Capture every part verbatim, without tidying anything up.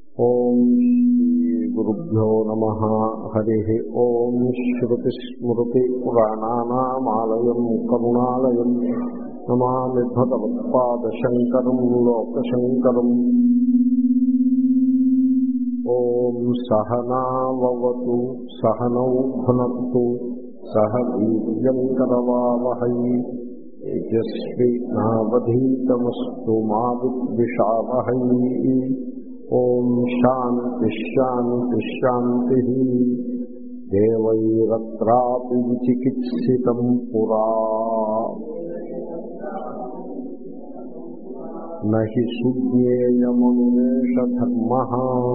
ఓం శ్రీ గురుభ్యో నమః. హరి ఓం. శ్రుతిస్మృతి పురాణానామాలయం కరుణాలయం నమామి భగవత్పాదశంకరం లోకశంకరం. ఓం సహనావవతు సహనౌ భునక్తు సహ వీర్యంకరవావహై తేజస్వి నావధీతమస్తు మా విద్విషావహై. ఓం శాంతి శాంతి శాంతి. దేవైరత్రాపి విచికిత్సితం పురా నహి సుజ్ఞేయమనుమేషధర్మః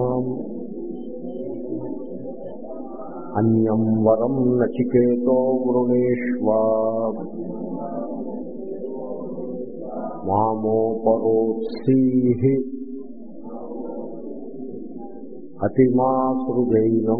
అన్యం వరం నచికేతో వృణేష్వా మామోపరోత్సీః అతిమాసృజైనం.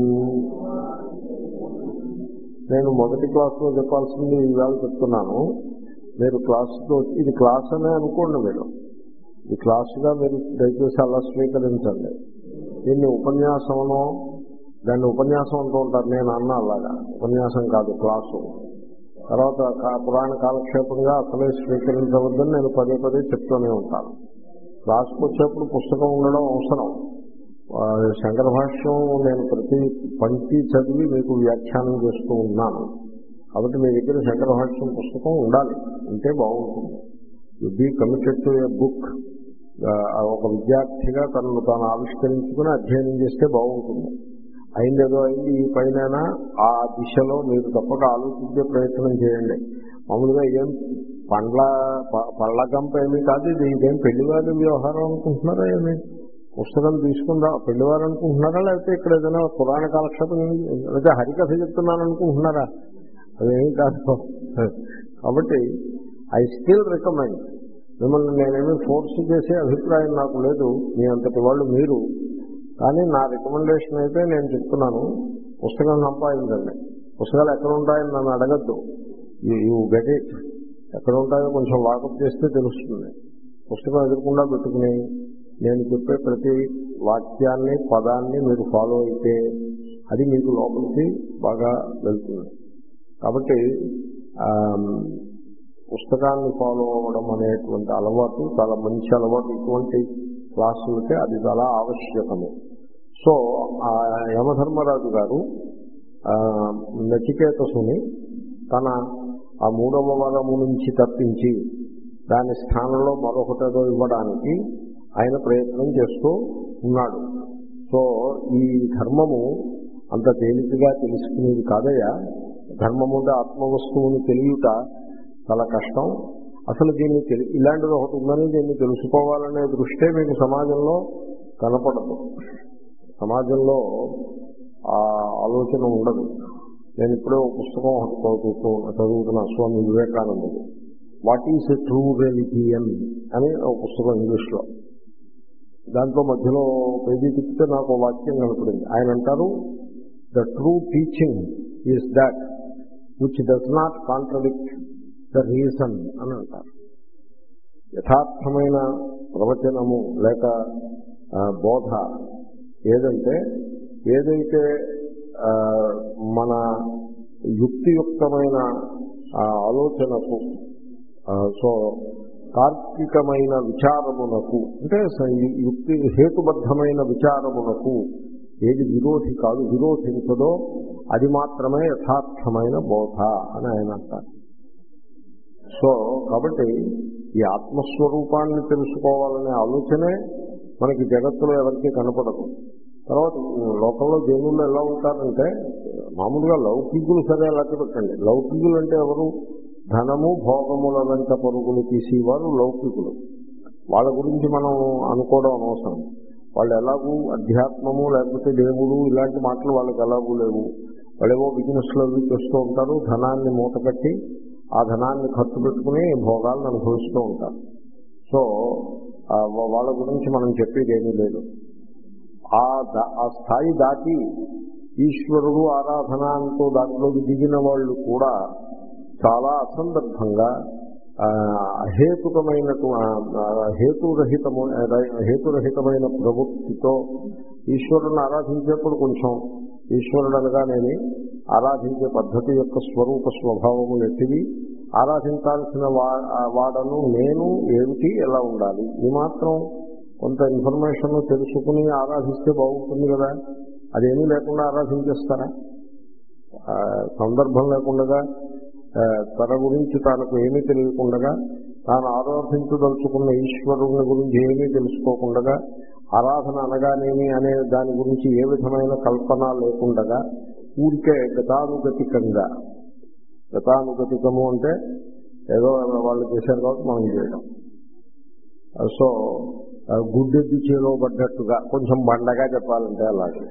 నేను మొదటి క్లాసులో చెప్పాల్సింది ఇవాళ చెప్తున్నాను. మీరు క్లాసుతో ఇది క్లాస్ అనే అనుకోండి, మీరు ఈ క్లాసుగా మీరు దయచేసి అలా స్వీకరించండి. దీన్ని ఉపన్యాసంలో దాన్ని ఉపన్యాసం అంటూ ఉంటారు, నేను అన్న అలాగా ఉపన్యాసం కాదు క్లాసు. తర్వాత పురాణ కాలక్షేపంగా అసలే స్వీకరించవద్దని నేను పదే పదే చెప్తూనే ఉంటాను. క్లాసుకు వచ్చేప్పుడు పుస్తకం ఉండడం అవసరం. శంకర భాష్యం నేను ప్రతి పంక్తి చదివి మీకు వ్యాఖ్యానం చేస్తూ ఉన్నాను కాబట్టి మీ దగ్గర శంకర భాష్యం పుస్తకం ఉండాలి, ఉంటే బాగుంటుంది. You be committed to a book. ఒక విద్యార్థిగా తనను తాను ఆవిష్కరించుకుని అధ్యయనం చేస్తే బాగుంటుంది. అయిందేదో అయింది, ఈ పైన ఆ దిశలో మీరు తప్పక ఆలోచించే ప్రయత్నం చేయండి. మామూలుగా ఇదేం పండ్ల పళ్ళ గంప ఏమీ కాదు, ఇది ఇదేం పెళ్లివారి వ్యవహారం అనుకుంటున్నారా? ఏమి పుస్తకం తీసుకుందా పెళ్లివారు అనుకుంటున్నారా? లేకపోతే ఇక్కడ ఏదైనా పురాణ కాలక్షేపం లేకపోతే హరికథ చెప్తున్నాను అనుకుంటున్నారా? అదేమీ కాదు. కాబట్టి ఐ స్టిల్ రికమెండ్. మిమ్మల్ని నేనేమీ ఫోర్స్ చేసే అభిప్రాయం నాకు లేదు, మీ అంతటి వాళ్ళు మీరు. కానీ నా రికమెండేషన్ అయితే నేను చెప్తున్నాను, పుస్తకం సంపాదించండి. పుస్తకాలు ఎక్కడ ఉంటాయని నన్ను అడగద్దు, యూ గెట్ ఇట్. ఎక్కడ ఉంటాయో కొంచెం వాకప్ చేస్తే తెలుస్తుంది. పుస్తకం ఎదురకుండా పెట్టుకుని నేను చెప్పే ప్రతి వాక్యాన్ని పదాన్ని మీరు ఫాలో అయితే అది మీకు లోపలికి బాగా వెళ్తుంది. కాబట్టి పుస్తకాన్ని ఫాలో అవ్వడం అనేటువంటి అలవాటు చాలా మంచి అలవాటు. ఇటువంటి క్లాసులకే అది చాలా ఆవశ్యకము. సో ఆ యమధర్మరాజు గారు నచికేతసుని తన ఆ మూడవ వరము నుంచి తప్పించి దాని స్థానంలో మరొకటేదో ఇవ్వడానికి ఆయన ప్రయత్నం చేస్తూ ఉన్నాడు. సో ఈ ధర్మము అంత తేలికగా తెలుసుకునేది కాదయ్యా. ధర్మము అంటే ఆత్మవస్తువుని తెలియట చాలా కష్టం. అసలు దీన్ని తెలి ఇలాంటిది ఒకటి ఉందని దీన్ని తెలుసుకోవాలనే దృష్టే మీకు సమాజంలో కనపడదు. సమాజంలో ఆ ఆలోచన ఉండదు. నేను ఇప్పుడే ఒక పుస్తకం ఒకటి చదువుతూ చదువుతున్నా, స్వామి వివేకానందుడు what is a true religion అని ఒక పుస్తకం ఇంగ్లీష్లో. దాంట్లో మధ్యలో పేజీ తిప్పితే నాకు వాక్యం కనపడింది. ఆయన అంటారు, the true teaching is that which does not contradict the reason అని అంటారు. యథార్థమైన ప్రవచనము లేక బోధ ఏదంటే ఏదైతే మన యుక్తియుక్తమైన ఆలోచనకు, సో తార్కికమైన విచారమునకు, అంటే యుక్తి హేతుబద్ధమైన విచారమునకు ఏది విరోధి కాదు, విరోధించదో అది మాత్రమే యథార్థమైన బోధ అని ఆయన అంటారు. సో కాబట్టి ఈ ఆత్మస్వరూపాన్ని తెలుసుకోవాలనే ఆలోచనే మనకి జగత్తులో ఎవరికి కనపడదు. తర్వాత లోకంలో జనులు ఎలా ఉంటారంటే మామూలుగా లౌకికులు సరే లెక్క పెట్టండి. లౌకికులు అంటే ఎవరు? ధనము భోగముల వెంట పరుగులు తీసేవారు లౌకికులు. వాళ్ళ గురించి మనం అనుకోవడం అనవసరం. వాళ్ళు ఎలాగూ అధ్యాత్మము లేకపోతే దేవుడు ఇలాంటి మాటలు వాళ్ళకి ఎలాగూ లేవు. వాళ్ళేవో బిజినెస్లో చేస్తూ ఉంటారు, ధనాన్ని మూటకట్టి ఆ ధనాన్ని ఖర్చు పెట్టుకుని భోగాలను అనుభవిస్తూ ఉంటారు. సో వాళ్ళ గురించి మనం చెప్పేది ఏమీ లేదు. ఆ స్థాయి దాటి ఈశ్వరుడు ఆరాధన అంటూ దాంట్లోకి దిగిన వాళ్ళు కూడా చాలా అసందర్భంగా అహేతుకమైనటు హేతురహితము హేతురహితమైన ప్రవృత్తితో ఈశ్వరుని ఆరాధించేప్పుడు కొంచెం ఈశ్వరుడు అనగానేమి ఆరాధించే పద్ధతి యొక్క స్వరూప స్వభావము ఎట్టివి, ఆరాధించాల్సిన వా వాడను నేను ఏమిటి, ఎలా ఉండాలి, ఈ మాత్రం కొంత ఇన్ఫర్మేషన్ తెలుసుకుని ఆరాధిస్తే బాగుంటుంది కదా. అదేమీ లేకుండా ఆరాధించేస్తారా? సందర్భం లేకుండా తన గురించి తనకు ఏమీ తెలియకుండా తాను ఆరాధించదలుచుకున్న ఈశ్వరుని గురించి ఏమీ తెలుసుకోకుండా ఆరాధన అనగానేమి అనే దాని గురించి ఏ విధమైన కల్పన లేకుండా ఊరికే గతానుగతికంగా, గతానుగతికము అంటే ఏదో వాళ్ళు చేశారు కాబట్టి మనం చేయడం, సో గుడ్డెద్దు చేలో పడ్డట్టుగా కొంచెం బండగా చెప్పాలంటే అలాగే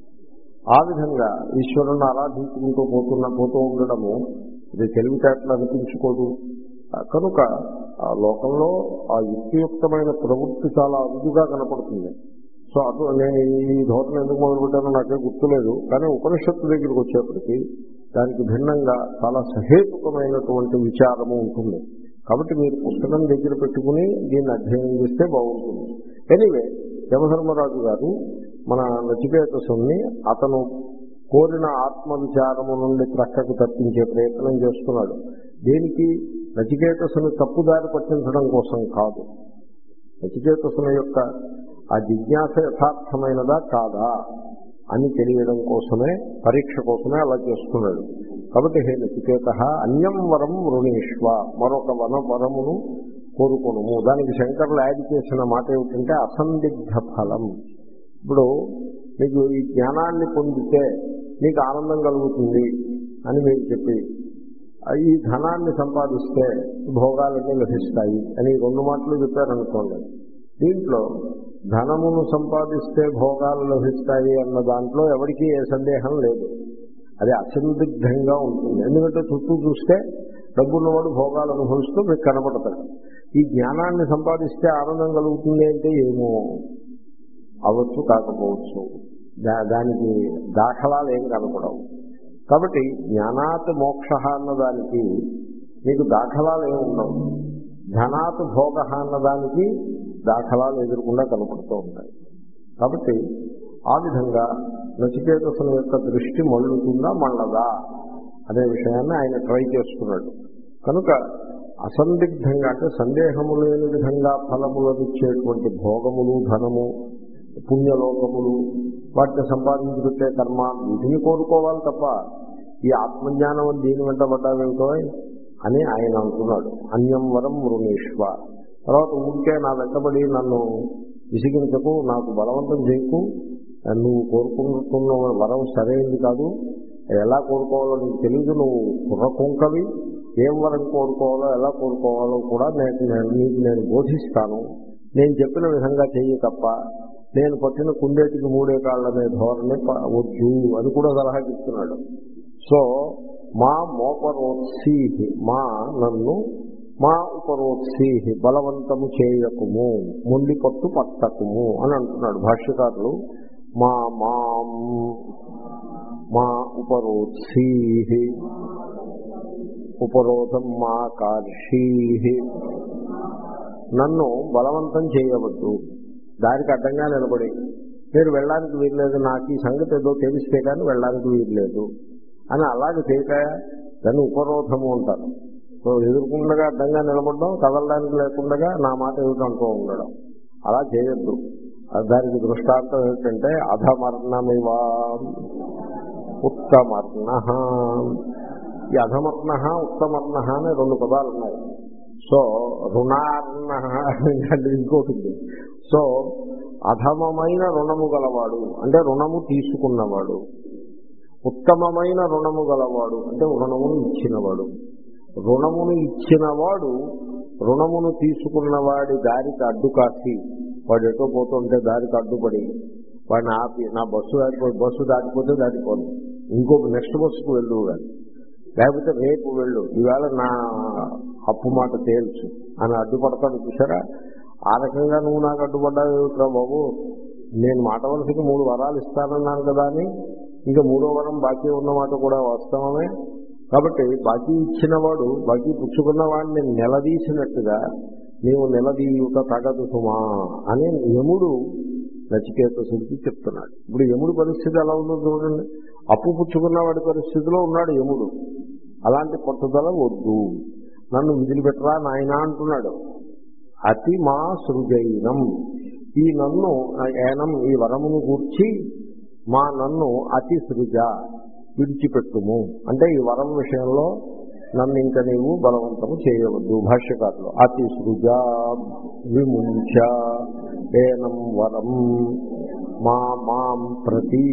ఆ విధంగా ఈశ్వరుని ఆరాధించుకుంటూ పోతున్న పోతూ ఉండడము ఇది తెలివితేటలు అనిపించుకోదు. కనుక ఆ లోకంలో ఆ యుక్తియుక్తమైన ప్రవృత్తి చాలా అరుదుగా కనపడుతుంది. సో అటు నేను ఈ ధోరణి ఎందుకు మొదలుపెట్టానో నాకే గుర్తులేదు, కానీ ఉపనిషత్తు దగ్గరికి వచ్చేప్పటికీ దానికి భిన్నంగా చాలా సహేతుకమైనటువంటి విచారము ఉంటుంది. కాబట్టి మీరు పుస్తకం దగ్గర పెట్టుకుని దీన్ని అధ్యయనం చేస్తే బాగుంటుంది. ఎనీవే, యమధర్మరాజు గారు మన నచికేతసుని అతను కోరిన ఆత్మవిచారము నుండి ప్రక్కకు తప్పించే ప్రయత్నం చేస్తున్నాడు. దేనికి? నచికేతసుని తప్పుదారి పట్టించడం కోసం కాదు, నచికేతసుని యొక్క ఆ జిజ్ఞాస యథార్థమైనదా కాదా అని తెలియడం కోసమే, పరీక్ష కోసమే అలా చేస్తున్నాడు. కాబట్టి హే నచికేత అన్యం వరం వృణీష్వ, మరొక వన వరమును కోరుకొనుము. దానికి శంకరులు యాడ్ చేసిన మాట ఏమిటంటే అసందిగ్ధ ఫలం. ఇప్పుడు మీకు ఈ జ్ఞానాన్ని పొందితే మీకు ఆనందం కలుగుతుంది అని మీరు చెప్పి, ఈ ధనాన్ని సంపాదిస్తే భోగాలన్నీ లభిస్తాయి అని రెండు మాటలు చెప్పారనుకోండి. దీంట్లో ధనమును సంపాదిస్తే భోగాలు లభిస్తాయి అన్న దాంట్లో ఎవరికీ ఏ సందేహం లేదు. అది అసందిగ్ధంగా ఉంటుంది. ఎందుకంటే చుట్టూ చూస్తే డబ్బున్నవాడు భోగాలు అనుభవిస్తూ మీకు కనపడతాడు. ఈ జ్ఞానాన్ని సంపాదిస్తే ఆనందం కలుగుతుంది అంటే ఏమో అవచ్చు, కాకపోవచ్చు, దా దానికి దాఖలాలు ఏం కనపడవు. కాబట్టి జ్ఞానాత్ మోక్ష అన్నదానికి మీకు దాఖలాలు ఏమి ఉండవు. ధనాత్ భోగ అన్నదానికి దాఖలాలు ఎదురకుండా కనపడుతూ ఉంటాయి. కాబట్టి ఆ విధంగా నచికేతసుని యొక్క దృష్టి మళ్ళుతుందా మళ్ళదా అనే విషయాన్ని ఆయన ట్రై చేస్తున్నాడు. కనుక అసందిగ్ధంగా అంటే సందేహము లేని విధంగా ఫలములనిచ్చేటువంటి భోగములు, ధనము, పుణ్యలోకములు, వాటిని సంపాదించుకుంటే కర్మ, వీటిని కోరుకోవాలి తప్ప ఈ ఆత్మజ్ఞానం దీని వెంట పడ్డావేమిటో అని ఆయన అంటున్నాడు. అన్యం వరం వృణీష్వ. తర్వాత ఊరికే నా వెంటబడి నన్ను విసిగించకు, నాకు బలవంతం చేయకు, నువ్వు కోరుకుంటున్న వరం సరైనది కాదు, ఎలా కోరుకోవాలో నీకు తెలియదు, నువ్వు కుర్రకుంకవి, ఏం వరం కోరుకోవాలో ఎలా కోరుకోవాలో కూడా నేను నీకు నేను బోధిస్తాను, నేను చెప్పిన విధంగా చెయ్యి తప్ప నేను పట్టిన కుందేటికి మూడే కాళ్ళనే ధోరణి వద్దు అని కూడా సలహా ఇస్తున్నాడు. సో మా మోపరోత్సీహి, మా నన్ను మా ఉపరోత్సీహి, బలవంతము చేయకుము, మొండి పట్టు పట్టకుము అని అంటున్నాడు భాష్యకారులు. మా మాం మా ఉపరోత్సీహి, ఉపరోధం మా కార్షీహి, నన్ను బలవంతం చేయవద్దు, దానికి అడ్డంగా నిలబడి మీరు వెళ్ళడానికి వీల్లేదు, నాకు ఈ సంగతి ఏదో తెలిస్తే కానీ వెళ్ళడానికి వీల్లేదు అని అలాగే చేయక దాన్ని ఉపరోధము అంటారు. సో ఎదుర్కొండగా అడ్డంగా నిలబడడం, కదలడానికి లేకుండా నా మాట ఏమిటంటూ ఉండడం, అలా చేయొద్దు. దానికి దృష్టాంతం ఏంటంటే అధమర్ణమివా ఉత్తమర్ణ. ఈ అధమర్ణ ఉత్తమర్ణ అనే రెండు పదాలు ఉన్నాయి. సో రుణార్ణ ఇంకోటి ఉంది. సో అధమమైన రుణము గలవాడు అంటే రుణము తీసుకున్నవాడు, ఉత్తమమైన రుణము గలవాడు అంటే రుణమును ఇచ్చినవాడు. రుణమును ఇచ్చినవాడు రుణమును తీసుకున్నవాడి దారికి అడ్డు కాసి, వాడు ఎటో పోతుంటే దారికి అడ్డుపడి వాడిని ఆపి, నా బస్సు దాటిపోయి బస్సు దాటిపోతే దాటిపోదు, ఇంకొక నెక్స్ట్ బస్సుకు వెళ్ళు కానీ, లేకపోతే రేపు వెళ్ళు, ఈవేళ నా అప్పు మాట తేల్చు అని అడ్డుపడతాను చూసారా. ఆ రకంగా నువ్వు నాకు అడ్డుపడ్డావు ఏమిట్రా బాబు, నేను మాట వలసకి మూడు వరాలు ఇస్తానన్నాను కదా అని ఇంకా మూడో వరం బాకీ ఉన్నమాట కూడా వాస్తవమే, కాబట్టి బాకీ ఇచ్చినవాడు బాకీ పుచ్చుకున్న వాడిని నిలదీసినట్టుగా నీవు నిలదీయుట తగదు సుమా అని యముడు నచికేతసుడికి చెప్తున్నాడు. ఇప్పుడు యముడి పరిస్థితి ఎలా ఉందో చూడండి. అప్పు పుచ్చుకున్న వాడి పరిస్థితిలో ఉన్నాడు యముడు. అలాంటి పట్టుదల వద్దు, నన్ను విదిలిపెట్టరా నాయనా అంటున్నాడు. అతి మా సృజైనం, ఈ నన్ను ఏనం ఈ వరమును గూర్చి మా నన్ను అతి సృజ విడిచిపెట్టుము అంటే ఈ వరం విషయంలో నన్ను ఇంక నీవు బలవంతము చేయవద్దు. భాష్యకారులు అతి సృజ విముంచ ఏనం వరం మా మాం ప్రతి,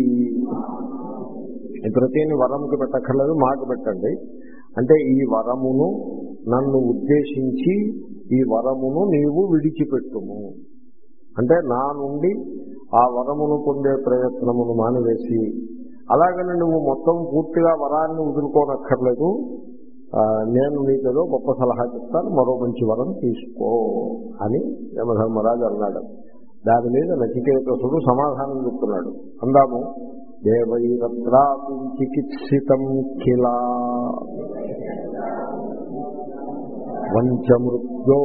ఈ ప్రతిని వరంకి పెట్టక్కర్లేదు మాకు పెట్టండి. అంటే ఈ వరమును నన్ను ఉద్దేశించి ఈ వరమును నీవు విడిచిపెట్టుము అంటే నా నుండి ఆ వరమును పొందే ప్రయత్నమును మానివేసి, అలాగని నువ్వు మొత్తం పూర్తిగా వరాన్ని వదులుకోనక్కర్లేదు, నేను నీకేదో గొప్ప సలహా చెప్తాను, మరో మంచి వరం తీసుకో అని యమధర్మరాజు అన్నాడు. దాని మీద నచికేతసుడు సమాధానం చెప్తున్నాడు. అందాము. దేవైరత్రాపి చికిత్సితం కిలా వంచమృత్యో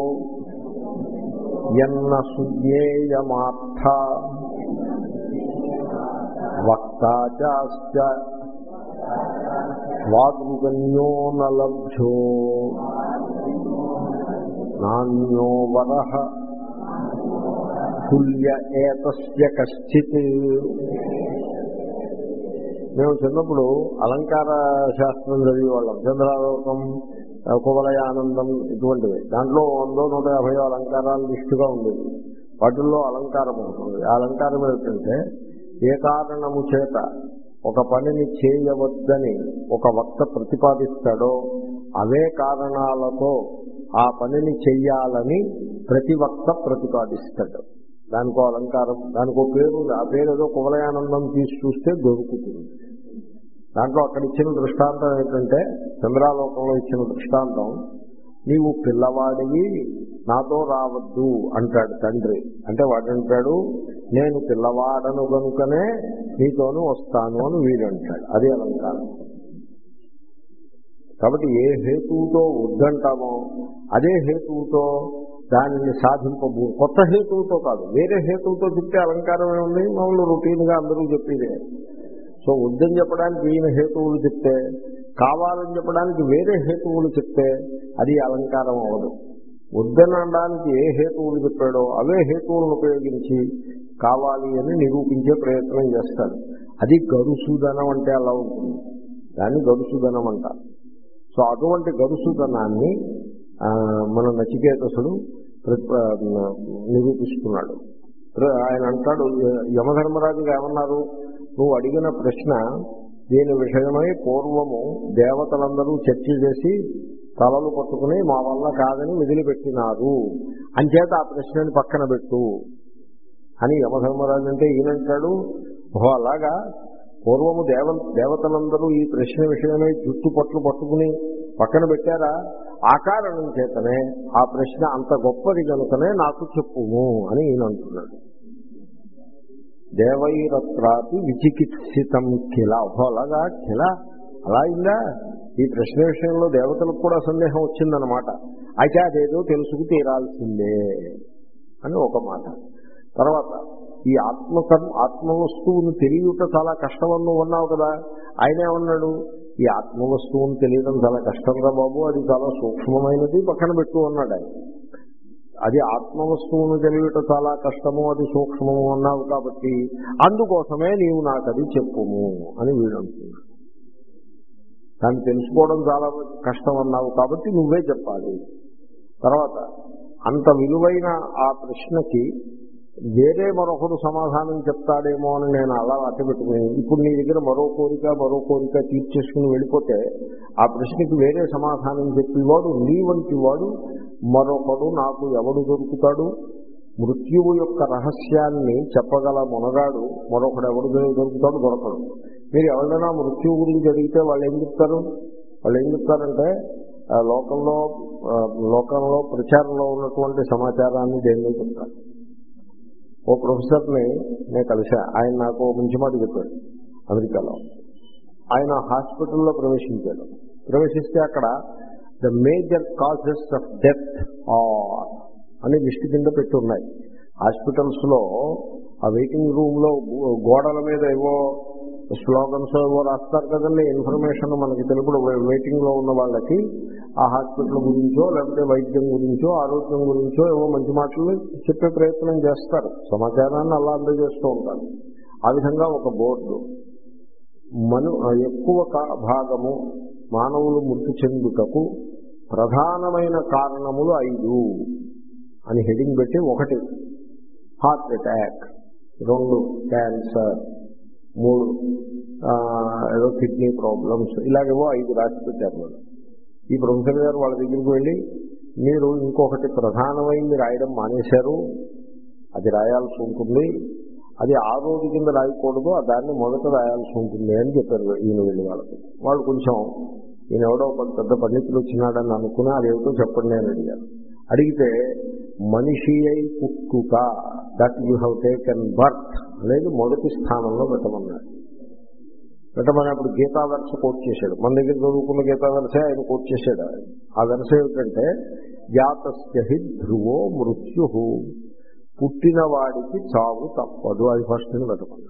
యన్న సుజ్ఞేయమార్థ వక్తాచాశ్చ వాగ్గన్యో నలభ్యో నాన్యో వరః తుల్య ఏతస్య కశ్చిత్. మేము చిన్నప్పుడు అలంకార శాస్త్రం చదివి వాళ్ళం. చంద్రాలోకం, కువలయానందం ఇటువంటివి. దాంట్లో వందో నూట యాభై అలంకారాలు లిస్టుగా ఉండేవి. వాటిల్లో అలంకారం ఉంటుంది. ఆ అలంకారం ఏమిటంటే ఏ కారణము చేత ఒక పనిని చేయవద్దని ఒక వక్త ప్రతిపాదిస్తాడో అవే కారణాలతో ఆ పనిని చెయ్యాలని ప్రతి వక్త ప్రతిపాదిస్తాడు. దానికో అలంకారం, దానికో పేరు, ఆ పేరు ఏదో కువలయానందం తీసి చూస్తే దొరుకుతుంది. దాంట్లో అక్కడ ఇచ్చిన దృష్టాంతం ఏంటంటే, చంద్రాలోకంలో ఇచ్చిన దృష్టాంతం, నీవు పిల్లవాడివి నాతో రావద్దు అంటాడు తండ్రి. అంటే వాడంటాడు నేను పిల్లవాడను కనుకనే నీతోనూ వస్తాను అని వీడంటాడు. అది అలంకారం. కాబట్టి ఏ హేతువుతో వద్దంటామో అదే హేతువుతో దానిని సాధింపబూ, కొత్త హేతువుతో కాదు, వేరే హేతువుతో చెప్తే అలంకారం ఏముంది, మామూలు రొటీన్గా అందరూ చెప్పేదే. సో వద్దని చెప్పడానికి ఈయన హేతువులు చెప్తే, కావాలని చెప్పడానికి వేరే హేతువులు చెప్తే అది అలంకారం అవ్వదు. వద్దనడానికి ఏ హేతువులు చెప్పాడో అవే హేతువులను ఉపయోగించి కావాలి అని నిరూపించే ప్రయత్నం చేస్తాడు. అది గరుసుదనం అంటే అలా ఉంటుంది. దాన్ని గరుసుదనం అంటారు. సో అటువంటి గరుసుదనాన్ని మన నచికేతసుడు నిరూపిస్తున్నాడు. ఆయన అంటాడు, యమధర్మరాజుగా ఏమన్నారు, నువ్వు అడిగిన ప్రశ్న దీని విషయమై పూర్వము దేవతలందరూ చర్చ చేసి తలలు పట్టుకుని మా వల్ల కాదని వదిలిపెట్టినారు, అంచేత ఆ ప్రశ్నని పక్కన పెట్టు అని యమధర్మరాజు అంటే ఈయనంటాడు, ఓహో అలాగా పూర్వము దేవ దేవతలందరూ ఈ ప్రశ్న విషయమై జుట్టు పట్లు పట్టుకుని పక్కన పెట్టారా, ఆ కారణం చేతనే ఆ ప్రశ్న అంత గొప్పది కనుకనే నాకు చెప్పుము అని ఈయన అంటున్నాడు. దేవైరత్రాపి విచికిత్సితం కిల, ఓహో అలాగా కిల అలా అయిందా, ఈ ప్రశ్న విషయంలో దేవతలకు కూడా సందేహం వచ్చిందనమాట, అయితే అదేదో తెలుసుకు తీరాల్సిందే అని ఒక మాట. తర్వాత ఈ ఆత్మకర్మ ఆత్మవస్తువును తెలియట చాలా కష్టమని నువ్వు అన్నావు కదా, ఆయన ఏమన్నాడు, ఈ ఆత్మవస్తువును తెలియడం చాలా కష్టం రా బాబు, అది చాలా సూక్ష్మమైనది, పక్కన పెట్టు అన్నాడు ఆయన. అది ఆత్మవస్తువును తెలియట చాలా కష్టము, అది సూక్ష్మము అన్నావు కాబట్టి అందుకోసమే నీవు నాకు అది చెప్పుము అని వీడు అంటున్నాడు. దాన్ని తెలుసుకోవడం చాలా కష్టం అన్నావు కాబట్టి నువ్వే చెప్పాలి. తర్వాత అంత విలువైన ఆ ప్రశ్నకి వేరే మరొకరు సమాధానం చెప్తాడేమో అని నేను అలా అట్టబెట్టుకుని ఇప్పుడు నీ దగ్గర మరో కోరిక మరో కోరిక తీర్చేసుకుని వెళ్ళిపోతే ఆ ప్రశ్నకి వేరే సమాధానం చెప్పేవాడు నీ వంటి వాడు మరొకడు నాకు ఎవడు దొరుకుతాడు? మృత్యువు యొక్క రహస్యాన్ని చెప్పగల మునగాడు మరొకడు ఎవడు దొరుకుతాడు? దొరకడు. మీరు ఎవరైనా మృత్యువు గురించి అడిగితే వాళ్ళు ఏం చెప్తారు? వాళ్ళు ఏం చెప్తారంటే లోకంలో లోకంలో ప్రచారంలో ఉన్నటువంటి సమాచారాన్ని దేనిలో చెప్తారు. ఓ ప్రొఫెసర్ని నేను కలిసా, ఆయన నాకు మంచి మాట చెప్పాడు. అమెరికాలో ఆయన హాస్పిటల్లో ప్రవేశించాడు. ప్రవేశిస్తే అక్కడ the major causes of death are అని లిస్ట్ కింద పెట్టి ఉన్నాయి. హాస్పిటల్స్లో ఆ వెయిటింగ్ రూమ్లో గోడల మీద ఏవో స్లోగన్స్ ఏవో రాస్తారు కదండి, ఇన్ఫర్మేషన్ మనకి తెలుపుడు వెయిటింగ్లో ఉన్న వాళ్ళకి ఆ హాస్పిటల్ గురించో లేకపోతే వైద్యం గురించో ఆరోగ్యం గురించో ఏవో మంచి మాటలు చెప్పే ప్రయత్నం చేస్తారు, సమాచారాన్ని అలా అందజేస్తూ ఉంటారు. ఆ విధంగా ఒక బోర్డు మను ఎక్కువ భాగము మానవులు మృతి చెందుటకు ప్రధానమైన కారణములు ఐదు అని హెడింగ్ పెట్టి, ఒకటి హార్ట్ అటాక్, రెండు క్యాన్సర్, మూడు ఏదో కిడ్నీ ప్రాబ్లమ్స్, ఇలాగేవో ఐదు రాసి పెట్టారు. వాళ్ళు ఈ ప్రొఫెసర్ గారు వాళ్ళ దగ్గరికి వెళ్ళి మీరు ఇంకొకటి ప్రధానమైంది రాయడం మానేశారు, అది రాయాల్సి ఉంటుంది, అది ఆ రోజు కింద రాయకూడదు, దాన్ని మొదట రాయాల్సి ఉంటుంది అని చెప్పారు ఈయన వెళ్ళి వాళ్ళకి. వాళ్ళు కొంచెం ఈయన ఎవడో పెద్ద పండితులు వచ్చినాడని అనుకుని అదేమిటో చెప్పండి అని అడిగారు. అడిగితే మనిషి అయి పుట్టుక, that you have taken birth అనేది మొదటి స్థానంలో పెట్టమన్నారు. పెట్టమన్నప్పుడు గీతా వెర్స కోట్ చేశాడు. మన దగ్గర చదువుకున్న గీతా వెర్సే ఆయన కోట్ చేశాడు. ఆ వెర్స ఏమిటంటే జాతస్య హి ధ్రువో మృత్యు, పుట్టిన వాడికి చావు తప్పదు, అది ఫస్ట్ ని పెట్టమన్నాడు.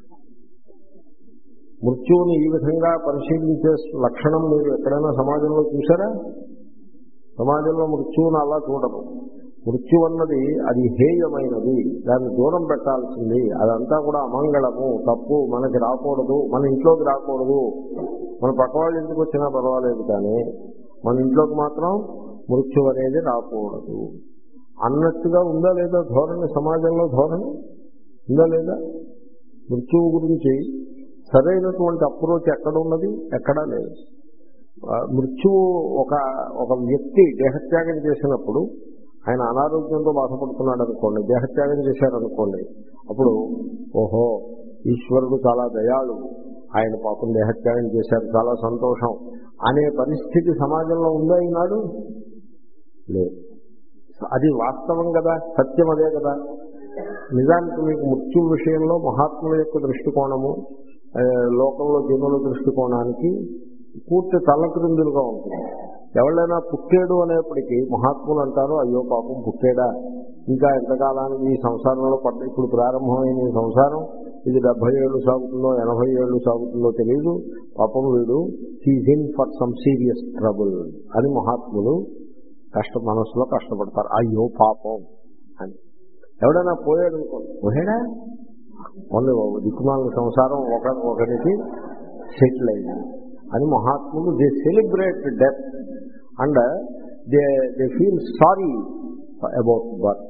మృత్యువుని ఈ విధంగా పరిశీలించే లక్షణం మీరు ఎక్కడైనా సమాజంలో చూసారా? సమాజంలో మృత్యువును అలా చూడము. మృత్యు అన్నది అది హేయమైనది, దాన్ని దూరం పెట్టాల్సింది, అదంతా కూడా అమంగళము, తప్పు, మనకి రాకూడదు, మన ఇంట్లోకి రాకూడదు. మన పక్క వాళ్ళ ఇంటికి వచ్చినా పర్వాలేదు, కానీ మన ఇంట్లోకి మాత్రం మృత్యు అనేది రాకూడదు అన్నట్టుగా ఉందా లేదా ధోరణి? సమాజంలో ధోరణి ఉందా లేదా? మృత్యువు గురించి సరైనటువంటి అప్రోచ్ ఎక్కడ ఉన్నది? ఎక్కడా లేదు. మృత్యువు ఒక ఒక వ్యక్తి దేహత్యాగం చేసినప్పుడు ఆయన అనారోగ్యంతో బాధపడుతున్నాడు అనుకోండి, దేహత్యాగం చేశారనుకోండి, అప్పుడు ఓహో ఈశ్వరుడు చాలా దయాళు, ఆయన పాపం దేహత్యాగం చేశారు, చాలా సంతోషం అనే పరిస్థితి సమాజంలో ఉందా ఈనాడు? లేదు. అది వాస్తవం కదా, సత్యం అదే కదా. నిజానికి మీకు మృత్యు విషయంలో మహాత్ముల యొక్క దృష్టికోణము లోకంలో జనుల దృష్టికోణానికి పూర్తి తలక్రిందులుగా ఉంటుంది. ఎవరైనా పుట్టాడు అనేప్పటికీ మహాత్ములు అంటారు, అయ్యో పాపం పుట్టాడా, ఇంకా ఎంతకాలానికి ఈ సంసారంలో పడ్డ, ఇప్పుడు ప్రారంభమైన ఈ సంసారం ఇది డెబ్బై ఏళ్ళు సాగుతుందో ఎనభై ఏళ్ళు సాగుతుందో తెలియదు, పాపం వీడు he's in for some serious trouble అని మహాత్ములు కష్ట మనసులో కష్టపడతారు, అయ్యో పాపం అని. ఎవడైనా పోయాడు అనుకోండి, పోయాడా ఓన్లీ దిక్కుమాల సంసారం ఒక ఒకరికి సెటిల్ అయింది అని మహాత్ములు they celebrate death and they they feel sorry about birth.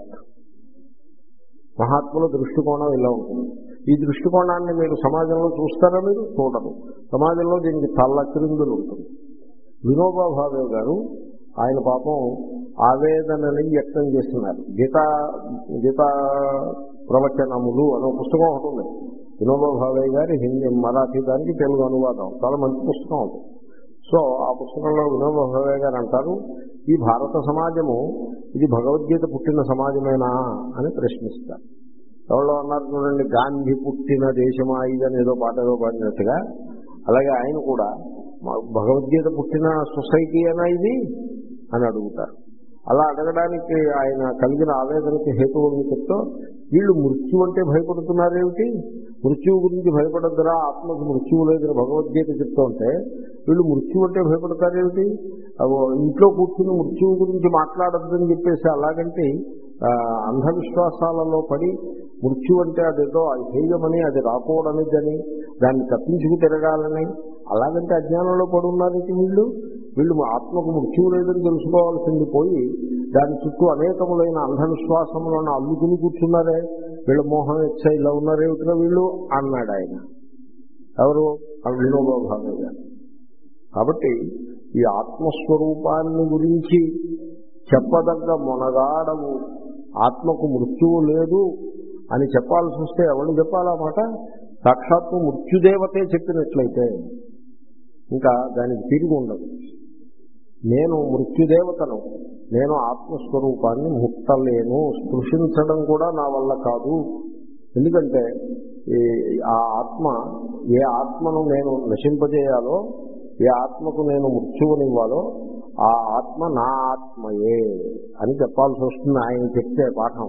మహాత్ముల దృష్టికోణం ఇలా ఉంటుంది. ఈ దృష్టికోణాన్ని మీరు సమాజంలో చూస్తారా? మీరు చూడరు. సమాజంలో దీనికి తల్లక్రిందులు ఉంటుంది. వినోబా భావే గారు ఆయన పాపం ఆవేదనని వ్యక్తం చేస్తున్నారు. గీతా గీతా ప్రవచనములు అనే పుస్తకం ఒకటి ఉంది. వినోబా భావే గారి హిందీ మరాఠీ దానికి తెలుగు అనువాదం, చాలా మంచి పుస్తకం అది. సో ఆ పుస్తకంలో వినోబా భావే గారు అంటారు, ఈ భారత సమాజము ఇది భగవద్గీత పుట్టిన సమాజమేనా అని ప్రశ్నిస్తారు. ఎవరో అన్నారు చూడండి, గాంధీ పుట్టిన దేశమా ఇదని ఏదో పాట ఏదో పాడినట్టుగా, అలాగే ఆయన కూడా భగవద్గీత పుట్టిన సొసైటీ అయినా ఇది అని అడుగుతారు. అలా అడగడానికి ఆయన కలిగిన ఆవేదనకి హేతువుని చెప్తూ, వీళ్ళు మృత్యు అంటే భయపడుతున్నారేమిటి, మృత్యువు గురించి భయపడద్దురా, ఆత్మకు మృత్యువు లేదని భగవద్గీత చెప్తూ ఉంటే వీళ్ళు మృత్యు అంటే భయపడతారేమిటి, ఇంట్లో కూర్చుని మృత్యువు గురించి మాట్లాడద్దని చెప్పేసి అలాగంటే అంధవిశ్వాసాలలో పడి మృత్యు అంటే అదేదో హేయమని, అది రాకూడనిదని, దాన్ని తప్పించుకు తిరగాలని అలాగంటే అజ్ఞానంలో పడి ఉన్నారు వీళ్ళు. వీళ్ళు ఆత్మకు మృత్యువు లేదని తెలుసుకోవాల్సింది పోయి దాని చుట్టూ అనేకములైన అంధవిశ్వాసములను అల్లుకుని కూర్చున్నారే, వీళ్ళ మోహం ఇచ్చా ఇలా ఉన్నారేమిటిగా వీళ్ళు అన్నాడు ఆయన. ఎవరు? వినోబా భావే గారు. కాబట్టి ఈ ఆత్మస్వరూపాన్ని గురించి చెప్పదగ్గ మొనగాడము ఆత్మకు మృత్యువు లేదు అని చెప్పాల్సి వస్తే ఎవరు చెప్పాలన్నమాట? సాక్షాత్తు మృత్యుదేవతే చెప్పినట్లయితే ఇంకా దానికి తిరిగి ఉండదు. నేను మృత్యుదేవతను, నేను ఆత్మస్వరూపాన్ని ముట్టలేను, స్పృశించడం కూడా నా వల్ల కాదు. ఎందుకంటే ఆ ఆత్మ, ఏ ఆత్మను నేను నశింపజేయాలో ఏ ఆత్మకు నేను మృత్యువునివ్వాలో ఆ ఆత్మ నా ఆత్మయే అని చెప్పాల్సి వస్తుంది ఆయన చెప్తే పాఠం.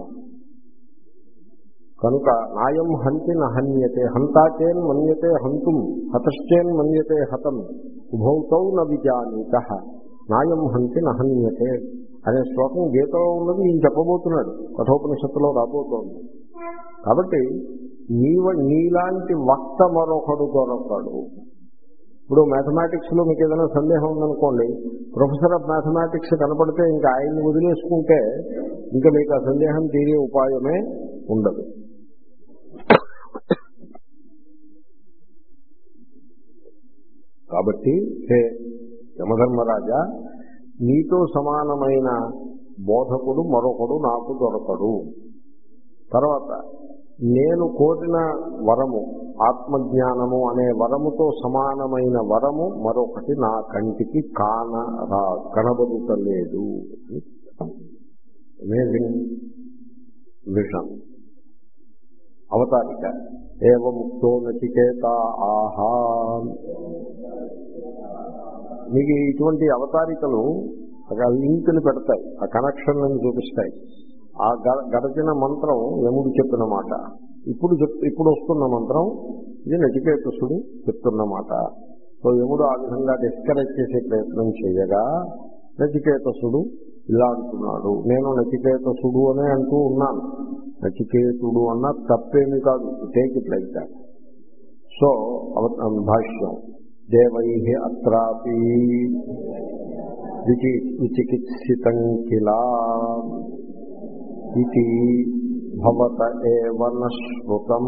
కనుక నాయం హంతి నహన్యతే హంతాచేన్ మన్యతే హంతుం హతశ్చేన్ మన్యతే హతం ఉభౌతౌ న విజానీతః నాయం హంతి నహన్యతే అనే శ్లోకం గీతలో ఉన్నది ఈయన చెప్పబోతున్నాడు, కఠోపనిషత్తులో రాబోతోంది. కాబట్టి నీవ నీలాంటి వక్త మరొకడు దొరకడు. ఇప్పుడు మ్యాథమెటిక్స్లో మీకు ఏదైనా సందేహం ఉందనుకోండి, ప్రొఫెసర్ ఆఫ్ మ్యాథమెటిక్స్ కనపడితే ఇంకా ఆయన్ని వదిలేసుకుంటే ఇంకా మీకు ఆ సందేహం తీరే ఉపాయమే ఉండదు. కాబట్టి హే యమధర్మరాజా, నీతో సమానమైన బోధకుడు మరొకడు నాకు దొరకడు. తర్వాత నేను కోరిన వరము ఆత్మజ్ఞానము అనే వరముతో సమానమైన వరము మరొకటి నా కంటికి కానరా కనబడుతలేదు. Amazing vision. అవతారిక ఏవ ముక్తో నచికేత ఆహా. మీకు ఇటువంటి అవతారికలు లింకులు పెడతాయి, ఆ కనెక్షన్లను చూపిస్తాయి. ఆ గడచిన మంత్రం యముడు చెప్పిన మాట, ఇప్పుడు చెప్ ఇప్పుడు వస్తున్న మంత్రం ఇది నచికేతసుడు చెప్తున్న మాట. సో యముడు ఆ విధంగా డిస్కరేజ్ చేసే ప్రయత్నం చేయగా నచికేతసుడు ఇలా అంటున్నాడు. నేను నచికేతసుడు అనే అంటూ ఉన్నాను, నచికేతుడు అన్న తప్పేమి కాదు, take it like that. So భాష్యం దేవై అత్రాపి విచికిత్సితం కిలా ఇది భవత ఏవ న శ్రుతం.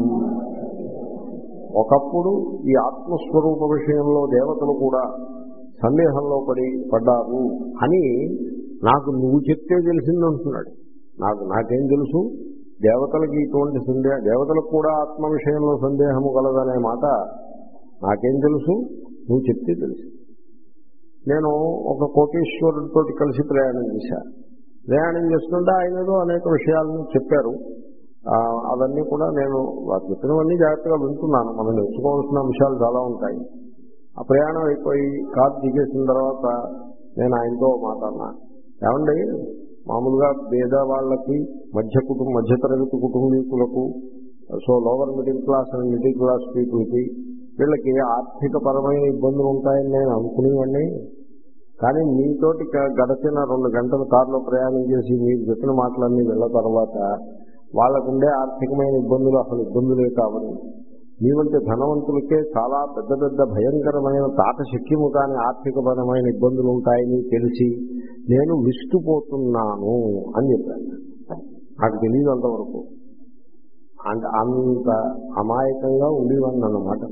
ఒకప్పుడు ఈ ఆత్మస్వరూప విషయంలో దేవతలు కూడా సందేహంలో పడి పడ్డారు అని నాకు నువ్వు చెప్తే తెలిసిందంటున్నాడు. నాకు నాకేం తెలుసు, దేవతలకి ఇటువంటి సందేహ దేవతలకు కూడా ఆత్మ విషయంలో సందేహము కలదనే మాట నాకేం తెలుసు, నువ్వు చెప్తే తెలుసు. నేను ఒక కోటీశ్వరుడితో కలిసి ప్రయాణం చేశాను. ప్రయాణం చేస్తుంటే ఆయన ఏదో అనేక విషయాలను చెప్పారు. అవన్నీ కూడా నేను వారు చెప్పినవన్నీ జాగ్రత్తగా వింటున్నాను. మనం నేర్చుకోవాల్సిన అంశాలు చాలా ఉంటాయి. ఆ ప్రయాణం అయిపోయి కారు దిగేసిన తర్వాత నేను ఆయనతో మాట్లాడినా, ఏమండి మామూలుగా పేద వాళ్ళకి మధ్య కుటుంబ మధ్యతరగతి కుటుంబీకులకు, so lower middle class and middle class పీపుల్కి వీళ్ళకి ఆర్థిక పరమైన ఇబ్బందులు ఉంటాయని నేను అనుకునేవాడిని. కానీ మీతోటి గడిచిన రెండు గంటల కారులో ప్రయాణం చేసి మీరు చెప్పిన మాటలన్నీ వెళ్ళ తర్వాత వాళ్ళకుండే ఆర్థికమైన ఇబ్బందులు అసలు ఇబ్బందులే కావని, మీ వంటి ధనవంతులకే చాలా పెద్ద పెద్ద భయంకరమైన తాట శక్యము కాని ఆర్థికపరమైన ఇబ్బందులు ఉంటాయని తెలిసి నేను విస్తుపోతున్నాను అని చెప్పాను. నాకు తెలియదు అంతవరకు. అంత అంత అమాయకంగా ఉండేవాడిని అన్నమాట.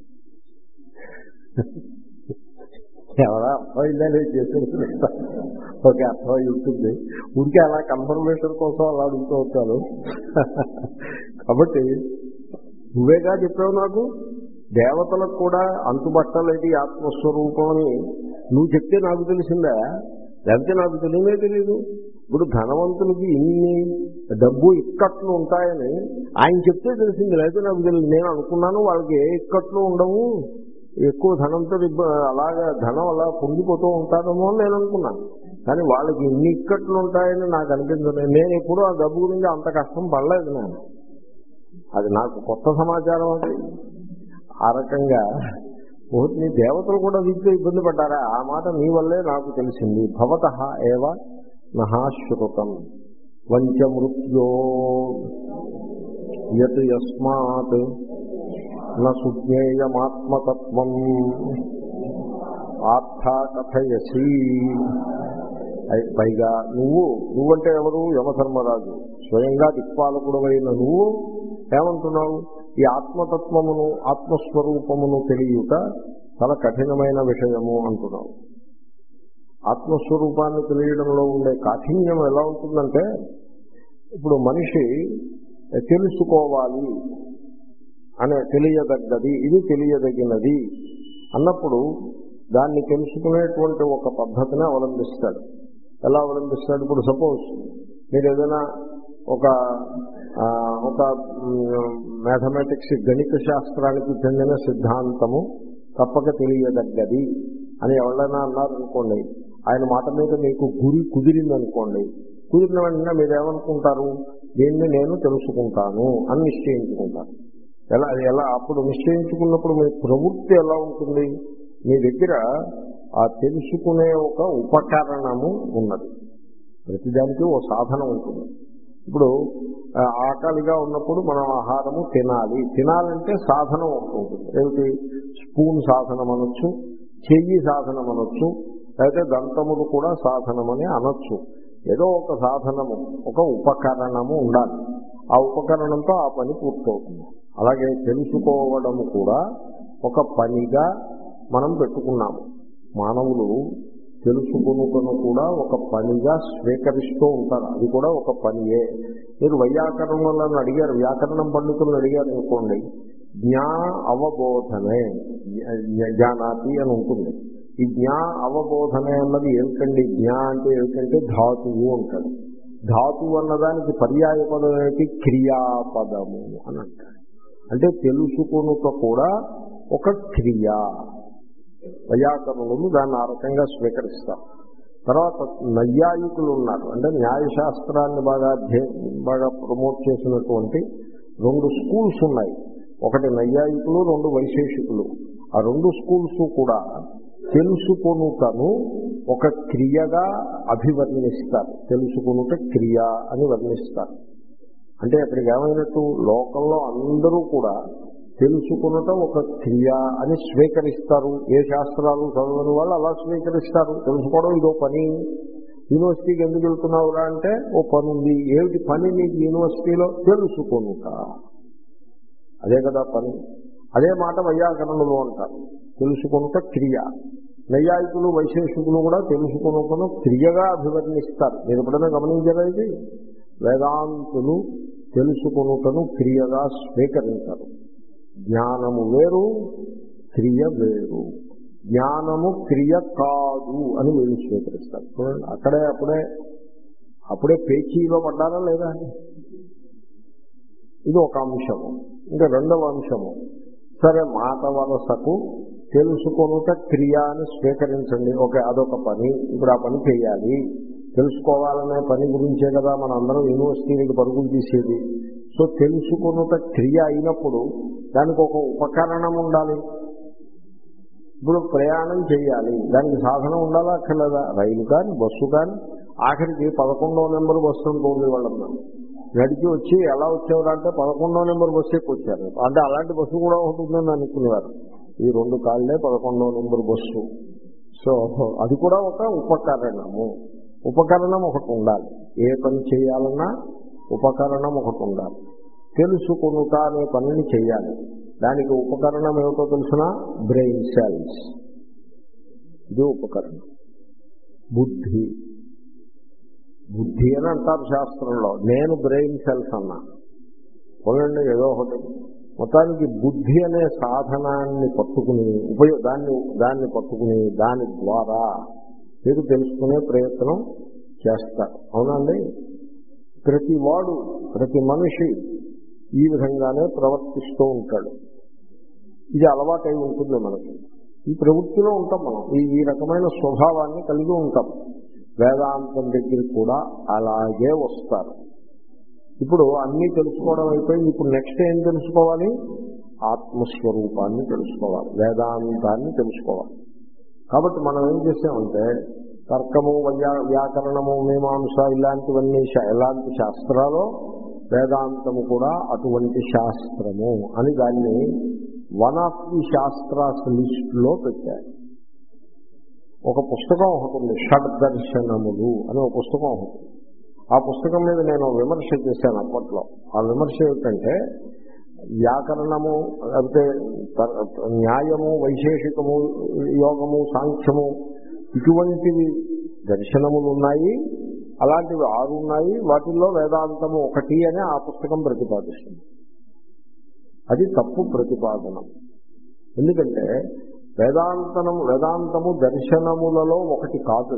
ఎవరా అర్థమైందని చేసేది ఓకే అర్థమై ఉంటుంది. ఊరికే అలా కన్ఫర్మేషన్ కోసం అలా అడుగుతూ ఉంటాను. కాబట్టి నువ్వేగా చెప్పావు నాకు, దేవతలకు కూడా అంతుబట్టలేది ఆత్మస్వరూపం అని నువ్వు చెప్తే నాకు తెలిసిందా, లేకపోతే నాకు తెలియనే తెలియదు. ఇప్పుడు ధనవంతులకి ఇన్ని డబ్బు ఇక్కట్లు ఉంటాయని ఆయన చెప్తే తెలిసింది, లేకపోతే నాకు తెలియదు. నేను అనుకున్నాను వాళ్ళకి ఏ ఇక్కట్లు ఉండవు, ఎక్కువ ధనంతో అలాగా ధనం అలా పొంగిపోతూ ఉంటారేమో అని నేను అనుకున్నాను. కానీ వాళ్ళకి ఇన్ని ఇక్కట్లు ఉంటాయని నాకు అనిపించలేదు. నేను ఎప్పుడూ ఆ డబ్బు గురించి అంత కష్టం పడలేదు. నేను అది నాకు కొత్త సమాచారం. అది ఆ రకంగా నీ దేవతలు కూడా వీటిలో ఇబ్బంది పడ్డారా, ఆ మాట నీ వల్లే నాకు తెలిసింది. భవతః ఏవ నహాశ్రుతం వంచ మృత్యో యత్ యస్మాత్ న సుజ్ఞేయమాత్మతత్వం ఆర్థ కథయసి. పైగా నువ్వు నువ్వంటే ఎవరు, యమధర్మరాజు స్వయంగా దిక్పాలకుడవైన నువ్వు ఏమంటున్నావు, ఈ ఆత్మతత్వమును ఆత్మస్వరూపమును తెలియట చాలా కఠినమైన విషయము అంటున్నావు. ఆత్మస్వరూపాన్ని తెలియడంలో ఉండే కాఠిన్యం ఎలా ఉంటుందంటే, ఇప్పుడు మనిషి తెలుసుకోవాలి అనే తెలియదగ్గది, ఇది తెలియదగినది అన్నప్పుడు దాన్ని తెలుసుకునేటువంటి ఒక పద్ధతిని అవలంబిస్తాడు. ఎలా అవలంబిస్తాడు? ఇప్పుడు సపోజ్ మీరు ఏదైనా ఒక ఒక మ్యాథమెటిక్స్ గణిత శాస్త్రానికి చెందిన సిద్ధాంతము తప్పక తెలియదగ్గది అని ఎవరైనా అన్నారనుకోండి, ఆయన మాట మీద మీకు గురి కుదిరిందనుకోండి, కుదిరిన వెంటనే మీరు ఏమనుకుంటారు, దీన్ని నేను తెలుసుకుంటాను అని నిశ్చయించుకుంటారు. ఎలా ఎలా అప్పుడు నిశ్చయించుకున్నప్పుడు మీ ప్రవృత్తి ఎలా ఉంటుంది? మీ దగ్గర ఆ తెలుసుకునే ఒక ఉపకరణము ఉన్నది. ప్రతిదానికి ఓ సాధనం ఉంటుంది. ఇప్పుడు ఆకలిగా ఉన్నప్పుడు మనం ఆహారము తినాలి. తినాలంటే సాధనం ఒకటి ఉంటుంది. ఏమిటి? స్పూన్ సాధనం అనొచ్చు, చెయ్యి సాధనం అనొచ్చు, అయితే దంతములు కూడా సాధనమని అనొచ్చు. ఏదో ఒక సాధనము, ఒక ఉపకరణము ఉండాలి. ఆ ఉపకరణంతో ఆ పని పూర్తవుతుంది. అలాగే తెలుసుకోవడము కూడా ఒక పనిగా మనం పెట్టుకున్నాము. మానవులు తెలుసుకునుటను కూడా ఒక పనిగా స్వీకరిస్తూ ఉంటారు. అది కూడా ఒక పనియే. మీరు వైయాకరణలను అడిగారు, వ్యాకరణం పండితులను అడిగారు అనుకోండి, జ్ఞా అవబోధనే జ్ఞానాతి అని ఉంటుంది. ఈ జ్ఞా అవబోధనే అన్నది ఏమిటండి? జ్ఞా అంటే ఏమిటంటే ధాతువు అంటాడు. ధాతువు అన్నదానికి పర్యాయ పదం ఏమిటి? క్రియాపదము అని అంటాడు. అంటే తెలుసుకునుట కూడా ఒక క్రియ. వైయాకరణులు దాన్ని ఆ రకంగా స్వీకరిస్తారు. తర్వాత నైయాయికులు ఉన్నారు. అంటే న్యాయశాస్త్రాన్ని బాగా బాగా ప్రమోట్ చేసినటువంటి రెండు స్కూల్స్ ఉన్నాయి. ఒకటి నైయాయికులు, రెండు వైశేషికులు. ఆ రెండు స్కూల్స్ కూడా తెలుసుకొనుటను ఒక క్రియగా అభివర్ణిస్తారు. తెలుసుకొనుట క్రియ అని వర్ణిస్తారు. అంటే అక్కడికి ఏమైనట్టు, లోకంలో అందరూ కూడా తెలుసుకున్నట ఒక క్రియ అని స్వీకరిస్తారు. ఏ శాస్త్రాలు చదవని వాళ్ళు అలా స్వీకరిస్తారు. తెలుసుకోవడం ఇదో పని. యూనివర్సిటీకి ఎందుకు వెళ్తున్నావురా అంటే ఓ పని ఉంది. ఏమిటి పని నీకు యూనివర్సిటీలో? తెలుసుకొనుట. అదే కదా పని. అదే మాట వైయాకరణులు అంటారు, తెలుసుకొనుట క్రియ. నైయాయికులు వైశేషికులు కూడా తెలుసుకొనుటను క్రియగా అభివర్ణిస్తారు. మీరు ఎప్పుడైనా గమనించారా ఇది? వేదాంతులు తెలుసుకొనుటను క్రియగా స్వీకరించారు. జ్ఞానము వేరు, క్రియ వేరు. జ్ఞానము క్రియ కాదు అని వీళ్ళు స్వీకరిస్తారు. చూడండి, అక్కడే అప్పుడే అప్పుడే పేచీలో పడ్డారా లేదా? ఇది ఒక అంశము. ఇంకా రెండవ అంశము, సరే మాట వరసకు తెలుసుకొనుట క్రియ అని స్వీకరించండి. ఓకే, అదొక పని. ఇప్పుడు ఆ పని చేయాలి. తెలుసుకోవాలనే పని గురించే కదా మన అందరం యూనివర్సిటీకి పరుగులు తీసేది. సో తెలుసుకొనుట క్రియ అయినప్పుడు దానికి ఒక ఉపకరణం ఉండాలి. ఇప్పుడు ప్రయాణం చేయాలి, దానికి సాధనం ఉండాలా అక్కర్లేదా? రైలు కానీ బస్సు కానీ, ఆఖరికి పదకొండవ నెంబర్ బస్సు ఉంటుంది. వాళ్ళన్నా నడిచి వచ్చి ఎలా వచ్చేవారు అంటే పదకొండవ నెంబర్ బస్సు ఎక్కువ వచ్చారు. అంటే అలాంటి బస్సు కూడా ఉంటుందని అనుకునేవారు. ఈ రెండు కాళ్ళే పదకొండవ నెంబర్ బస్సు. సో అది కూడా ఒక ఉపకరణము. ఉపకరణం ఒకటి ఉండాలి. ఏ పని చేయాలన్నా ఉపకరణం ఒకటి ఉండాలి. తెలుసుకొనుట అనే పనిని చేయాలి. దానికి ఉపకరణం ఏమిటో తెలిసిన? Brain cells. ఇది ఉపకరణం. బుద్ధి బుద్ధి అని అంటారు శాస్త్రంలో. నేను బ్రెయిన్ సెల్స్ అన్నా చూడండి, ఏదో ఒకటి. మొత్తానికి బుద్ధి అనే సాధనాన్ని పట్టుకుని ఉపయోగ దాన్ని దాన్ని పట్టుకుని దాని ద్వారా మీరు తెలుసుకునే ప్రయత్నం చేస్తారు. అవునండి, ప్రతి వాడు ప్రతి మనిషి ఈ విధంగానే ప్రవర్తిస్తూ ఉంటాడు. ఇది అలవాటై ఉంటుంది మనకి. ఈ ప్రవృత్తిలో ఉంటాం మనం. ఈ ఈ రకమైన స్వభావాన్ని కలిగి ఉంటాం. వేదాంతం దగ్గర కూడా అలాగే వస్తారు. ఇప్పుడు అన్నీ తెలుసుకోవడం అయిపోయింది. ఇప్పుడు నెక్స్ట్ ఏం తెలుసుకోవాలి? ఆత్మస్వరూపాన్ని తెలుసుకోవాలి, వేదాంతాన్ని తెలుసుకోవాలి. కాబట్టి మనం ఏం చేసామంటే తర్కము, వ్యా వ్యాకరణము, మీమాంస ఇలాంటివన్నీ ఎలాంటి శాస్త్రాలు, వేదాంతము కూడా అటువంటి శాస్త్రము అని దాన్ని వన్ ఆఫ్ ది శాస్త్రాస్ లిస్టులో పెట్టారు. ఒక పుస్తకం ఒకటి ఉంది, షడ్దర్శనములు అని ఒక పుస్తకం ఒకటి. ఆ పుస్తకం మీద నేను విమర్శ చేశాను అప్పట్లో. ఆ విమర్శ ఏమిటంటే వ్యాకరణము, లేకపోతే న్యాయము, వైశేషికము, యోగము, సాంఖ్యము ఇటువంటివి దర్శనములు ఉన్నాయి, అలాంటివి ఆరు ఉన్నాయి, వాటిల్లో వేదాంతము ఒకటి అని ఆ పుస్తకం ప్రతిపాదిస్తుంది. అది తప్పు ప్రతిపాదనం. ఎందుకంటే వేదాంతము వేదాంతము దర్శనములలో ఒకటి కాదు.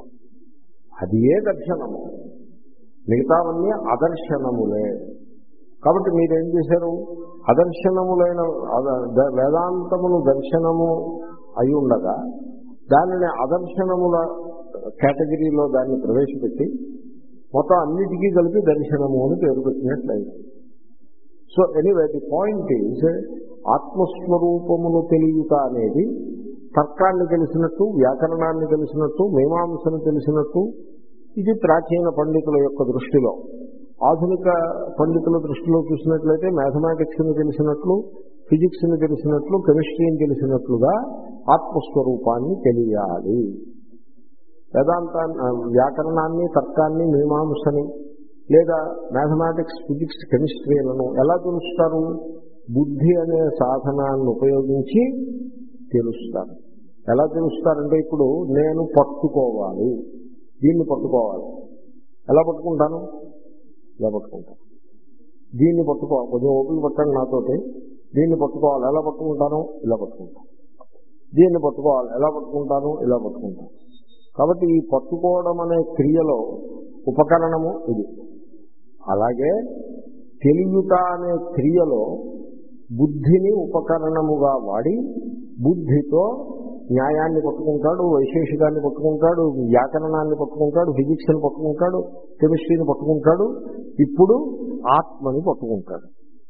అది ఏ దర్శనము, మిగతావన్నీ అదర్శనములే. కాబట్టి మీరేం చేశారు, అదర్శనములైన వేదాంతమును దర్శనము అయి ఉండగా దానిని అదర్శనముల కేటగిరీలో దాన్ని ప్రవేశపెట్టి మొత్తం అన్నిటికీ కలిపి దర్శనము అని పేరు పెట్టినట్లయింది. So anyway the point is, ఆత్మస్వరూపమును తెలియట అనేది తర్కాన్ని తెలిసినట్టు, వ్యాకరణాన్ని తెలిసినట్టు, మీమాంసను తెలిసినట్టు ఇది ప్రాచీన పండితుల యొక్క దృష్టిలో. ఆధునిక పండితుల దృష్టిలో చూసినట్లయితే మ్యాథమెటిక్స్ని తెలిసినట్లు, ఫిజిక్స్ని తెలిసినట్లు, కెమిస్ట్రీని తెలిసినట్లుగా ఆత్మస్వరూపాన్ని తెలియాలి. వేదాంతాన్ని, వ్యాకరణాన్ని, తర్కాన్ని, మీమాంసని లేదా మ్యాథమెటిక్స్, ఫిజిక్స్, కెమిస్ట్రీలను ఎలా తెలుస్తారు? బుద్ధి అనే సాధనాన్ని ఉపయోగించి తెలుస్తారు. ఎలా తెలుస్తారంటే, ఇప్పుడు నేను పట్టుకోవాలి, దీన్ని పట్టుకోవాలి. ఎలా పట్టుకుంటాను? ఇలా పట్టుకుంటాను. దీన్ని పట్టుకోవాలి, కొంచెం ఓపిక పట్టండి నాతోటి. దీన్ని పట్టుకోవాలి, ఎలా పట్టుకుంటాను? ఇలా పట్టుకుంటాను. దీన్ని పట్టుకోవాలి, ఎలా పట్టుకుంటాను? ఇలా పట్టుకుంటాను. కాబట్టి ఈ పట్టుకోవడం అనే క్రియలో ఉపకరణము ఇది. అలాగే తెలియుట అనే క్రియలో బుద్ధిని ఉపకరణముగా వాడి బుద్ధితో న్యాయాన్ని పట్టుకుంటాడు, వైశేషికాన్ని పట్టుకుంటాడు, వ్యాకరణాన్ని పట్టుకుంటాడు, ఫిజిక్స్ని పట్టుకుంటాడు, కెమిస్ట్రీని పట్టుకుంటాడు, ఇప్పుడు ఆత్మని పట్టుకుంటాడు.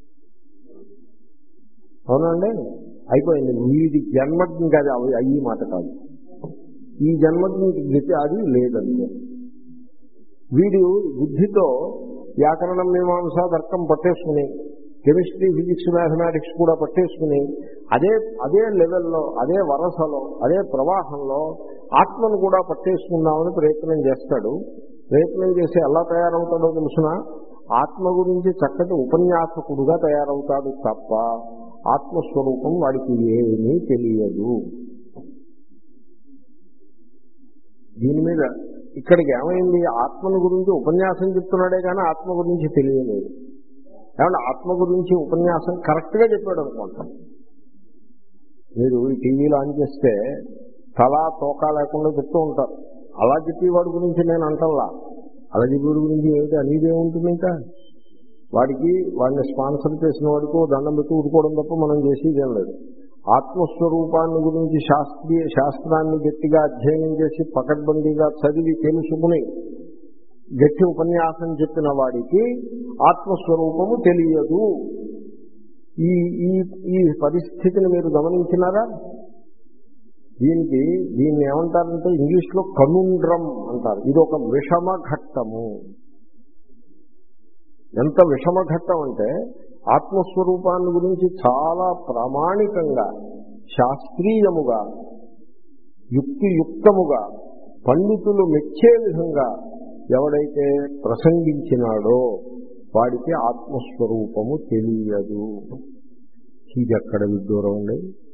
అవునండి, అయిపోయింది. వీడి జన్మకి కాదు అవి అయ్యి మాట కాదు. ఈ జన్మకి గతి అది లేదండి. వీడు బుద్ధితో వ్యాకరణం, మీమాంస, తర్కం పట్టేసుకుని, కెమిస్ట్రీ, ఫిజిక్స్, మ్యాథమెటిక్స్ కూడా పట్టేసుకుని అదే అదే లెవెల్లో, అదే వరసలో, అదే ప్రవాహంలో ఆత్మను కూడా పట్టేసుకుందామని ప్రయత్నం చేస్తాడు. ప్రయత్నం చేసి ఎలా తయారవుతాడో తెలుసిన, ఆత్మ గురించి చక్కటి ఉపన్యాసకుడుగా తయారవుతాడు తప్ప ఆత్మస్వరూపం వాడికి ఏమీ తెలియదు. దీని మీద ఇక్కడికి ఏమైంది, ఆత్మను గురించి ఉపన్యాసం చెప్తున్నాడే కానీ ఆత్మ గురించి తెలియలేదు. ఏమంటే ఆత్మ గురించి ఉపన్యాసం కరెక్ట్గా చెప్పాడు అనుకుంటాం. మీరు ఈ టీవీలో ఆన్ చేస్తే తలా తోకా లేకుండా చెప్తూ ఉంటారు. అలా చెప్పేవాడి గురించి నేను అంటల్లా. అలా చెప్పేవాడి గురించి ఏమిటి అనేది ఉంటుంది. ఇంకా వాడికి వాడిని స్పాన్సర్ చేసిన వాడికి దండం పెట్టి ఊరుకోవడం తప్ప మనం చేసేదేం లేదు. ఆత్మస్వరూపాన్ని గురించి శాస్త్రీయ శాస్త్రాన్ని గట్టిగా అధ్యయనం చేసి పకడ్బందీగా చదివి తెలుసుకుని గట్టి ఉపన్యాసం చెప్పిన వాడికి ఆత్మస్వరూపము తెలియదు. ఈ ఈ ఈ పరిస్థితిని మీరు గమనించినారా? దీనికి దీన్ని ఏమంటారంటే ఇంగ్లీష్లో కనుండ్రం అంటారు. ఇది ఒక విషమ ఘట్టము. ఎంత విషమ ఘట్టం అంటే ఆత్మస్వరూపాన్ని గురించి చాలా ప్రామాణికంగా, శాస్త్రీయముగా, యుక్తియుక్తముగా, పండితులు మెచ్చే విధంగా ఎవడైతే ప్రసంగించినాడో వాడికి ఆత్మస్వరూపము తెలియదు. ఇది ఎక్కడ విడ్డూరం అండి.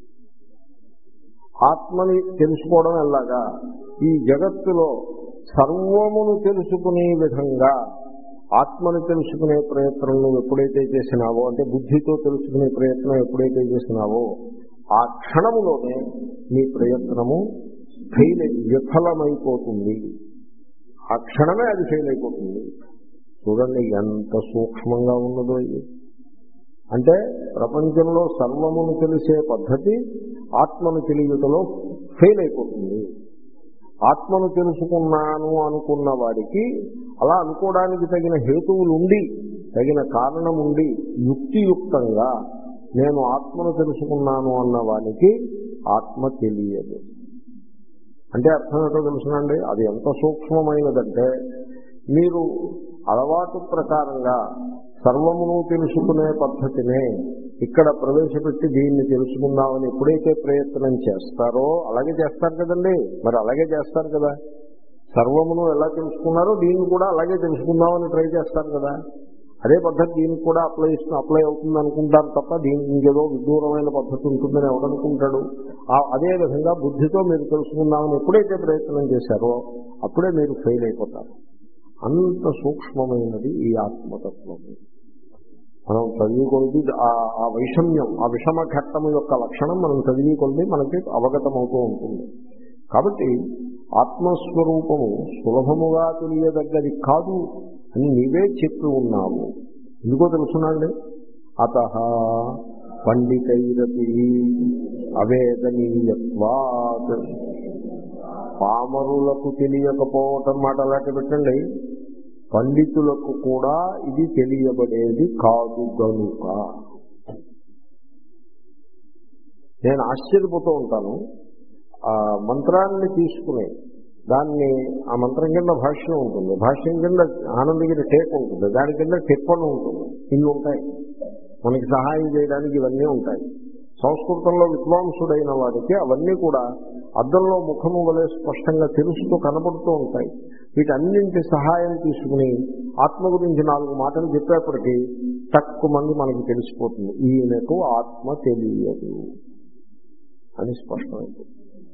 ఆత్మని తెలుసుకోవడం ఎలాగా? ఈ జగత్తులో సర్వమును తెలుసుకునే విధంగా ఆత్మను తెలుసుకునే ప్రయత్నం నువ్వు ఎప్పుడైతే చేసినావో, అంటే బుద్ధితో తెలుసుకునే ప్రయత్నం ఎప్పుడైతే చేసినావో ఆ క్షణములోనే నీ ప్రయత్నము ఫెయిల్ విఫలమైపోతుంది. ఆ క్షణమే అది ఫెయిల్ అయిపోతుంది. చూడండి ఎంత సూక్ష్మంగా ఉన్నదో ఇది. అంటే ప్రపంచంలో సర్వమును తెలిసే పద్ధతి ఆత్మను తెలియటలో ఫెయిల్ అయిపోతుంది. ఆత్మను తెలుసుకున్నాను అనుకున్న వాడికి అలా అనుకోవడానికి తగిన హేతువులు ఉండి, తగిన కారణం ఉండి, యుక్తియుక్తంగా నేను ఆత్మను తెలుసుకున్నాను అన్న వానికి ఆత్మ తెలియదు. అంటే అర్థం ఏంటో తెలుసునండి. అది ఎంత సూక్ష్మమైనదంటే మీరు అలవాటు ప్రకారంగా సర్వమును తెలుసుకునే పద్ధతినే ఇక్కడ ప్రవేశపెట్టి దీన్ని తెలుసుకుందామని ఎప్పుడైతే ప్రయత్నం చేస్తారో అలాగే చేస్తారు కదండి. మరి అలాగే చేస్తారు కదా. సర్వమును ఎలా తెలుసుకున్నారో దీన్ని కూడా అలాగే తెలుసుకుందామని ట్రై చేస్తారు కదా. అదే పద్ధతి దీనికి కూడా అప్లై అప్లై అవుతుంది అనుకుంటారు తప్ప దీనికి ఇంకేదో విదూరమైన పద్ధతి ఉంటుందని ఎవడనుకుంటాడు. అదే విధంగా బుద్ధితో మీరు తెలుసుకుందామని ఎప్పుడైతే ప్రయత్నం చేశారో అప్పుడే మీరు ఫెయిల్ అయిపోతారు. అంత సూక్ష్మమైనది ఈ ఆత్మతత్వం. మనం చదివి కొద్ది ఆ వైషమ్యం, ఆ విషమ ఘట్టము యొక్క లక్షణం మనం చదివి కొద్ది మనకి అవగతమవుతూ ఉంటుంది. కాబట్టి ఆత్మస్వరూపము సులభముగా తెలియదగ్గది కాదు అని నీవే చెప్పి ఉన్నావు. ఎందుకో తెలుసునండి, అతః పండితైరపి అవేదనీయత్వాత్, పామరులకు తెలియకపోవటం మాట అలాంటి పెట్టండి, పండితులకు కూడా ఇది తెలియబడేది కాదు గనుక. నేను ఆశ్చర్యపోతూ ఉంటాను, ఆ మంత్రాన్ని తీసుకుని దాన్ని ఆ మంత్రం కింద భాష్యం ఉంటుంది, భాష్యం కింద ఆనందగిరి టేక్ ఉంటుంది, దాని కింద టిప్పను ఉంటుంది, ఇవి ఉంటాయి మనకి సహాయం చేయడానికి, ఇవన్నీ ఉంటాయి. సంస్కృతంలో విద్వాంసుడైన వాడికి అవన్నీ కూడా అద్దంలో ముఖము వలె స్పష్టంగా తెలుస్తూ కనబడుతూ ఉంటాయి. వీటన్నింటి సహాయం తీసుకుని ఆత్మ గురించి నాలుగు మాటలు చెప్పేప్పటికీ తక్కువ మంది మనకి తెలిసిపోతుంది, ఈయనకు ఆత్మ తెలియదు అని స్పష్టమైంది.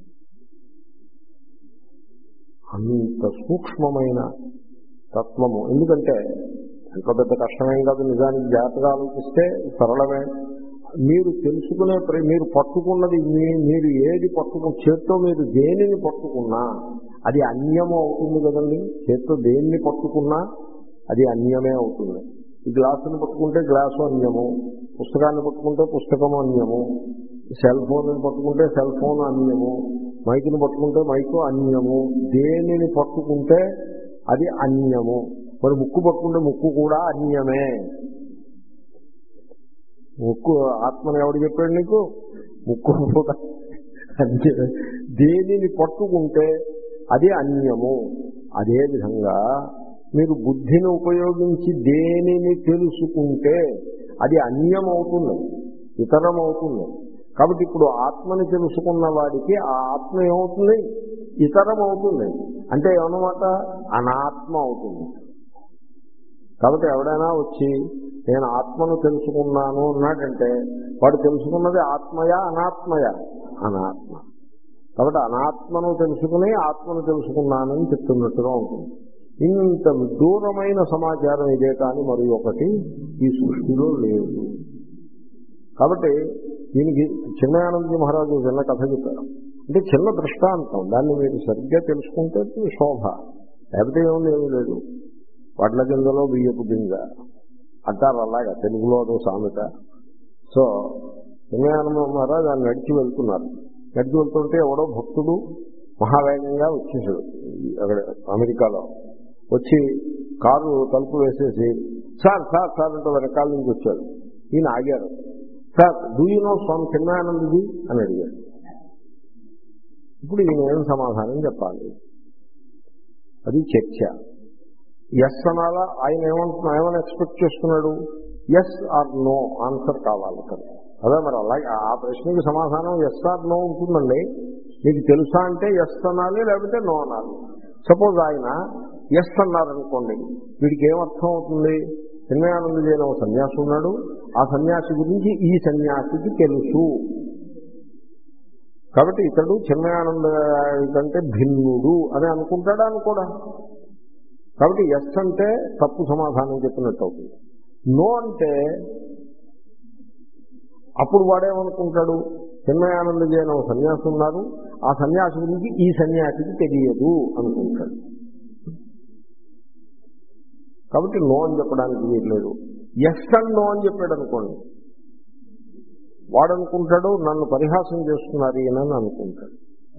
అంత సూక్ష్మమైన తత్వము. ఎందుకంటే ఎంత పెద్ద కష్టమేం కాదు, నిజానికి జాగ్రత్తగా ఆలోచిస్తే సరళమే. మీరు తెలుసుకునే మీరు పట్టుకున్నది, మీరు ఏది పట్టుకు చేత్తో మీరు దేనిని పట్టుకున్నా అది అన్యము అవుతుంది కదండి. చేత్తో దేన్ని పట్టుకున్నా అది అన్యమే అవుతుంది. ఈ గ్లాసుని పట్టుకుంటే గ్లాసు అన్యము, పుస్తకాన్ని పట్టుకుంటే పుస్తకము అన్యము, సెల్ ఫోన్ని పట్టుకుంటే సెల్ ఫోన్ అన్యము, మైకుని పట్టుకుంటే మైకు అన్యము. దేనిని పట్టుకుంటే అది అన్యము. మరి ముక్కు పట్టుకుంటే ముక్కు కూడా అన్యమే. ముక్కు ఆత్మని ఎవడు చెప్పాడు నీకు? ముక్కు కూడా అన్యమే. దేనిని పట్టుకుంటే అది అన్యము. అదేవిధంగా మీరు బుద్ధిని ఉపయోగించి దేనిని తెలుసుకుంటే అది అన్యమవుతుంది, ఇతరమవుతుంది. కాబట్టి ఇప్పుడు ఆత్మని తెలుసుకున్న వాడికి ఆ ఆత్మ ఏమవుతుంది? ఇతరం అవుతుంది. అంటే ఏమన్నమాట? అనాత్మ అవుతుంది. కాబట్టి ఎవడైనా వచ్చి నేను ఆత్మను తెలుసుకున్నాను అన్నాడంటే వాడు తెలుసుకున్నది ఆత్మయా అనాత్మయా? అనాత్మ. కాబట్టి అనాత్మను తెలుసుకుని ఆత్మను తెలుసుకున్నానని చెప్తున్నట్టుగా ఉంటుంది. ఇంత దూరమైన సమాచారం ఇదే కానీ మరి ఒకటి ఈ సృష్టిలో లేదు. కాబట్టి దీనికి చిన్మయానంద మహారాజు చిన్న కథ చెప్పారు. అంటే చిన్న దృష్టాంతం, దాన్ని మీరు సరిగ్గా తెలుసుకుంటే శోభ, లేకపోతే ఏమి ఏమీ లేదు. వడ్ల గింజలో బియ్యపు గింజ అంటారు, అలాగా తెలుగులో అదో సామెత. సో చిన్మయానంద మహారాజు ఆయన నడిచి వెళ్తున్నారు. నడిచి వెళ్తుంటే ఎవడో భక్తుడు మహావేగంగా వచ్చేసాడు. అక్కడ అమెరికాలో వచ్చి కారు తలుపు వేసేసి సార్ సార్ సార్ అంటే వెనకాల నుంచి వచ్చాడు. ఈయన ఆగాడు. Sir do you know Swami Chinmayanandaji అని అడిగాడు. ఇప్పుడు ఈయన ఏం సమాధానం చెప్పాలి? అది చర్చ. ఎస్ అనాలా? ఆయన ఏమంటున్నా ఏమైనా ఎక్స్పెక్ట్ చేస్తున్నాడు? ఎస్ ఆర్ నో ఆన్సర్ కావాలి కదా. అదే మరి అలాగే ఆ ప్రశ్నకి సమాధానం ఎస్ ఆర్ నో ఉంటుందండి. మీకు తెలుసా అంటే ఎస్ అనాలి, లేకపోతే నో అనాలి. సపోజ్ ఆయన ఎస్ అన్నారనుకోండి, వీడికి ఏమర్థం అవుతుంది? చిన్మయానందజీ అనే ఒక సన్యాసి ఉన్నాడు, ఆ సన్యాసి గురించి ఈ సన్యాసికి తెలుసు, కాబట్టి ఇతడు చిన్మయానంద కంటే భిన్నుడు అని అనుకుంటాడా? అనుకోడా? కాబట్టి ఎస్ అంటే తప్పు సమాధానం చెప్పినట్టు అవుతుంది. నో అంటే అప్పుడు వాడేమనుకుంటాడు? చిన్మయానందజీ అనే ఒక సన్యాసి ఉన్నారు, ఆ సన్యాసి గురించి ఈ సన్యాసికి తెలియదు అనుకుంటాడు. కాబట్టి నో అని చెప్పడానికి వీల్లేదు. ఎస్ అండ్ నో అని చెప్పాడు అనుకోండి, వాడు అనుకుంటాడు నన్ను పరిహాసం చేస్తున్నారు ఈయనని అనుకుంటాడు.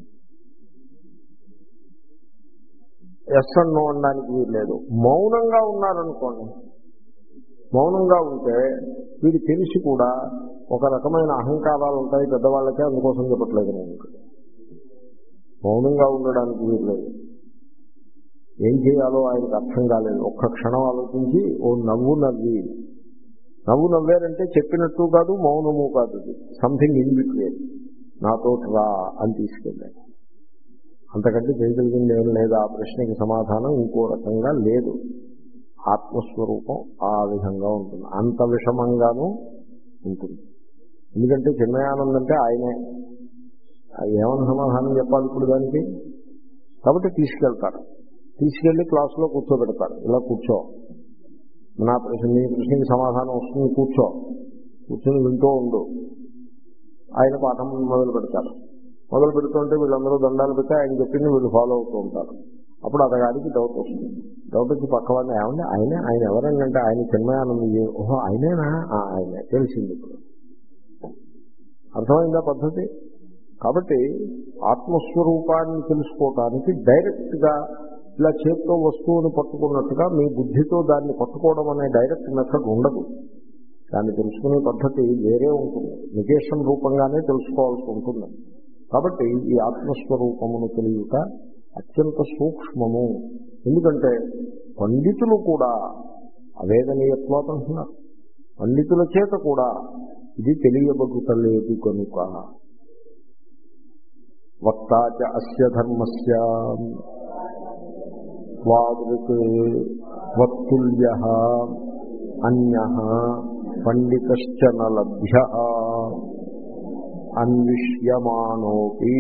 ఎస్ అండ్ నో అనడానికి వీల్లేదు. మౌనంగా ఉన్నారనుకోండి, మౌనంగా ఉంటే వీడు తెలిసి కూడా ఒక రకమైన అహంకారాలు ఉంటాయి పెద్దవాళ్ళకే, అందుకోసం చెప్పట్లేదు నేను. మౌనంగా ఉండడానికి వీల్లేదు. ఏం చేయాలో ఆయనకు అర్థం కాలేదు. ఒక్క క్షణం ఆలోచించి ఓ నవ్వు నవ్వి, నవ్వు నవ్వారంటే చెప్పినట్టు కాదు, మౌనము కాదు, సంథింగ్ ఇన్ బిట్వీన్, నాతో రా అని తీసుకెళ్ళాడు. అంతకంటే చేయగలిగింది ఏం లేదు. ఆ ప్రశ్నకి సమాధానం ఇంకో రకంగా లేదు. ఆత్మస్వరూపం ఆ విధంగా ఉంటుంది, అంత విషమంగానూ ఉంటుంది. ఎందుకంటే చిన్మయానంద అంటే ఆయనే. ఏమన్నా సమాధానం చెప్పాలి ఇప్పుడు దానికి? కాబట్టి తీసుకెళ్తారు. తీసుకెళ్లి క్లాసులో కూర్చోబెడతారు. ఇలా కూర్చో, నా ప్రశ్న నీ ప్రశ్నకి సమాధానం వస్తుంది, కూర్చో, కూర్చొని వింటూ ఉండు. ఆయన పాఠం మొదలు పెడతారు. మొదలు పెడుతుంటే వీళ్ళందరూ దండాలు పెట్టి ఆయన చెప్పింది వీళ్ళు ఫాలో అవుతూ ఉంటారు. అప్పుడు అతగాడికి డౌట్ వస్తుంది. డౌట్ వచ్చి పక్కవాడిని ఏమంటే ఆయనే ఆయన ఎవరంటే ఆయన చిన్మయానందజీ. ఓహో ఆయనేనా? ఆయనే తెలిసింది. ఇప్పుడు అర్థమైందా పద్ధతి? కాబట్టి ఆత్మస్వరూపాన్ని తెలుసుకోవటానికి డైరెక్ట్గా ఇలా చేతితో వస్తువుని పట్టుకున్నట్టుగా మీ బుద్ధితో దాన్ని పట్టుకోవడం అనే డైరెక్ట్ మెథడ్ ఉండదు. దాన్ని తెలుసుకునే పద్ధతి వేరే ఉంటుంది. నిగేషన్ రూపంగానే తెలుసుకోవాల్సి ఉంటుంది. కాబట్టి ఈ ఆత్మస్వరూపమును తెలియక అత్యంత సూక్ష్మము. ఎందుకంటే పండితులు కూడా అవేదనీయత్వాత్ అంటున్నారు. పండితుల చేత కూడా ఇది తెలియబడుటలేదు కనుక వక్తాచ అస్య ధర్మస్య వాదృక్ వత్తుల్యః అన్యః పండితశ్చ న లభ్యః అన్విష్యమానోపి.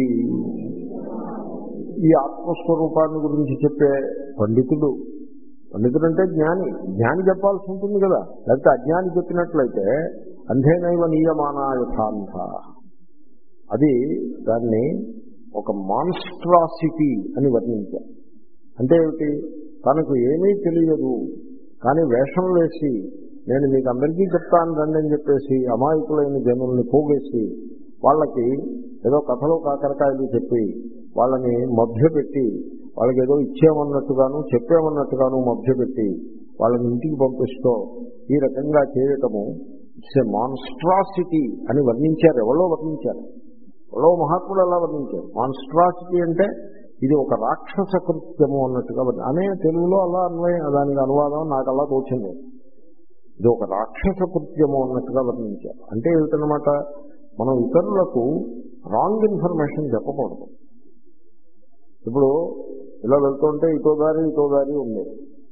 ఈ ఆత్మస్వరూపాన్ని గురించి చెప్పే పండితుడు, పండితుడు అంటే జ్ఞాని, జ్ఞాని చెప్పాల్సి ఉంటుంది కదా. లేకపోతే అజ్ఞాని చెప్పినట్లయితే అంధేనైవ నీయమానా యథాంధ. అది దాన్ని ఒక మాన్స్ట్రాసిటీ అని వర్ణించారు. అంటే ఏమిటి? తనకు ఏమీ తెలియదు కానీ వేషం వేసి నేను మీకు అందరికీ చెప్తాను రండి అని చెప్పేసి అమాయకులైన జనుల్ని పోగేసి వాళ్ళకి ఏదో కథలో కాకరకాయలు చెప్పి వాళ్ళని మభ్యపెట్టి వాళ్ళకి ఏదో ఇచ్చేమన్నట్టుగాను చెప్పేమన్నట్టుగాను మభ్యపెట్టి వాళ్ళని ఇంటికి పంపిస్తూ ఈ రకంగా చేయటము ఇట్స్ ఏ మాన్స్ట్రాసిటీ అని వర్ణించారు. ఎవరో వర్ణించారు, ఎవరో మహాత్ముడు అలా వర్ణించారు. మాన్స్ట్రాసిటీ అంటే ఇది ఒక రాక్షస కృత్యము అన్నట్టుగా అనే తెలుగులో అలా అన్వయ దానికి అనువాదం నాకు అలా తోచింది. ఇది ఒక రాక్షస కృత్యము అన్నట్టుగా వర్ణించారు. అంటే ఏమిటనమాట, మనం ఇతరులకు రాంగ్ ఇన్ఫర్మేషన్ చెప్పకూడదు. ఇప్పుడు ఇలా వెళ్తుంటే ఇటో దారి ఇటో దారి ఉంది.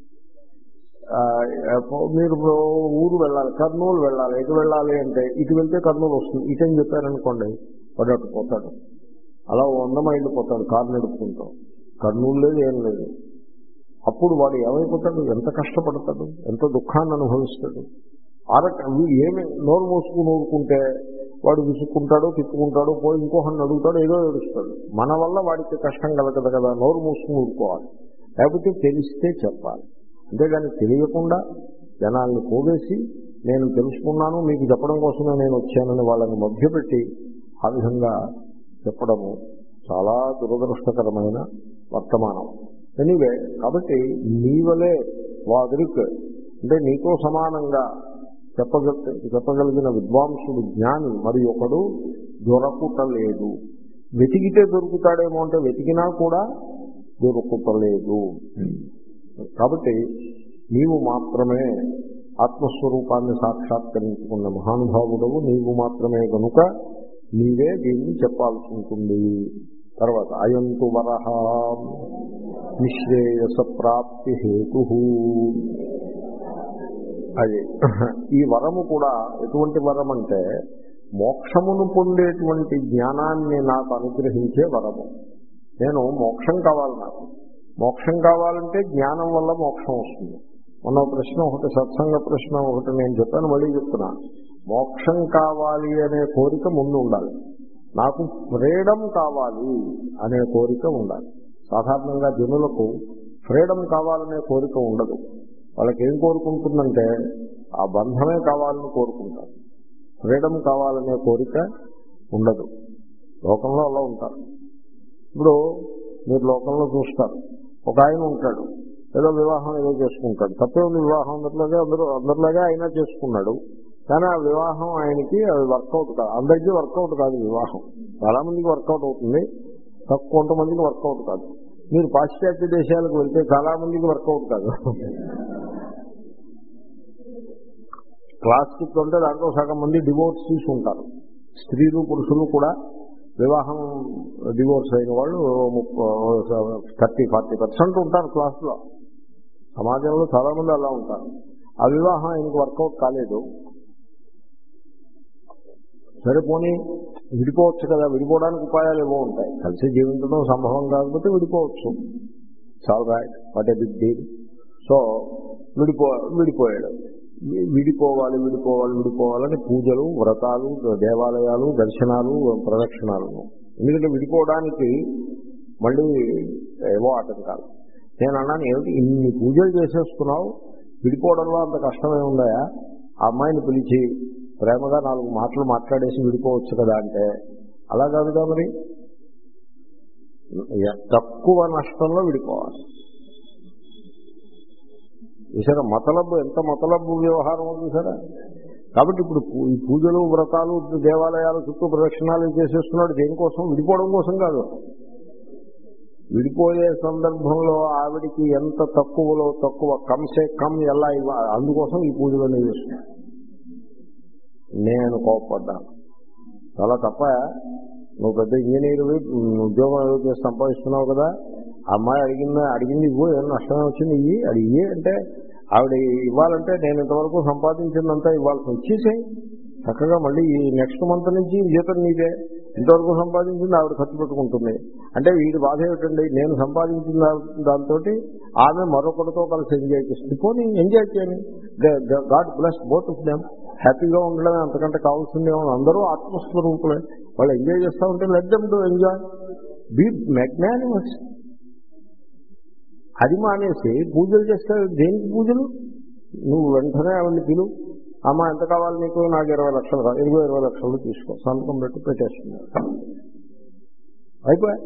మీరు ఊరు వెళ్ళాలి, కర్నూలు వెళ్ళాలి. ఎటు వెళ్ళాలి అంటే ఇటు వెళ్తే కర్నూలు వస్తుంది. ఇటని చెప్పారనుకోండి వాడు అటు పోతాడు. అలా వంద మైళ్ళు పోతాడు కారు నడుపుకుంటాం. కర్నూలు లేదు, ఏం లేదు. అప్పుడు వాడు ఏమైపోతాడు, ఎంత కష్టపడతాడు, ఎంత దుఃఖాన్ని అనుభవిస్తాడు. ఆరక ఏమి నోరు మూసుకుని ఊరుకుంటే వాడు విసుక్కుంటాడు, తిప్పుకుంటాడు, పోయి ఇంకోహన్ని అడుగుతాడు, ఏదో ఏడుస్తాడు. మన వల్ల వాడికి కష్టం కలగదు కదా, నోరు మూసుకుని ఊరుకోవాలి. లేకపోతే తెలిస్తే చెప్పాలి. అంతేగాని తెలియకుండా జనాల్ని పోగేసి నేను తెలుసుకున్నాను మీకు చెప్పడం కోసమే నేను వచ్చానని వాళ్ళని మభ్యపెట్టి ఆ విధంగా చెప్పడము చాలా దురదృష్టకరమైన వర్తమానం. ఎనీవే, కాబట్టి నీవలే వాదృక్ అంటే నీతో సమానంగా చెప్పగ చెప్పగలిగిన విద్వాంసుడు జ్ఞాని మరి ఒకడు దొరకుటలేదు. వెతికితే దొరుకుతాడేమో అంటే వెతికినా కూడా దొరుకుతలేదు. కాబట్టి నీవు మాత్రమే ఆత్మస్వరూపాన్ని సాక్షాత్కరించుకున్న మహానుభావుడవు నీవు మాత్రమే కనుక నీవే దీన్ని చెప్పాల్సి ఉంటుంది. తర్వాత అయంతు వరహ నిశ్రేయస ప్రాప్తి హేతు. అది ఈ వరము కూడా ఎటువంటి వరం అంటే మోక్షమును పొందేటువంటి జ్ఞానాన్ని నాకు అనుగ్రహించే వరము. నేను మోక్షం కావాలి, నాకు మోక్షం కావాలంటే జ్ఞానం వల్ల మోక్షం వస్తుంది. మొన్న ప్రశ్న ఒకటి, సత్సంగ ప్రశ్న ఒకటి నేను చెప్పాను, మళ్ళీ చెప్తున్నా. మోక్షం కావాలి అనే కోరిక ముందు ఉండాలి. నాకు ఫ్రీడమ్ కావాలి అనే కోరిక ఉండాలి. సాధారణంగా జనులకు ఫ్రీడమ్ కావాలనే కోరిక ఉండదు. వాళ్ళకి ఏం కోరుకుంటుందంటే ఆ బంధమే కావాలని కోరుకుంటారు. ఫ్రీడమ్ కావాలనే కోరిక ఉండదు. లోకంలో అలా ఉంటారు. ఇప్పుడు మీరు లోకంలో చూస్తారు, ఒక ఆయన ఉంటాడు, ఏదో వివాహం ఏదో చేసుకుంటాడు. తప్పే ఉంది, వివాహం అందరిలాగే అందరూ అందరిలాగే అయినా చేసుకున్నాడు. కానీ ఆ వివాహం ఆయనకి అది వర్కౌట్ కాదు. అందరికీ వర్కౌట్ కాదు వివాహం. చాలా మందికి వర్కౌట్ అవుతుంది, తక్కువ కొంతమందికి వర్కౌట్ కాదు. మీరు పాశ్చాత్య దేశాలకు వెళ్తే చాలా మందికి వర్కౌట్ కాదు. క్లాసిక్ ఉంటే దాంట్లో సగం మంది డివోర్స్ తీసుకుంటారు. స్త్రీలు పురుషులు కూడా వివాహం డివోర్స్ అయిన వాళ్ళు థర్టీ ఫార్టీ పర్సెంట్ ఉంటారు క్లాసులో. సమాజంలో చాలా మంది అలా ఉంటారు. ఆ వివాహం ఆయనకు వర్కౌట్ కాలేదు. సరిపోని విడిపోవచ్చు కదా, విడిపోవడానికి ఉపాయాలు ఏవో ఉంటాయి. కలిసి జీవించడం సంభవం కాకపోతే విడిపోవచ్చు. చాలా right, what a big deal. So విడిపో విడిపోయాడు విడిపోవాలి విడిపోవాలి విడిపోవాలని పూజలు, వ్రతాలు, దేవాలయాలు, దర్శనాలు, ప్రదక్షిణాలు. ఎందుకంటే విడిపోవడానికి మళ్ళీ ఏవో ఆటంకాలు. నేను అన్నాను, ఏమిటి ఇన్ని పూజలు చేసేస్తున్నావు, విడిపోవడంలో అంత కష్టమే ఉందాయా? ఆ అమ్మాయిని పిలిచి ప్రేమగా నాలుగు మాటలు మాట్లాడేసి విడిపోవచ్చు కదా అంటే, అలా కాదుగా మరి, తక్కువ నష్టంలో విడిపోవాలి. చూసారా మతలబు, ఎంత మతలబు వ్యవహారం చూసారా. కాబట్టి ఇప్పుడు ఈ పూజలు వ్రతాలు దేవాలయాల చుట్టూ ప్రదక్షిణాలు చేసేస్తున్నాడు దేనికోసం? విడిపోవడం కోసం కాదు. విడిపోయే సందర్భంలో ఆవిడికి ఎంత తక్కువలో తక్కువ కంసే కమ్ ఎలా ఇవ్వాలి, అందుకోసం ఈ పూజలు చేస్తున్నాడు. నేను కోప్పడ్డాను, చాలా తప్ప. నువ్వు పెద్ద ఇంజనీర్వి, ఉద్యోగం ఏదో చేసి సంపాదిస్తున్నావు కదా, ఆ అమ్మాయి అడిగిందా అడిగింది ఇవ్వు, ఏమన్నా నష్టమే వచ్చింది ఇవి అది ఇవి అంటే, ఆవిడ ఇవ్వాలంటే నేను ఇంతవరకు సంపాదించిందంతా ఇవ్వాల్సి వచ్చేసాయి. చక్కగా మళ్ళీ ఈ నెక్స్ట్ మంత్ నుంచి జీతం నీదే, ఇంతవరకు సంపాదించింది ఆవిడ ఖర్చు పెట్టుకుంటుంది అంటే వీడి బాధ ఏమిటండి? నేను సంపాదించిన దాంతో ఆమె మరొకరితో కలిసి ఎంజాయ్ చేస్తుంది. పోనీ ఎంజాయ్ చేయని, God bless both of them. హ్యాపీగా ఉండడమే, అంతకంటే కావాల్సిందే. అందరూ ఆత్మస్వరూపులే, వాళ్ళు ఎంజాయ్ చేస్తూ ఉంటే let them to enjoy, be magnanimous. అది మానేసి పూజలు చేస్తే దేనికి పూజలు? నువ్వు వెంటనే ఆవిడ్ని పిలు, అమ్మ ఎంత కావాలి నీకు? నాకు ఇరవై లక్షలు కాదు, ఇరవై ఇరవై లక్షలు తీసుకో, సంతకం పెట్టి పెట్టేస్తున్నారు, అయిపోయా.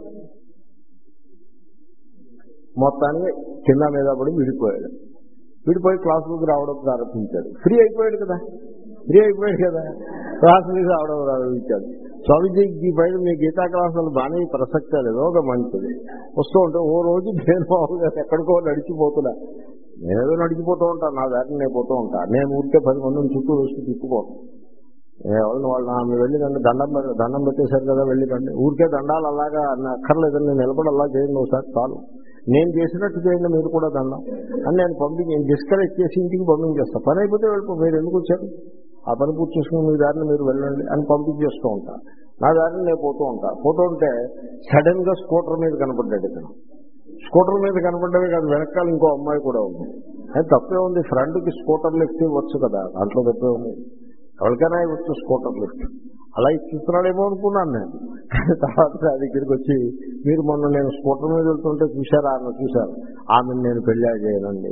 మొత్తానికి కింద మీద పడి విడిపోయాడు. విడిపోయి క్లాసులకు రావడం ప్రారంభించాడు. ఫ్రీ అయిపోయాడు కదా, ఫ్రీ అయిపోయాడు కదా, క్లాసులకు రావడం ప్రారంభించాడు. స్వామిజీ ఈ పైన మీ గీతా క్లాసులు బాగానే ప్రసక్తే లేదు, ఒక మంచిది. వస్తూ ఉంటే ఓ రోజు నేను ఎక్కడికో నడిచిపోతున్నా, నేనేదో నడిచిపోతూ ఉంటాను, నా దారిని నేను పోతూ ఉంటాను. నేను ఊరికే పది మందిని చుట్టూ వేసి తిప్పుకోను. ఎవరిని వాళ్ళు ఆమె వెళ్ళి రండి, దండం దండం పెట్టేశారు కదా వెళ్ళి రండి, ఊరికే దండాలు అలాగా అక్కర్లేదని నేను నిలబడి అలా చేయండి ఒకసారి చాలు, నేను చేసినట్టు చేయండి మీరు కూడా దండం అని నేను పంపించి నేను డిస్కరేజ్ చేసి ఇంటికి పంపించేస్తాను. పని అయిపోతే వెళ్ళిపో, మీరు ఎందుకు వచ్చారు, ఆ పని పూర్తి చేసుకుని మీ దారిని మీరు వెళ్ళండి అని పంపించేస్తూ ఉంటాను. నా దారిని నేను పోతూ ఉంటాను. పోతూ ఉంటే సడన్ గా స్కూటర్ మీద కనపడ్డాడు. ఇక్కడ స్కూటర్ మీద కనపడ్డమే కాదు, వెనకాల ఇంకో అమ్మాయి కూడా ఉంది. అది తప్పే ఉంది, ఫ్రంట్ కి స్కూటర్ లిఫ్ట్ ఇవ్వచ్చు కదా, దాంట్లో తప్పే ఉంది. ఎవరికైనా ఇవ్వచ్చు స్కూటర్ లిఫ్ట్, అలా ఇస్తున్నాడేమో అనుకున్నాను నేను. తర్వాత దగ్గరికి వచ్చి, మీరు మొన్న నేను స్కూటర్ మీద వెళ్తుంటే చూశారా అన్న, చూశారు, ఆమెను నేను పెళ్ళి చేయనండి.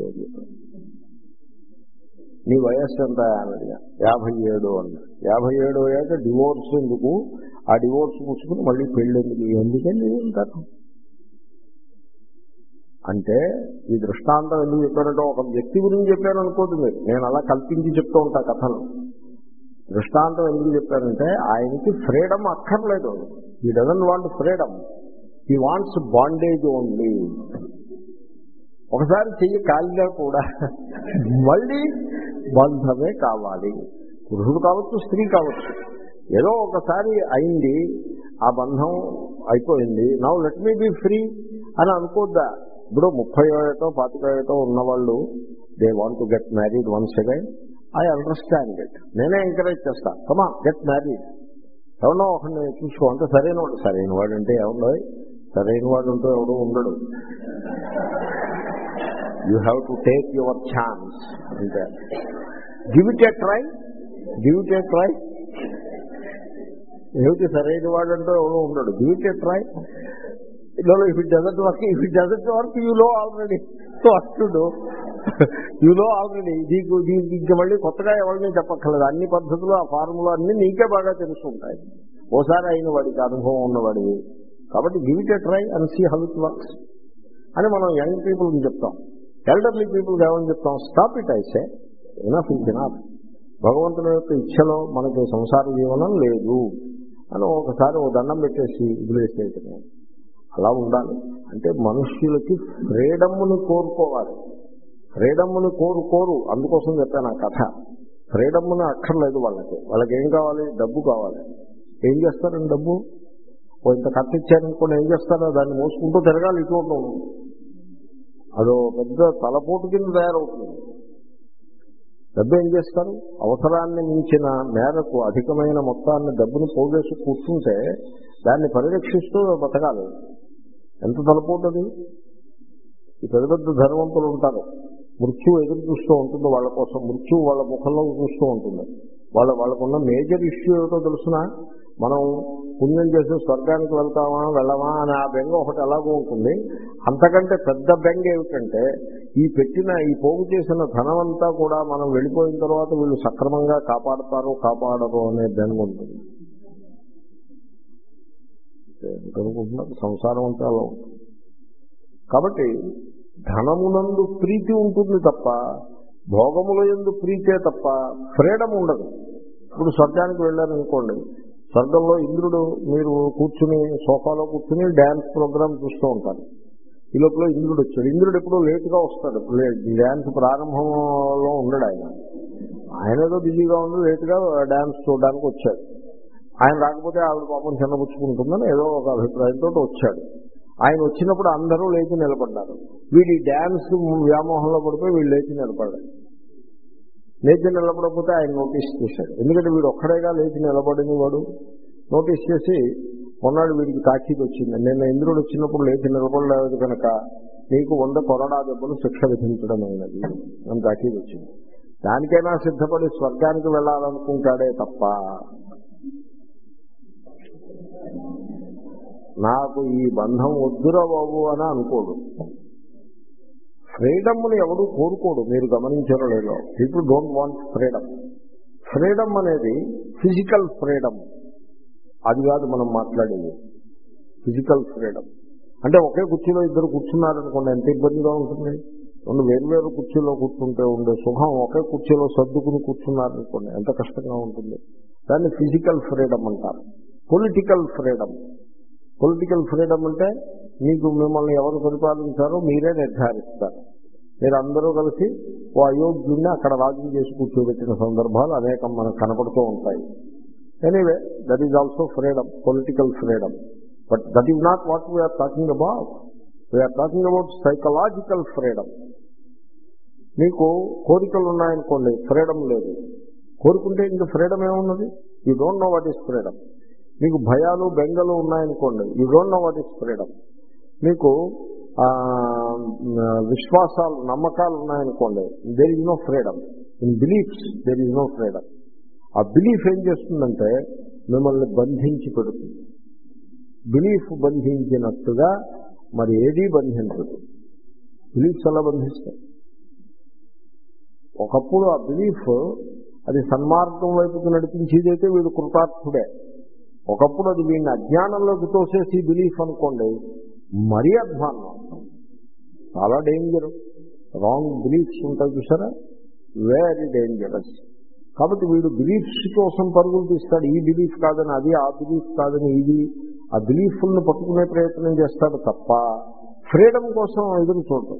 నీ వయస్సు ఎంత అన్నదిగా, యాభై ఏడు అన్న. యాభై ఏడు అయ్యాక డివోర్స్ ఎందుకు, ఆ డివోర్స్ పుచ్చుకుని మళ్ళీ పెళ్ళి ఎందుకు, ఎందుకండి ఉంటారు అంటే. ఈ దృష్టాంతం ఎందుకు చెప్పారంటే ఒక వ్యక్తి గురించి చెప్పాను అనుకోదు మీరు, నేను అలా కల్పించి చెప్తూ ఉంటా కథలు. దృష్టాంతం ఎందుకు చెప్పారంటే ఆయనకి ఫ్రీడమ్ అక్కర్లేదు, he doesn't want freedom, he wants bondage only. ఒకసారి చెయ్యి కాలిగా కూడా మళ్ళీ బంధమే కావాలి, పురుషుడు కావచ్చు స్త్రీ కావచ్చు. ఏదో ఒకసారి అయింది, ఆ బంధం అయిపోయింది, now let me be free అని అనుకోద్దా. ఇప్పుడు ముప్పై ఏటో పాతిక ఏటో ఉన్నవాళ్ళు they want to get married once again, I understand it, నేనే ఎంకరేజ్ చేస్తా, కమా గెట్ మ్యారీడ్. ఎవరినో ఒకరిని చూసుకో అంటే సరైన వాడు, సరైన వాడు అంటే ఎవడో, సరైన వాడు ఉంటూ ఎవడో ఉండడు. You have to take your chance అంటే, give it a try, give it a try. ఏమిటి సరైన వాడు అంటూ ఎవడో ఉండడు, give it a try. If it doesn't work, if it doesn't work you know already what to do, you know already. నీకు దీనికి మళ్ళీ కొత్తగా ఎవరిని చెప్పక్కర్లేదు, అన్ని పద్ధతులు ఆ ఫార్ములా అన్ని నీకే బాగా తెలుసుకుంటాయి, ఓసారి అయిన వాడికి అనుభవం ఉన్నవాడివి. కాబట్టి give it a try and see how it works అని మనం యంగ్ పీపుల్ని చెప్తాం. ఎల్డర్లీ పీపుల్కి ఏమని చెప్తాం, స్టాప్ ఇట్ అయితే, ఇనఫ్ ఇస్ ఇనఫ్, భగవంతుని యొక్క ఇచ్ఛలో మనకి సంసార జీవనం లేదు అని ఒకసారి ఓ దండం పెట్టేసి వదిలేసేయటమే. అలా ఉండాలి. అంటే మనుష్యులకి ఫ్రీడమ్ని కోరుకోవాలి, ఫ్రీడమ్ని కోరుకోరు. అందుకోసం చెప్పాను ఆ కథ. ఫ్రీడమ్ని అక్కర్లేదు వాళ్ళకి, వాళ్ళకి ఏం కావాలి, డబ్బు కావాలి. ఏం చేస్తారండి డబ్బు, ఓ ఇంత ఖర్చు ఇచ్చారనుకోండి, ఏం చేస్తారో దాన్ని మోసుకుంటూ తిరగాలి ఇటు. అదో పెద్ద తలపోటు కింద తయారవుతుంది. డబ్బు ఏం చేస్తారు, అవసరాన్ని మించిన మేరకు అధికమైన మొత్తాన్ని డబ్బును పోగేసి కూర్చుంటే దాన్ని పరిరక్షిస్తూ బతకాలి. ఎంత తలపోతుంది. ఈ పెద్ద పెద్ద ధనవంతులు ఉంటారు, మృత్యువు ఎదురు చూస్తూ ఉంటుంది వాళ్ళ కోసం, మృత్యువు వాళ్ళ ముఖంలో చూస్తూ ఉంటుంది. వాళ్ళ వాళ్ళకున్న మేజర్ ఇష్యూ ఏమిటో తెలుసిన, మనం పుణ్యం చేసి స్వర్గానికి వెళ్తామా వెళ్ళమా అని ఆ బెంగ ఒకటి ఎలాగో ఉంటుంది. అంతకంటే పెద్ద బెంగ ఏమిటంటే ఈ పెట్టిన ఈ పోగు చేసిన ధనమంతా కూడా మనం వెళ్ళిపోయిన తర్వాత వీళ్ళు సక్రమంగా కాపాడతారు కాపాడరు అనే బెంగ ఉంటుంది. అనుకుంటున్నారు సంసారం అంతా అలా ఉంటుంది. కాబట్టి ధనమునందు ప్రీతి ఉంటుంది తప్ప భోగముల యందు ప్రీతే తప్ప ఫ్రీడమ్ ఉండదు. ఇప్పుడు స్వర్గానికి వెళ్ళారనుకోండి, స్వర్గంలో ఇంద్రుడు మీరు కూర్చుని సోఫాలో కూర్చుని డ్యాన్స్ ప్రోగ్రామ్ చూస్తూ ఉంటారు. ఈ లోపల ఇంద్రుడు వచ్చాడు. ఇంద్రుడు ఎప్పుడూ లేటుగా వస్తాడు, డ్యాన్స్ ప్రారంభంలో ఉండడు. ఆయన ఆయన ఏదో బిజీగా ఉండి లేటుగా డ్యాన్స్ చూడడానికి వచ్చాడు. ఆయన రాకపోతే ఆవిడ పాపం చిన్నపుచ్చుకుంటుందని ఏదో ఒక అభిప్రాయంతో వచ్చాడు. ఆయన వచ్చినప్పుడు అందరూ లేచి నిలబడ్డారు. వీడి డ్యాన్స్ వ్యామోహంలో పడిపోయి వీళ్ళు లేచి నిలబడ్డారు. లేచి నిలబడకపోతే ఆయన నోటీస్ చేశాడు. ఎందుకంటే వీడు ఒక్కడేగా లేచి నిలబడిన వాడు. నోటీస్ చేసి మొన్నాడు వీడికి తాకీదు వచ్చింది, నేను ఇంద్రుడు వచ్చినప్పుడు లేచి నిలబడలేదు కనుక నీకు వంద కొరడా దెబ్బలు శిక్ష విధించడం అయినది అని తాకీదు వచ్చింది. దానికైనా సిద్ధపడి స్వర్గానికి వెళ్ళాలనుకుంటాడే తప్ప నాకు ఈ బంధం వద్దురా బాబు అని అనుకోడు. ఫ్రీడమ్ని ఎవడు కోరుకోడు. మీరు గమనించారో లేదో, people don't want freedom. Freedom అనేది ఫిజికల్ ఫ్రీడమ్, అది కాదు మనం మాట్లాడేది. ఫిజికల్ ఫ్రీడమ్ అంటే ఒకే కుర్చీలో ఇద్దరు కూర్చున్నారనుకోండి ఎంత ఇబ్బందిగా ఉంటుంది. రెండు వేరువేరు కుర్చీలో కూర్చుంటే ఉండే సుఖం ఒకే కుర్చీలో సర్దుకుని కూర్చున్నారనుకోండి ఎంత కష్టంగా ఉంటుంది. దాన్ని ఫిజికల్ ఫ్రీడమ్ అంటారు. పొలిటికల్ ఫ్రీడమ్, పొలిటికల్ ఫ్రీడమ్ అంటే మీకు మిమ్మల్ని ఎవరు పరిపాలించారో మీరే నిర్ధారిస్తారు. మీరు అందరూ కలిసి ఓ అయోగ్యుడిని అక్కడ రాజ్యం చేసి కూర్చోబెట్టిన సందర్భాలు అనేకం మనకు కనపడుతూ ఉంటాయి. Anyway, that is also freedom, political freedom. But that is not what we're talking about. We're talking about psychological freedom. మీకు కోరికలు ఉన్నాయనుకోండి, ఫ్రీడమ్ లేదు. కోరుకుంటే ఇంకా ఫ్రీడమ్ ఏమున్నది? You don't know what is freedom. మీకు భయాలు బెంగలు ఉన్నాయనుకోండి, you don't know what is freedom. మీకు విశ్వాసాలు నమ్మకాలు ఉన్నాయనుకోండి, there is no freedom. In beliefs there is no freedom. ఆ బిలీఫ్ ఏం చేస్తుందంటే మిమ్మల్ని బంధించి పెడుతుంది. బిలీఫ్ బంధించినట్టుగా మరి ఏదీ బంధించదు. బిలీఫ్స్ ఎలా బంధిస్తాయి? ఒకప్పుడు ఆ బిలీఫ్ అది సన్మార్గం వైపుకు నడిపించేదైతే వీడు కృతార్థుడే. ఒకప్పుడు అది వీడిని అజ్ఞానంలోకి తోసేసి బిలీఫ్ అనుకోండి, మరీ అధ్వానం, చాలా డేంజర్. రాంగ్ బిలీఫ్స్ ఉంటాయి చూసారా, వెరీ డేంజరస్. కాబట్టి వీడు బిలీఫ్స్ కోసం పరుగులు తీస్తాడు. ఈ బిలీఫ్ కాదని అది, ఆ బిలీఫ్ కాదని ఇది, ఆ బిలీఫ్లను పట్టుకునే ప్రయత్నం చేస్తాడు తప్ప ఫ్రీడమ్ కోసం ఎదురు చూడదు.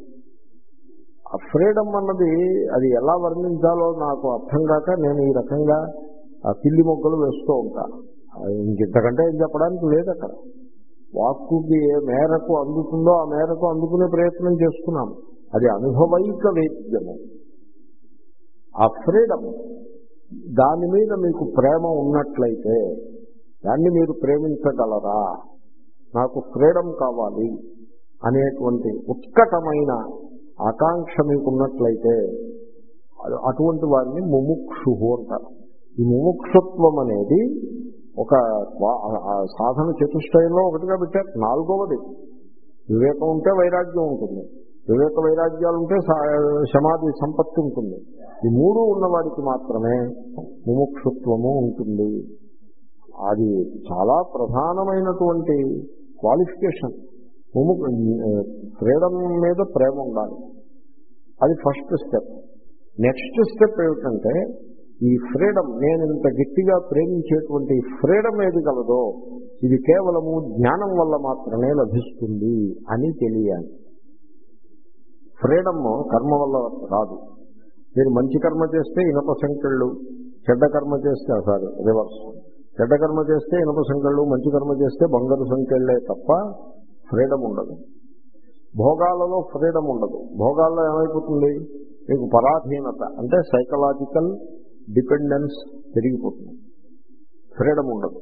ఆ ఫ్రీడమ్ అన్నది అది ఎలా వర్ణించాలో నాకు అర్థం కాక నేను ఈ రకంగా ఆ పిల్లి మొగ్గలు వేస్తూ ఉంటాను. ఇంకెంతకంటే ఏం చెప్పడానికి లేదు. అక్కడ వాక్కుకి ఏ మేరకు అందుతుందో ఆ మేరకు అందుకునే ప్రయత్నం చేస్తున్నాము. అది అనుభవైక వేద్యము. ఆ ఫ్రీడమ్, దాని మీద మీకు ప్రేమ ఉన్నట్లయితే దాన్ని మీరు ప్రేమించగలరా? నాకు ఫ్రీడమ్ కావాలి అనేటువంటి ఉత్కటమైన ఆకాంక్ష మీకు ఉన్నట్లయితే అటువంటి వారిని ముముక్షు అంటారు. ఈ ముముక్షత్వం అనేది ఒక సాధన చతుష్టయంలో ఒకటిగా పెట్టారు. నాలుగవది వివేకం ఉంటే వైరాగ్యం ఉంటుంది, వివేక వైరాగ్యాలు ఉంటే సమాధి సంపత్తి ఉంటుంది. ఈ మూడు ఉన్నవాడికి మాత్రమే ముముక్షుత్వము ఉంటుంది. అది చాలా ప్రధానమైనటువంటి క్వాలిఫికేషన్. ముము ఫ్రీడమ్ మీద ప్రేమ ఉండాలి. అది ఫస్ట్ స్టెప్. నెక్స్ట్ స్టెప్ ఏమిటంటే ఈ ఫ్రీడమ్, నేను ఇంత గట్టిగా ప్రేమించేటువంటి ఫ్రీడమ్ ఏది కలదో ఇది కేవలము జ్ఞానం వల్ల మాత్రమే లభిస్తుంది అని తెలియాలి. ఫ్రీడమ్ కర్మ వల్ల రాదు. మీరు మంచి కర్మ చేస్తే ఇనప సంకెళ్ళు, చెడ్డ కర్మ చేస్తే సారీ రివర్స్, చెడ్డ కర్మ చేస్తే ఇనప సంకెళ్ళు, మంచి కర్మ చేస్తే బంగారు సంకెళ్ళే తప్ప ఫ్రీడమ్ ఉండదు. భోగాలలో ఫ్రీడమ్ ఉండదు. భోగాల్లో ఏమైపోతుంది, మీకు పరాధీనత అంటే సైకలాజికల్ డిపెండెన్స్ పెరిగిపోతుంది. ఫ్రీడమ్ ఉండదు.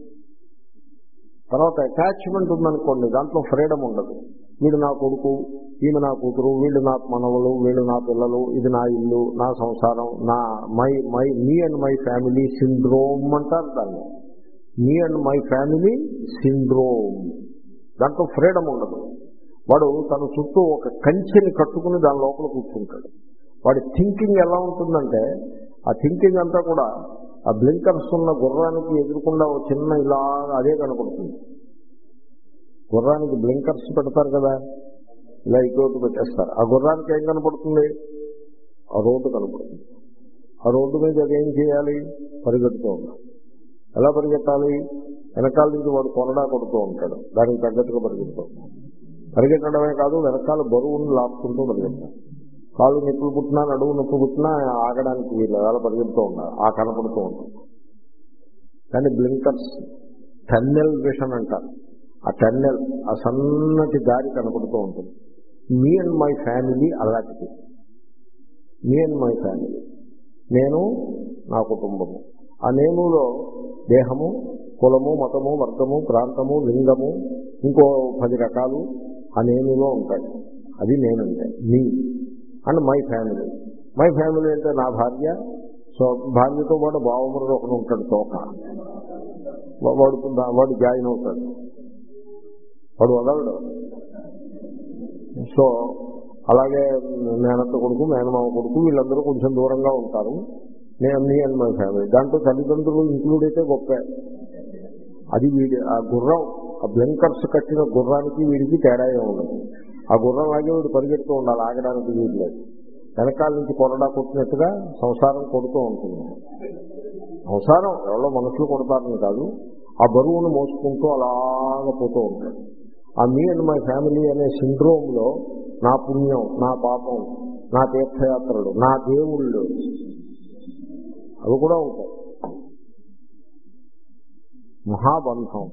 తర్వాత అటాచ్మెంట్ ఉందనుకోండి, దాంట్లో ఫ్రీడమ్ ఉండదు. వీడు నా కొడుకు, ఈమె నా కూతురు, వీళ్ళు నా మనవలు, వీళ్ళు నా పిల్లలు, ఇది నా ఇల్లు, నా సంసారం, నా my my me and my family syndrome అంటారు దాన్ని. Me and my family syndrome. దాంట్లో ఫ్రీడమ్ ఉండదు. వాడు తన చుట్టూ ఒక కంచెని కట్టుకుని దాని లోపల కూర్చుంటాడు. వాడి థింకింగ్ ఎలా ఉంటుందంటే ఆ థింకింగ్ అంతా కూడా ఆ బ్లింకర్స్ ఉన్న గుర్రానికి ఎదురకుండా ఒక చిన్న ఇలా అదే కనపడుతుంది. గుర్రానికి బ్లింకర్స్ పెడతారు కదా, ఇలా ఇటు పెట్టేస్తారు. ఆ గుర్రానికి ఏం కనపడుతుంది? ఆ రోడ్డు కనపడుతుంది. ఆ రోడ్డు మీద అదేం చేయాలి? పరిగెడుతూ ఉండాలి. ఎలా పరిగెత్తాలి? వెనకాల నుంచి వాడు కొరడా కొడుతూ ఉంటాడు, దానికి తగ్గట్టుగా పరిగెడుతూ ఉంటాడు. పరిగెత్తడమే కాదు, వెనకాల బరువును లాక్కుంటూ పరిగెత్తాలి. కాళ్ళు నొప్పులు పుట్టినా నడువు నొప్పి పుట్టినా ఆగడానికి వీళ్ళు అలా పరిగెడుతూ ఉండాలి. ఆ కనపడుతూ ఉంటుంది. కానీ బ్లింకర్స్ టన్నెల్ విషన్ అంటారు. ఆ టన్నెల్, ఆ సన్నటి దారి కనపడుతూ ఉంటుంది. మీ అండ్ మై ఫ్యామిలీ అలాంటిది. మీ అండ్ మై ఫ్యామిలీ, నేను నా కుటుంబము. ఆ నేనులో దేహము, కులము, మతము, వర్గము, ప్రాంతము, లింగము, ఇంకో పది రకాలు ఆ నేనులో ఉంటాయి. అది నేనంటే me. And my family, my family అంటే నా భార్య. సో భార్యతో పాటు బావమరుడు ఒకడు ఉంటాడు, తోక. వాడు వాడు జాయిన్ అవుతాడు, వాడు వదలడు. సో అలాగే మేనత్త కొడుకు, మేనమామ కొడుకు, వీళ్ళందరూ కొంచెం దూరంగా ఉంటారు. నేను మీ అండ్ మై ఫ్యామిలీ. దాంట్లో తల్లిదండ్రులు ఇంక్లూడ్ అయితే గొప్ప. అది వీడి ఆ గుర్రం, ఆ బ్లింకర్స్ కట్టిన గుర్రానికి వీడికి తేడా ఉండదు. ఆ గుర్రం లాగే వీడు పరిగెడుతూ ఉండాలి, ఆగడానికి వీడు లేదు. వెనకాల నుంచి కొరడా కొట్టినట్టుగా సంసారం కొడుతూ ఉంటుంది. సంసారం ఎవరో మనుషులు కొడతారని కాదు, ఆ బరువును మోసుకుంటూ అలాగ పోతూ ఉంటాడు. ఆ మీ అండ్ మై ఫ్యామిలీ అనే సిండ్రోమ్లో నా పుణ్యం, నా పాపం, నా తీర్థయాత్రలు, నా దేవుళ్ళు అవి కూడా ఉంటాయి. మహాబంధం.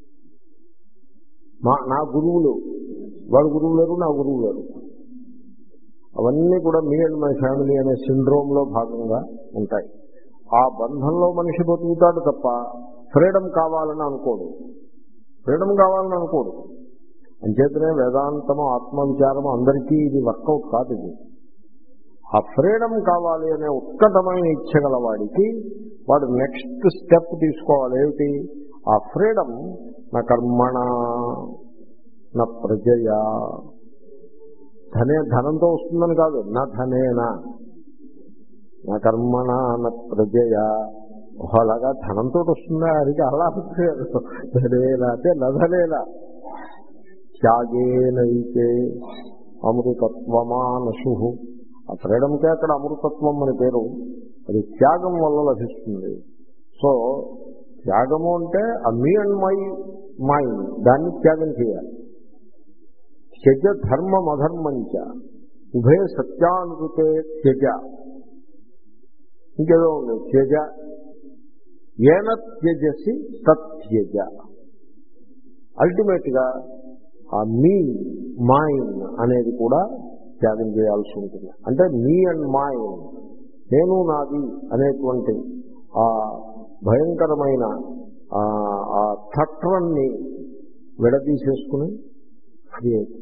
మా నా గురువులు, వాడు గురువు లేరు, నా గురువు లేరు, అవన్నీ కూడా మీ అండ్ మై ఫ్యామిలీ అనే సిండ్రోమ్లో భాగంగా ఉంటాయి. ఆ బంధంలో మనిషి బతుకుతాడు తప్ప ఫ్రీడమ్ కావాలని అనుకోడు. ఫ్రీడమ్ కావాలని అనుకోడు. అంచేతనే వేదాంతము, ఆత్మవిచారము అందరికీ ఇది వర్కౌట్ కాదు. ఇది ఆ ఫ్రీడమ్ కావాలి అనే ఉత్కటమైన ఇచ్చగల వాడికి వాడు నెక్స్ట్ స్టెప్ తీసుకోవాలి. ఏమిటి? ఆ ఫ్రీడమ్ నా కర్మణ నా ప్రజయా, ధనే ధనంతో వస్తుందని కాదు, నా ధనేనా నా కర్మణ నా ప్రజయా. అలాగా ధనంతో వస్తుందా? అది అలా ధనేనా అంటే నధనేనా. త్యాగేనైతే అమృతత్వమానసు. ఆ ఫ్రీడమ్కే అక్కడ అమృతత్వం అని పేరు. అది త్యాగం వల్ల లభిస్తుంది. సో త్యాగము అంటే ఆ మీ అండ్ మై మైండ్, దాన్ని త్యాగం చేయాలి. త్యజ ధర్మం అధర్మంచ ఉభయ సత్యానుభూతే త్యజ. ఇంకేదో ఉంది, త్యజ ఏన త్యజసి తత్యజ. అల్టిమేట్ గా ఆ మీ మైండ్ అనేది కూడా త్యాగం చేయాల్సి ఉంటుంది. అంటే మీ అండ్ మైండ్, నేను నాది అనేటువంటి ఆ భయంకరమైన ఆ తత్వాన్ని విడదీసేసుకుని క్రియేట్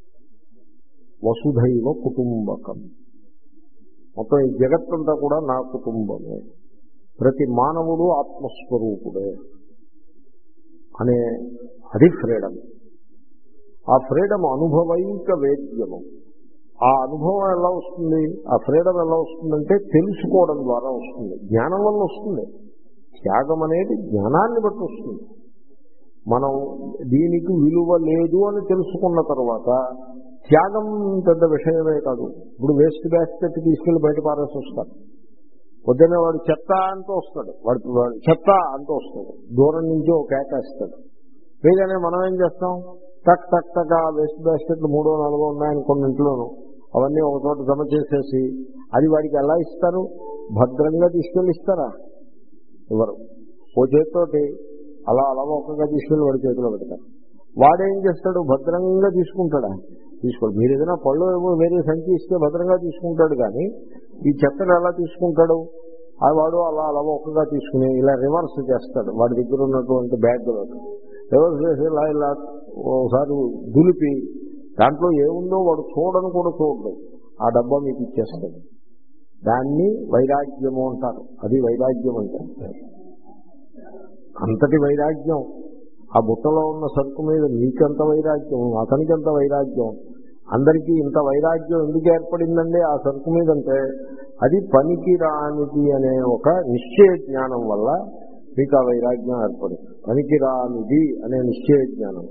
వసుధైవ కుటుంబకం. మొత్తం ఈ జగత్తంతా కూడా నా కుటుంబమే, ప్రతి మానవుడు ఆత్మస్వరూపుడే అనే అది ఫ్రీడమ్. ఆ ఫ్రీడమ్ అనుభవైక వేద్యము. ఆ అనుభవం ఎలా వస్తుంది? ఆ ఫ్రీడమ్ ఎలా వస్తుందంటే తెలుసుకోవడం ద్వారా వస్తుంది, జ్ఞానం వల్ల వస్తుంది. త్యాగం అనేది జ్ఞానాన్ని బట్టి వస్తుంది. మనం దీనికి విలువ లేదు అని తెలుసుకున్న తర్వాత త్యాగం పెద్ద విషయమే కాదు. ఇప్పుడు వేస్ట్ బ్యాస్కెట్ తీసుకెళ్లి బయట పారేసి వస్తారు. పొద్దున్నే వాడు చెత్త అంటూ వస్తాడు, వాడు వాడు చెత్త అంటూ వస్తాడు, దూరం నుంచి ఒక కేకేస్తాడు. వేగానే మనం ఏం చేస్తాం? టక్ టక్ టక్ ఆ వేస్ట్ బ్యాస్కెట్లు మూడో నాలుగో ఉన్నాయనుకున్న ఇంట్లోనూ అవన్నీ ఒక చోట జమ చేసేసి అది వాడికి ఎలా ఇస్తారు? భద్రంగా తీసుకెళ్ళి ఇస్తారా? ఎవరు? ఓ చేతితోటి అలా అలవోకగా తీసుకెళ్ళి వాడి చేతిలో పెడతారు. వాడేం చేస్తాడు? భద్రంగా తీసుకుంటాడా? తీసుకోడు. మీరు ఏదైనా పళ్ళు ఏమో వేరే సంచి ఇస్తే భద్రంగా తీసుకుంటాడు, కానీ ఈ చెత్తను ఎలా తీసుకుంటాడు? ఆ వాడు అలా అలవోకగా తీసుకుని ఇలా రివర్స్ చేస్తాడు. వాడి దగ్గర ఉన్నటువంటి బ్యాగ్లో రివర్స్ చేసి ఇలా ఇలా ఒకసారి దులిపి దాంట్లో ఏముందో వాడు చూడని కూడా చూడడు, ఆ డబ్బా మీకు ఇచ్చేస్తాడు. దాన్ని వైరాగ్యము అంటారు. అది వైరాగ్యం అంటే అంతటి వైరాగ్యం. ఆ బుట్టలో ఉన్న సరుకు మీద నీకెంత వైరాగ్యం, అతనికి ఎంత వైరాగ్యం, అందరికీ ఇంత వైరాగ్యం ఎందుకు ఏర్పడిందండి ఆ సరుకు మీద అంటే అది పనికి రానిది అనే ఒక నిశ్చయ జ్ఞానం వల్ల మీకు ఆ వైరాగ్యం ఏర్పడింది. పనికి రానిది అనే నిశ్చయ జ్ఞానం.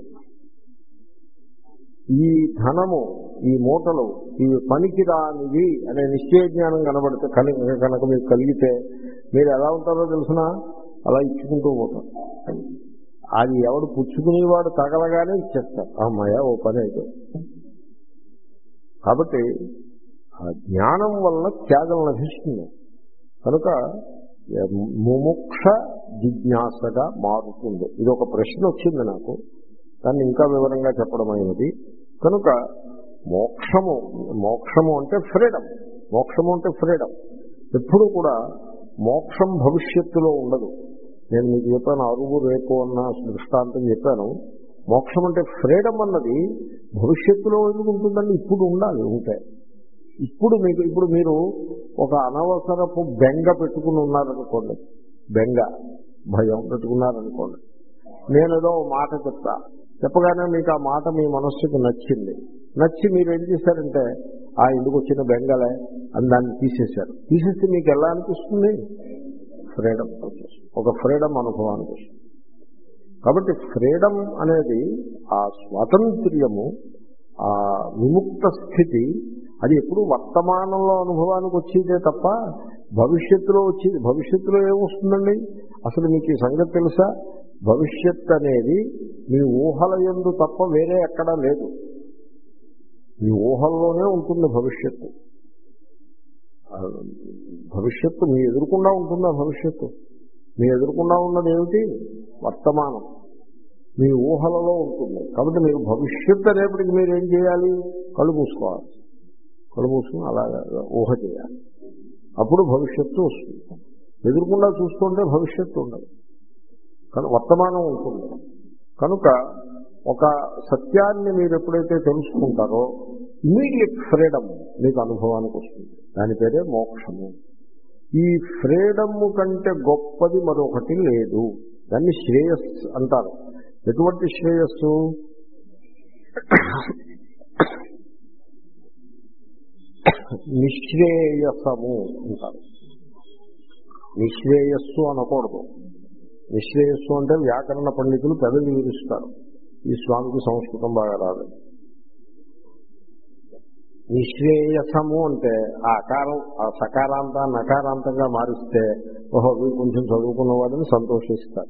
ఈ ధనము, ఈ మూటలు ఇవి పనికి రానివి అనే నిశ్చయ జ్ఞానం కనబడితే కనుక కనుక మీకు కలిగితే మీరు ఎలా ఉంటారో తెలుసిన అలా ఇచ్చుకుంటూ పోతారు. అది ఎవడు పుచ్చుకునేవాడు తగలగానే ఇచ్చేస్తారు. అమ్మాయ ఓ పని అయితే. కాబట్టి ఆ జ్ఞానం వల్ల త్యాగం లభిస్తుంది. కనుక ముముక్ష జిజ్ఞాసగా మారుతుంది. ఇది ఒక ప్రశ్న వచ్చింది నాకు, దాన్ని ఇంకా వివరంగా చెప్పడం అయినది. కనుక మోక్షము మోక్షము అంటే ఫ్రీడమ్. మోక్షము అంటే ఫ్రీడమ్. ఎప్పుడు కూడా మోక్షం భవిష్యత్తులో ఉండదు. నేను మీకు చెప్పాను, అరువు రేపు అన్న దృష్టాంతం చెప్పాను. మోక్షం అంటే ఫ్రీడమ్ అన్నది భవిష్యత్తులో ఎందుకు ఉంటుందండి? ఇప్పుడు ఉండాలి. ఉంటే ఇప్పుడు మీకు ఇప్పుడు మీరు ఒక అనవసరపు బెంగ పెట్టుకుని ఉన్నారనుకోండి, బెంగ భయం పెట్టుకున్నారనుకోండి, నేనేదో మాట చెప్తా, చెప్పగానే మీకు ఆ మాట మీ మనస్సుకు నచ్చింది. నచ్చి మీరు ఏం చేశారంటే ఆ ఇందుకు వచ్చిన బెంగలే అని దాన్ని తీసేశారు. తీసేస్తే మీకు ఎలా అనిపిస్తుంది? ఫ్రీడమ్ వచ్చేస్తుంది, ఒక ఫ్రీడమ్ అనుభవానికి వస్తుంది. కాబట్టి ఫ్రీడమ్ అనేది ఆ స్వాతంత్ర్యము, ఆ విముక్త స్థితి, అది ఎప్పుడు వర్తమానంలో అనుభవానికి వచ్చేదే తప్ప భవిష్యత్తులో వచ్చేది. భవిష్యత్తులో ఏమొస్తుందండి? అసలు మీకు ఈ సంగతి తెలుసా? భవిష్యత్ అనేది మీ ఊహల యందు తప్ప వేరే ఎక్కడా లేదు. మీ ఊహల్లోనే ఉంటుంది భవిష్యత్తు. భవిష్యత్తు మీ ఎదురుకుండా ఉంటుందా? భవిష్యత్తు మీ ఎదురుకుండా ఉన్నది ఏమిటి? వర్తమానం మీ ఊహలలో ఉంటుంది. కాబట్టి మీరు భవిష్యత్తు అనేప్పటికీ మీరు ఏం చేయాలి? కళ్ళు మూసుకోవాలి. కళ్ళు మూసుకుని అలాగా ఊహ చేయాలి. అప్పుడు భవిష్యత్తు వస్తుంది. ఎదురుకుండా చూస్తుంటే భవిష్యత్తు ఉండదు, కానీ వర్తమానం ఉంటుంది. కనుక ఒక సత్యాన్ని మీరు ఎప్పుడైతే తెలుసుకుంటారో ఇమీడియట్ ఫ్రీడమ్ మీకు అనుభవానికి వస్తుంది. దాని పేరే మోక్షము. ఈ ఫ్రీడమ్ కంటే గొప్పది మరొకటి లేదు. దాన్ని శ్రేయస్సు అంటారు. ఎటువంటి శ్రేయస్సు? నిశ్రేయసము అంటారు. నిశ్రేయస్సు అనకూడదు. నిశ్రేయస్సు అంటే వ్యాకరణ పండితులు పెదవి విరుస్తారు. ఈ స్వామికి సంస్కృతం బాగా రాదు. నిశ్రేయసము అంటే ఆ ఆకారం, ఆ సకారాంత నకారాంతంగా మారిస్తే ఓహో వీరు కొంచెం చదువుకున్న వాడిని సంతోషిస్తారు.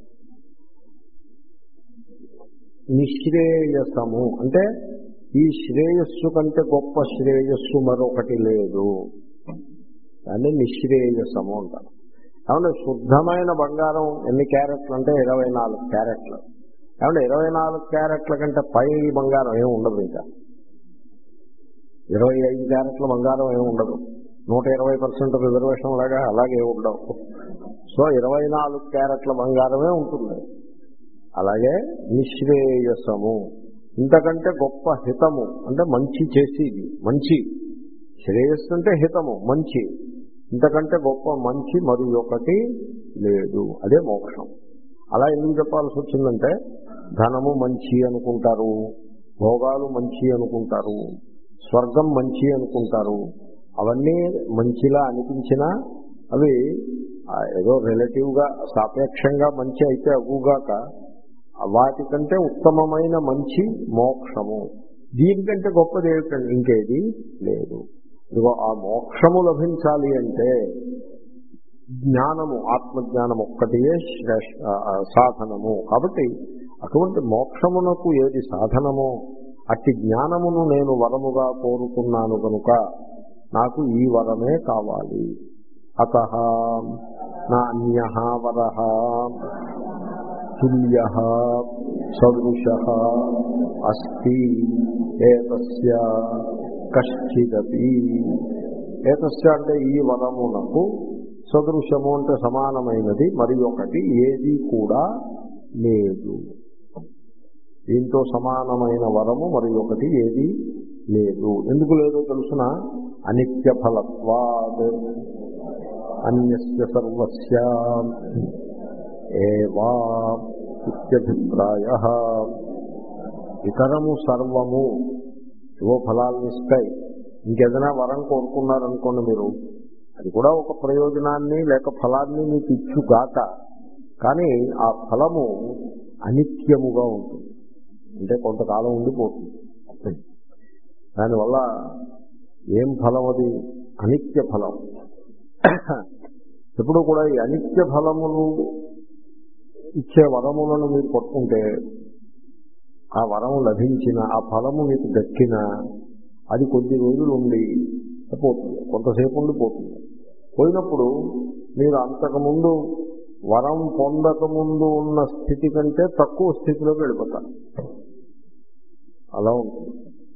నిశ్రేయసము అంటే ఈ శ్రేయస్సు కంటే గొప్ప శ్రేయస్సు మరొకటి లేదు. దాన్ని నిశ్రేయసము అంటారు. ఏమంటే శుద్ధమైన బంగారం ఎన్ని క్యారెట్లు అంటే ఇరవై నాలుగు క్యారెట్లు. ఏమంటే ఇరవై నాలుగు క్యారెట్ల కంటే పై బంగారం ఏమి ఉండదు. ఇంకా ఇరవై ఐదు క్యారెట్ల బంగారం ఏమి ఉండదు. నూట ఇరవై పర్సెంట్ రిజర్వేషన్ లాగా అలాగే ఉండవు. సో ఇరవై నాలుగు క్యారెట్ల బంగారమే ఉంటుంది. అలాగే నిశ్రేయసము ఇంతకంటే గొప్ప హితము అంటే మంచి చేసేది. మంచి శ్రేయస్సు అంటే హితము, మంచి. ఇంతకంటే గొప్ప మంచి మరి ఒకటి లేదు. అదే మోక్షం. అలా ఎందుకు చెప్పాల్సి వచ్చిందంటే ధనము మంచి అనుకుంటారు, భోగాలు మంచి అనుకుంటారు, స్వర్గం మంచి అనుకుంటారు. అవన్నీ మంచిలా అనిపించినా అవి ఏదో రిలేటివ్గా సాపేక్షంగా మంచి అయితే అగుగాక వాటికంటే ఉత్తమమైన మంచి మోక్షము. దీనికంటే గొప్పది ఏమిటండి? ఇంకేది లేదు. ఇదిగో ఆ మోక్షము లభించాలి అంటే జ్ఞానము, ఆత్మజ్ఞానం ఒక్కటియే శ్రేష్ఠ సాధనము. కాబట్టి అటువంటి మోక్షమునకు ఏది సాధనమో అట్టి జ్ఞానమును నేను వరముగా కోరుకున్నాను కనుక నాకు ఈ వరమే కావాలి. అతః నా అన్యః వరః తుల్యః సదృశః అస్తి ఏతస్య కశ్చిదపి. ఏతస్య అంటే ఈ వరమునకు, సదృశము అంటే సమానమైనది మరి ఒకటి ఏది కూడా లేదు. దీంతో సమానమైన వరము మరి ఒకటి ఏది లేదు. ఎందుకు లేదో తెలుసిన అనిత్య ఫలత్వాద్ అన్యస్య సర్వస్య ఏవా ఇత్యభిప్రాయః. ఇతరము సర్వము ఏవో ఫలాలను ఇస్తాయి. ఇంకేదైనా వరం కోరుకున్నారనుకోండి మీరు, అది కూడా ఒక ప్రయోజనాన్ని లేక ఫలాన్ని మీకు ఇచ్చుగాక, కానీ ఆ ఫలము అనిత్యముగా ఉంటుంది, అంటే కొంతకాలం ఉండిపోతుంది. దానివల్ల ఏం ఫలం అది? అనిత్య ఫలం. ఎప్పుడు కూడా ఈ అనిత్య ఫలములు ఇచ్చే వరములను మీరు పట్టుకుంటే, ఆ వరము లభించిన, ఆ ఫలము మీకు దక్కిన, అది కొద్ది రోజులు ఉండి పోతుంది, కొంతసేపు ఉండి పోతుంది. పోయినప్పుడు మీరు అంతకుముందు వరం పొందకముందు ఉన్న స్థితి కంటే తక్కువ స్థితిలోకి వెళ్ళిపోతారు. అలా ఉంటుంది.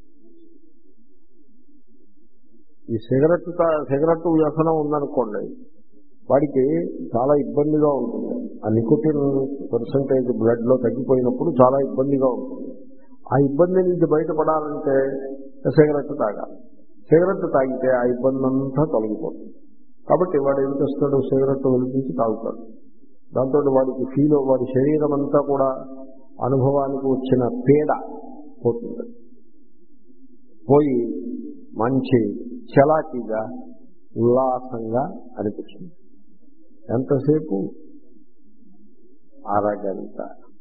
ఈ సిగరెట్ సిగరెట్ వ్యసనం ఉందనుకోండి, వాడికి చాలా ఇబ్బందిగా ఉంటుంది. ఆ నికోటిన్ పర్సంటేజ్ బ్లడ్ లో తగ్గిపోయినప్పుడు చాలా ఇబ్బందిగా ఉంటుంది. ఆ ఇబ్బంది నుంచి బయటపడాలంటే సిగరెట్ తాగాలి. సిగరెట్ తాగితే ఆ ఇబ్బంది అంతా తొలగిపోతుంది. కాబట్టి వాడు ఏం చేస్తాడు? సిగరెట్ వెలిపించి తాగుతాడు. దాంతో వాడికి ఫీల్, వాడి శరీరం అంతా కూడా అనుభవానికి వచ్చిన పీడ పోతుంది. పోయి మంచి చలాకీగా ఉల్లాసంగా అనిపిస్తుంది. ఎంతసేపు? అరగంట.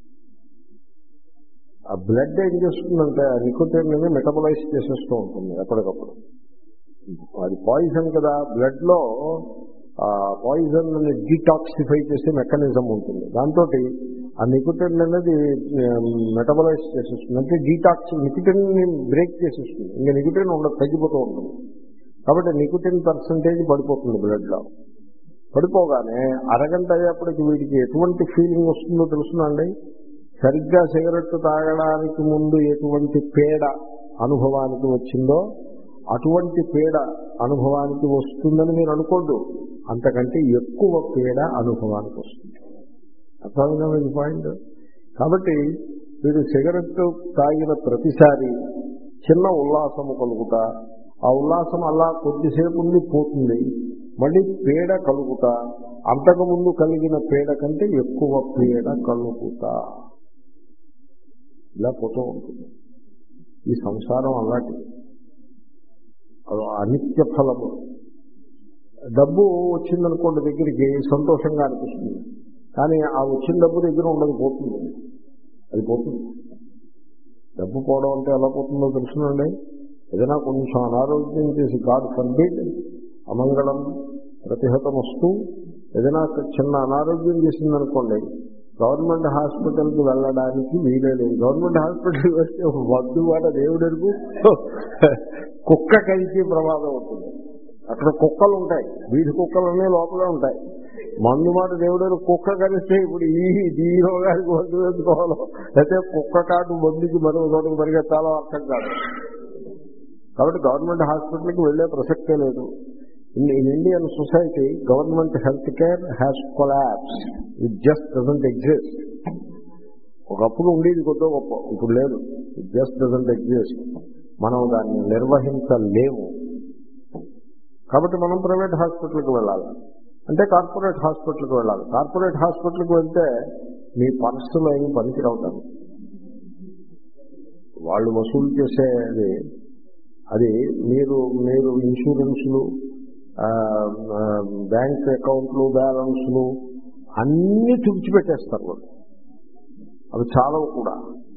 ఆ బ్లడ్ ఏం చేస్తుందంటే ఆ నికోటిన్ ని మెటబలైజ్ చేసేస్తూ ఉంటుంది ఎప్పటికప్పుడు. అది పాయిజన్ కదా, బ్లడ్ లో పాయిజన్ ని డీటాక్సిఫై చేసే మెకానిజం ఉంటుంది. దాంతో ఆ నికోటిన్ అనేది మెటబలైజ్ చేసేస్తుంది, అంటే డీటాక్సి నికోటిన్ ని బ్రేక్ చేసేస్తుంది. ఇంకా నికోటిన్ ఉండదు, తగ్గిపోతూ ఉంటుంది. కాబట్టి నికోటిన్ పర్సంటేజ్ పడిపోతుంది బ్లడ్ లో. పడిపోగానే అరగంట అయ్యేప్పటికి వీడికి ఎటువంటి ఫీలింగ్ వస్తుందో తెలుసునండి. సరిగ్గా సిగరెట్ తాగడానికి ముందు ఎటువంటి పీడ అనుభవానికి వచ్చిందో అటువంటి పీడ అనుభవానికి వస్తుందని మీరు అనుకోద్దు, అంతకంటే ఎక్కువ పీడ అనుభవానికి వస్తుంది. అర్థమైనా మీ పాయింట్? కాబట్టి మీరు సిగరెట్ తాగిన ప్రతిసారి చిన్న ఉల్లాసము కలుగుతా, ఆ ఉల్లాసం అలా కొద్దిసేపు ఉండి పోతుంది. మళ్ళీ పీడ కలుగుతా, అంతకుముందు కలిగిన పీడ కంటే ఎక్కువ పీడ కలుగుతా, ఇలా పోతూ ఉంటుంది. ఈ సంసారం అలాంటిది, అనిత్య ఫలము. డబ్బు వచ్చిందనుకోండి దగ్గరికి, సంతోషంగా అనిపిస్తుంది. కానీ ఆ వచ్చిన డబ్బు దగ్గర ఉండదు, పోతుంది. అది పోతుంది. డబ్బు పోవడం అంటే ఎలా పోతుందో తెలుసునండి. ఏదైనా కొంచెం అనారోగ్యం చేసి, గాడ్ ఫర్బిడ్, అమంగళం ప్రతిహతం వస్తూ ఏదైనా చిన్న అనారోగ్యం చేసిందనుకోండి, గవర్నమెంట్ హాస్పిటల్కి వెళ్ళడానికి వీలే లేదు. గవర్నమెంట్ హాస్పిటల్కి వస్తే వద్దు వాడ దేవుడెరుగు, కుక్క కలిసి ప్రమాదం అవుతుంది. అక్కడ కుక్కలు ఉంటాయి, వీధి కుక్కలన్నీ లోపలే ఉంటాయి. మందు మాట దేవుడు కుక్క కలిస్తే ఇప్పుడు ఈ ఈ రోగానికి వద్దు వేసుకోవాలో, లేకపోతే కుక్క కాటు మందుకి మరో చోటకి పరిగెత్తాలో అర్థం కాదు. కాబట్టి గవర్నమెంట్ హాస్పిటల్కి వెళ్లే ప్రసక్తే లేదు. In in Indian society government health care has collapse. It just doesn't exist. ఒకప్పుడు ఉండేది కొద్దో గొప్ప, ఇప్పుడు లేదు. It just doesn't exist. మనం దాన్ని నిర్వహించలేము. కాబట్టి మనం ప్రైవేట్ హాస్పిటల్కి వెళ్ళాలి, అంటే కార్పొరేట్ హాస్పిటల్కి వెళ్ళాలి. కార్పొరేట్ హాస్పిటల్కి వెళ్తే మీ పర్సులో ఏమి పనికిరవుతారు. వాళ్ళు వసూలు చేసేది అది మీరు మీరు ఇన్సూరెన్స్లు, బ్యాంక్ అకౌంట్లు, బ్యాలెన్స్లు అన్నీ తుడిచిపెట్టేస్తారు వాళ్ళు. అవి చాలా కూడా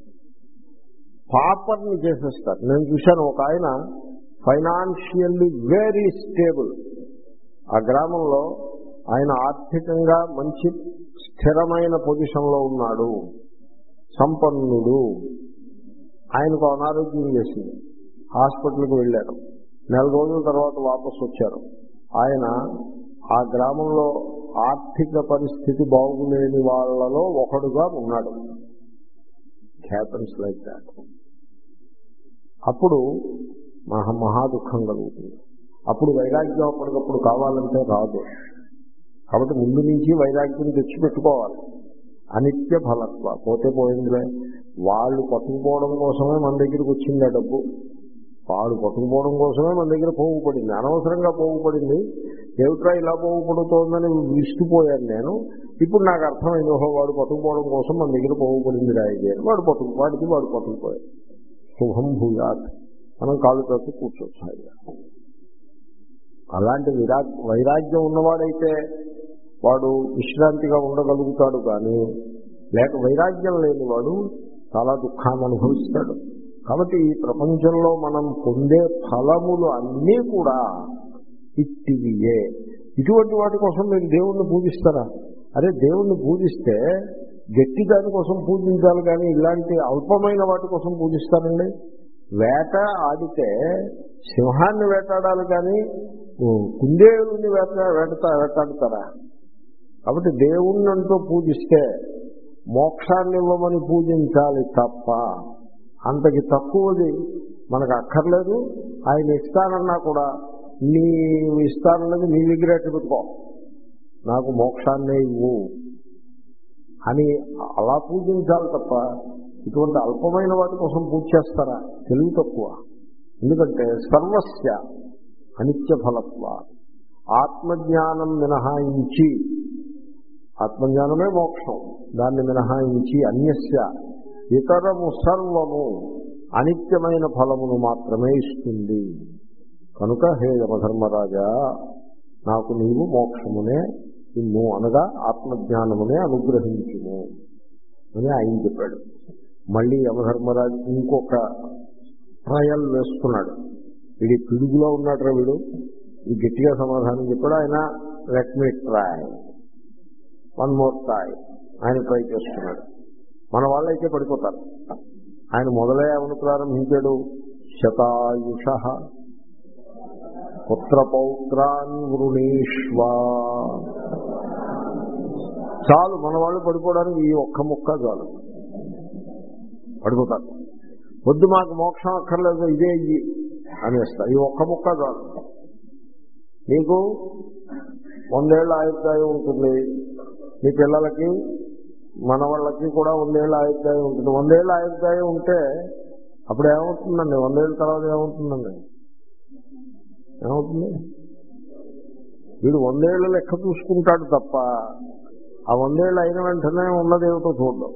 పాపర్ని చేసేస్తారు. నేను చూశాను ఒక ఆయన ఫైనాన్షియల్లీ వెరీ స్టేబుల్, ఆ గ్రామంలో ఆయన ఆర్థికంగా మంచి స్థిరమైన పొజిషన్లో ఉన్నాడు, సంపన్నుడు. ఆయనకు అనారోగ్యం చేసింది, హాస్పిటల్కి వెళ్ళారు. నెల రోజుల తర్వాత వాపసు వచ్చారు. ఆయన ఆ గ్రామంలో ఆర్థిక పరిస్థితి బాగులేని వాళ్ళలో ఒకడుగా ఉన్నాడు. Happens like that. అప్పుడు మహా మహా దుఃఖం కలుగుతుంది. అప్పుడు వైరాగ్యం అప్పటికప్పుడు కావాలంటే రాదు. కాబట్టి ముందు నుంచి వైరాగ్యం తెచ్చిపెట్టుకోవాలి. అనిత్య ఫలత్వ, పోతే పోయిందిలే. వాళ్ళు పట్టుకుపోవడం కోసమే మన దగ్గరికి వచ్చింది ఆ డబ్బు. వాడు పట్టుకుపోవడం కోసమే మన దగ్గర పోగుపడింది, అనవసరంగా పోగుపడింది. ఏమిట్రా ఇలా పోగుపడుతోందని విసిగిపోయాను నేను. ఇప్పుడు నాకు అర్థమైంది, ఓహో వాడు పట్టుకుపోవడం కోసం మన దగ్గర పోగుపడింది రాయిదే అని వాడు పట్టుకు వాడికి వాడు పట్టుకుపోయాడు. శుభం భూయాత్, మనం కాళ్ళు పెట్టి కూర్చోవచ్చు హాయిగా. అలాంటి విరా వైరాగ్యం ఉన్నవాడైతే వాడు విశ్రాంతిగా ఉండగలుగుతాడు, కానీ లేక వైరాగ్యం లేనివాడు చాలా దుఃఖాన్ని అనుభవిస్తాడు. కాబట్టి ఈ ప్రపంచంలో మనం పొందే ఫలములు అన్నీ కూడా ఇట్టివియే. ఇటువంటి వాటి కోసం మీరు దేవుణ్ణి పూజిస్తారా? అరే దేవుణ్ణి పూజిస్తే గట్టి దానికోసం పూజించాలి, కానీ ఇలాంటి అల్పమైన వాటి కోసం పూజిస్తారండి. వేట ఆడితే సింహాన్ని వేటాడాలి, కానీ కుందేలుని వేట వేటతా వేటాడతారా? కాబట్టి దేవుణ్ణి అంటూ పూజిస్తే మోక్షాన్ని ఇవ్వమని పూజించాలి తప్ప అంతకి తక్కువది మనకు అక్కర్లేదు. ఆయన ఇస్తానన్నా కూడా నీ ఇస్తానన్నది నీ దగ్గర పెట్టుకో, నాకు మోక్షాన్నే ఇవ్వు అని అలా పూజించాలి తప్ప ఇటువంటి అల్పమైన వాటి కోసం పూజ చేస్తారా? తెలివి తక్కువ. ఎందుకంటే సర్వస్య అనిత్య ఫలత్వ, ఆత్మజ్ఞానం మినహాయించి, ఆత్మజ్ఞానమే మోక్షం, దాన్ని మినహాయించి అన్యస్య ఇతరము సర్వము అనిత్యమైన ఫలమును మాత్రమే ఇస్తుంది. కనుక హే యమధర్మరాజా, నాకు నీవు మోక్షమునే ఇమ్ము అనగా ఆత్మజ్ఞానమునే అనుగ్రహించుము అని ఆయన చెప్పాడు. మళ్ళీ యమధర్మరాజు ఇంకొక ట్రయల్ వేస్తున్నాడు. వీడి పిడుగులో ఉన్నాడు వీడు, ఈ గట్టిగా సమాధానం చెప్పాడు. ఆయన let me try one more try ఆయన ట్రై చేస్తున్నాడు. మన వాళ్ళైతే పడిపోతారు. ఆయన మొదలే ఏమని ప్రారంభించాడు? శతాయుష పుత్రపౌత్రాన్ వృణీష్వా. చాలు, మన వాళ్ళు పడిపోవడానికి ఈ ఒక్క ముక్క చాలు, పడిపోతారు. వద్దు మాకు మోక్షం అక్కర్లేదు, ఇదే ఇయ్యి అనేస్తారు. ఈ ఒక్క ముక్క చాలు. నీకు వందేళ్ల ఆయుర్దాయం ఉంటుంది, నీ పిల్లలకి మన వాళ్ళకి కూడా వందేళ్ల ఆయుర్దాయం ఉంటుంది. వందేళ్ల ఆయుర్దాయం ఉంటే అప్పుడు ఏమవుతుందండి? వందేళ్ల తర్వాత ఏమవుతుందండి? ఏమవుతుంది? వీడు వందేళ్ల లెక్క చూసుకుంటాడు తప్ప ఆ వందేళ్ళు అయిన వెంటనే ఉన్నదేమిటో చూడడం.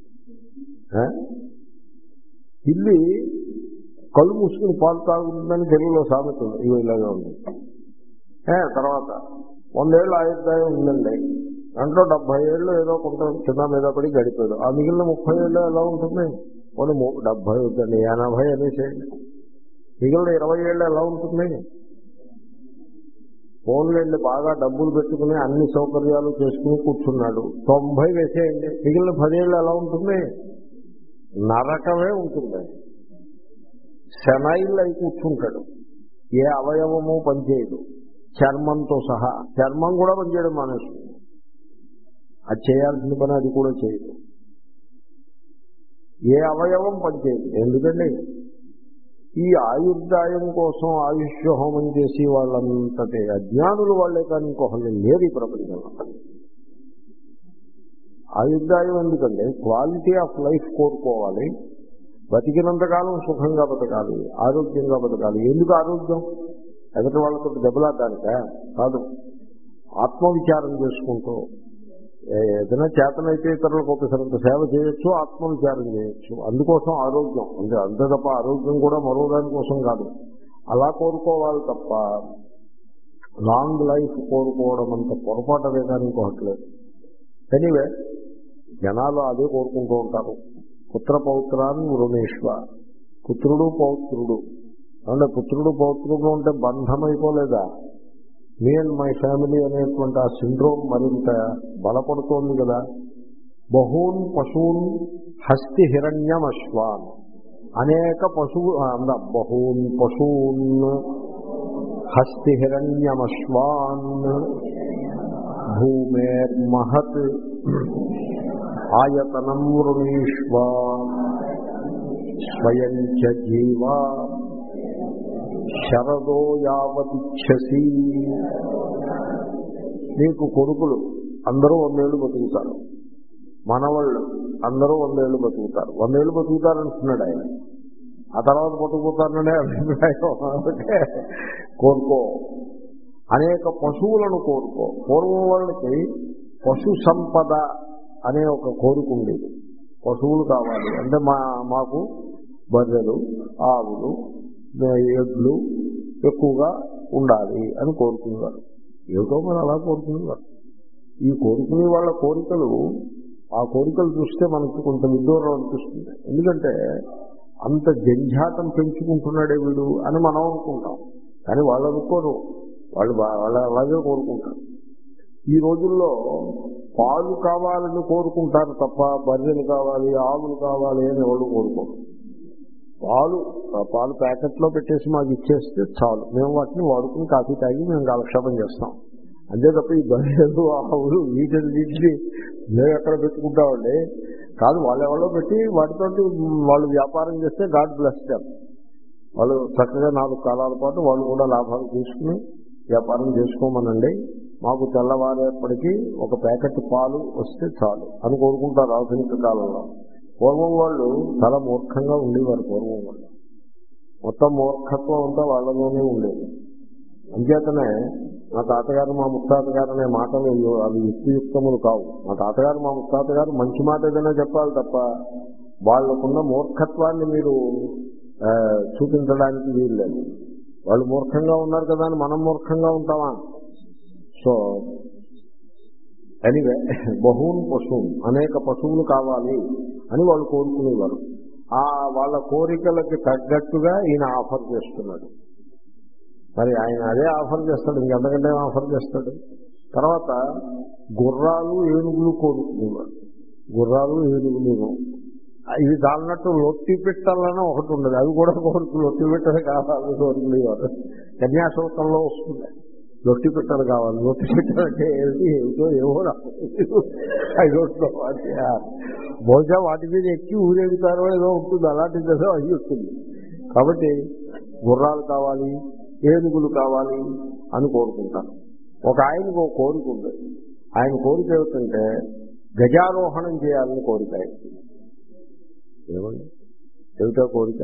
పిల్లి కళ్ళు మూసుకుని పాలు తాగుతుందని తెలుగులో సామెత ఉంది, ఇవి ఇలాగే ఉంది. తర్వాత వందేళ్ళు ఆయుర్దాయం ఉందండి, దాంట్లో డెబ్బై ఏళ్ళు ఏదో కొంత కింద మీద పడి గడిపాడు. ఆ మిగిలిన ముప్పై ఏళ్ళు ఎలా ఉంటుంది? కొన్ని డెబ్బై అవుతుంది, ఎనభై అనేసేయండి. మిగిలిన ఇరవై ఏళ్ళు ఎలా ఉంటుంది? ఫోన్లేండి, బాగా డబ్బులు పెట్టుకుని అన్ని సౌకర్యాలు చేసుకుని కూర్చున్నాడు, తొంభై వేసేయండి. మిగిలిన పదేళ్ళు ఎలా ఉంటుంది? నరకమే ఉంటుంది. శనైళ్ళు అయి కూర్చుంటాడు, ఏ అవయవము పనిచేయదు, చర్మంతో సహా. చర్మం కూడా పనిచేయడం మానేస్తుంది, అది చేయాల్సిన పని అది కూడా చేయదు. ఏ అవయవం పనిచేయదు. ఎందుకండి? ఈ ఆయుర్దాయం కోసం ఆయుష్య హోమం చేసి వాళ్ళంతటి అజ్ఞానులు వాళ్లే కానీ ఇంకొకళ్ళు లేరు ఈ ప్రపంచంలో. ఆయుర్దాయం ఎందుకంటే క్వాలిటీ ఆఫ్ లైఫ్ కోరుకోవాలి, బతికినంతకాలం సుఖంగా బతకాలి, ఆరోగ్యంగా బతకాలి. ఎందుకు ఆరోగ్యం? ఎదుటి వాళ్ళతో దెబ్బలాడడానికా? కాదు, ఆత్మవిచారం చేసుకుంటూ ఏదైనా చేతనైతే ఇతరులకు ఒకసారి సేవ చేయొచ్చు, ఆత్మవిచారం చేయొచ్చు. అందుకోసం ఆరోగ్యం అంటే అంతే తప్ప ఆరోగ్యం కూడా మరో దానికోసం కాదు. అలా కోరుకోవాలి తప్ప లాంగ్ లైఫ్ కోరుకోవడం అంత పొరపాటు కానీ ఇంకోట్లేదు. ఎనీవే జనాలు అదే కోరుకుంటూ ఉంటారు. పుత్ర పౌత్రాన్ని వృణేశ్వ, పుత్రుడు పౌత్రుడు అంటే పుత్రుడు పౌత్రుడు అంటే బంధం అయిపోలేదా? మీ అండ్ మై ఫ్యామిలీ అనేటువంటి ఆ సిండ్రోమ్ మరింత బలపడుతోంది కదా. బహూన్ పశూన్ హస్తి హిరణ్యమశ్వాన్, అనేక పశువు అంద బహూన్ పశూన్ హస్తి హిరణ్యమశ్వాన్ భూమేర్మహత్ ఆయతనం వృణీష్వ స్వయం చ జీవా శరదో యావతిచ్చసి. నీకు కొడుకులు అందరూ వందేళ్లు బతుకుతారు, మనవాళ్ళు అందరూ వందేళ్లు బతుకుతారు. వందేళ్లు బతుకుతారంటున్నాడు ఆయన. ఆ తర్వాత పట్టుకుపోతాననే అభిప్రాయం అంటే కోరుకో. అనేక పశువులను కోరుకో. పూర్వం వాళ్ళకి పశు సంపద అనే ఒక కోరిక ఉండేది. పశువులు కావాలి అంటే మా మాకు బర్రెలు, ఆవులు, ఎడ్లు ఎక్కువగా ఉండాలి అని కోరుకునేవారు. ఏమిటో మరి అలా కోరుకునేవారు. ఈ కోరుకునే వాళ్ళ కోరికలు, ఆ కోరికలు చూస్తే మనకు కొంత విదూరం అనిపిస్తుంది. ఎందుకంటే అంత జంఝాటం పెంచుకుంటున్నాడే వీడు అని మనం అనుకుంటాం. కానీ వాళ్ళు అనుకోరు, వాళ్ళు వాళ్ళు అలాగే కోరుకుంటారు. ఈ రోజుల్లో పాలు కావాలని కోరుకుంటారు తప్ప బర్రెలు కావాలి, ఆవులు కావాలి అని ఎవరు కోరుకోరు. పాలు పాలు ప్యాకెట్లో పెట్టేసి మాకు ఇచ్చేస్తే చాలు, మేము వాటిని వాడుకుని కాఫీ తాగి మేము కాలక్షేపం చేస్తాం. అంతే తప్ప ఈ బర్రెలు, ఆవులు వీటిని వీటిని మేము ఎక్కడ పెట్టుకుంటామండి. కాదు, వాళ్ళు ఎవరో పెట్టి వాటితో వాళ్ళు వ్యాపారం చేస్తే గాడ్ బ్లెస్ దెమ్. వాళ్ళు చక్కగా నాలుగు కాలాల పాటు వాళ్ళు కూడా లాభాలు తీసుకుని వ్యాపారం చేసుకోమనండి, మాకు తెల్లవారేపటికి ఒక ప్యాకెట్ పాలు వస్తే చాలు అని కోరుకుంటారు ఆధునిక కాలంలో. పూర్వం వాళ్ళు చాలా మూర్ఖంగా ఉండేవారు. పూర్వం వాళ్ళు మొత్తం మూర్ఖత్వం అంతా వాళ్ళలోనే ఉండేది. అంచేతనే మా తాతగారు మా ముత్తాతగారు అనే మాటలు అవి యుక్తియుక్తములు కావు. మా తాతగారు మా ముత్తాతగారు మంచి మాట ఏదైనా చెప్పాలి తప్ప వాళ్ళకున్న మూర్ఖత్వాన్ని మీరు చూపించడానికి వీలు లేదు. వాళ్ళు మూర్ఖంగా ఉన్నారు కదా అని మనం మూర్ఖంగా ఉంటామా? సో ఎనీవే, బహూన్ పశువులు, అనేక పశువులు కావాలి అని వాళ్ళు కోరుకునేవారు. ఆ వాళ్ళ కోరికలకి తగ్గట్టుగా ఈయన ఆఫర్ చేస్తున్నాడు. మరి ఆయన అదే ఆఫర్ చేస్తాడు, ఇంకెంతకంటే ఆఫర్ చేస్తాడు. తర్వాత గుర్రాలు, ఏనుగులు కోరుకునేవాడు. గుర్రాలు, ఏనుగులు ఇవి చాలినట్టు లొట్టి పెట్టాలని ఒకటి ఉండదు, అవి కూడా కోరుకు లొట్టి పెట్టలు కావాలి కోరుకునేవారు. కన్యాశుల్కంలో వస్తుంది లొట్టి పెట్టలు కావాలి. లొట్టి పెట్టాలంటే ఏమిటి, ఏమిటో ఏవో ఐ డోంట్ నో. బహుశా వాటి మీద ఎక్కి ఊరేగుతారో ఏదో ఉంటుంది, అలాంటిది ఏదో అయ్యి ఉంటుంది. కాబట్టి గుర్రాలు కావాలి, ఏనుగులు కావాలి అని కోరుకుంటాను. ఒక ఆయనకు ఒక కోరిక ఉంది. ఆయన కోరిక ఏమిటంటే గజారోహణం చేయాలని కోరిక. ఏమండి ఏమిటో కోరిక?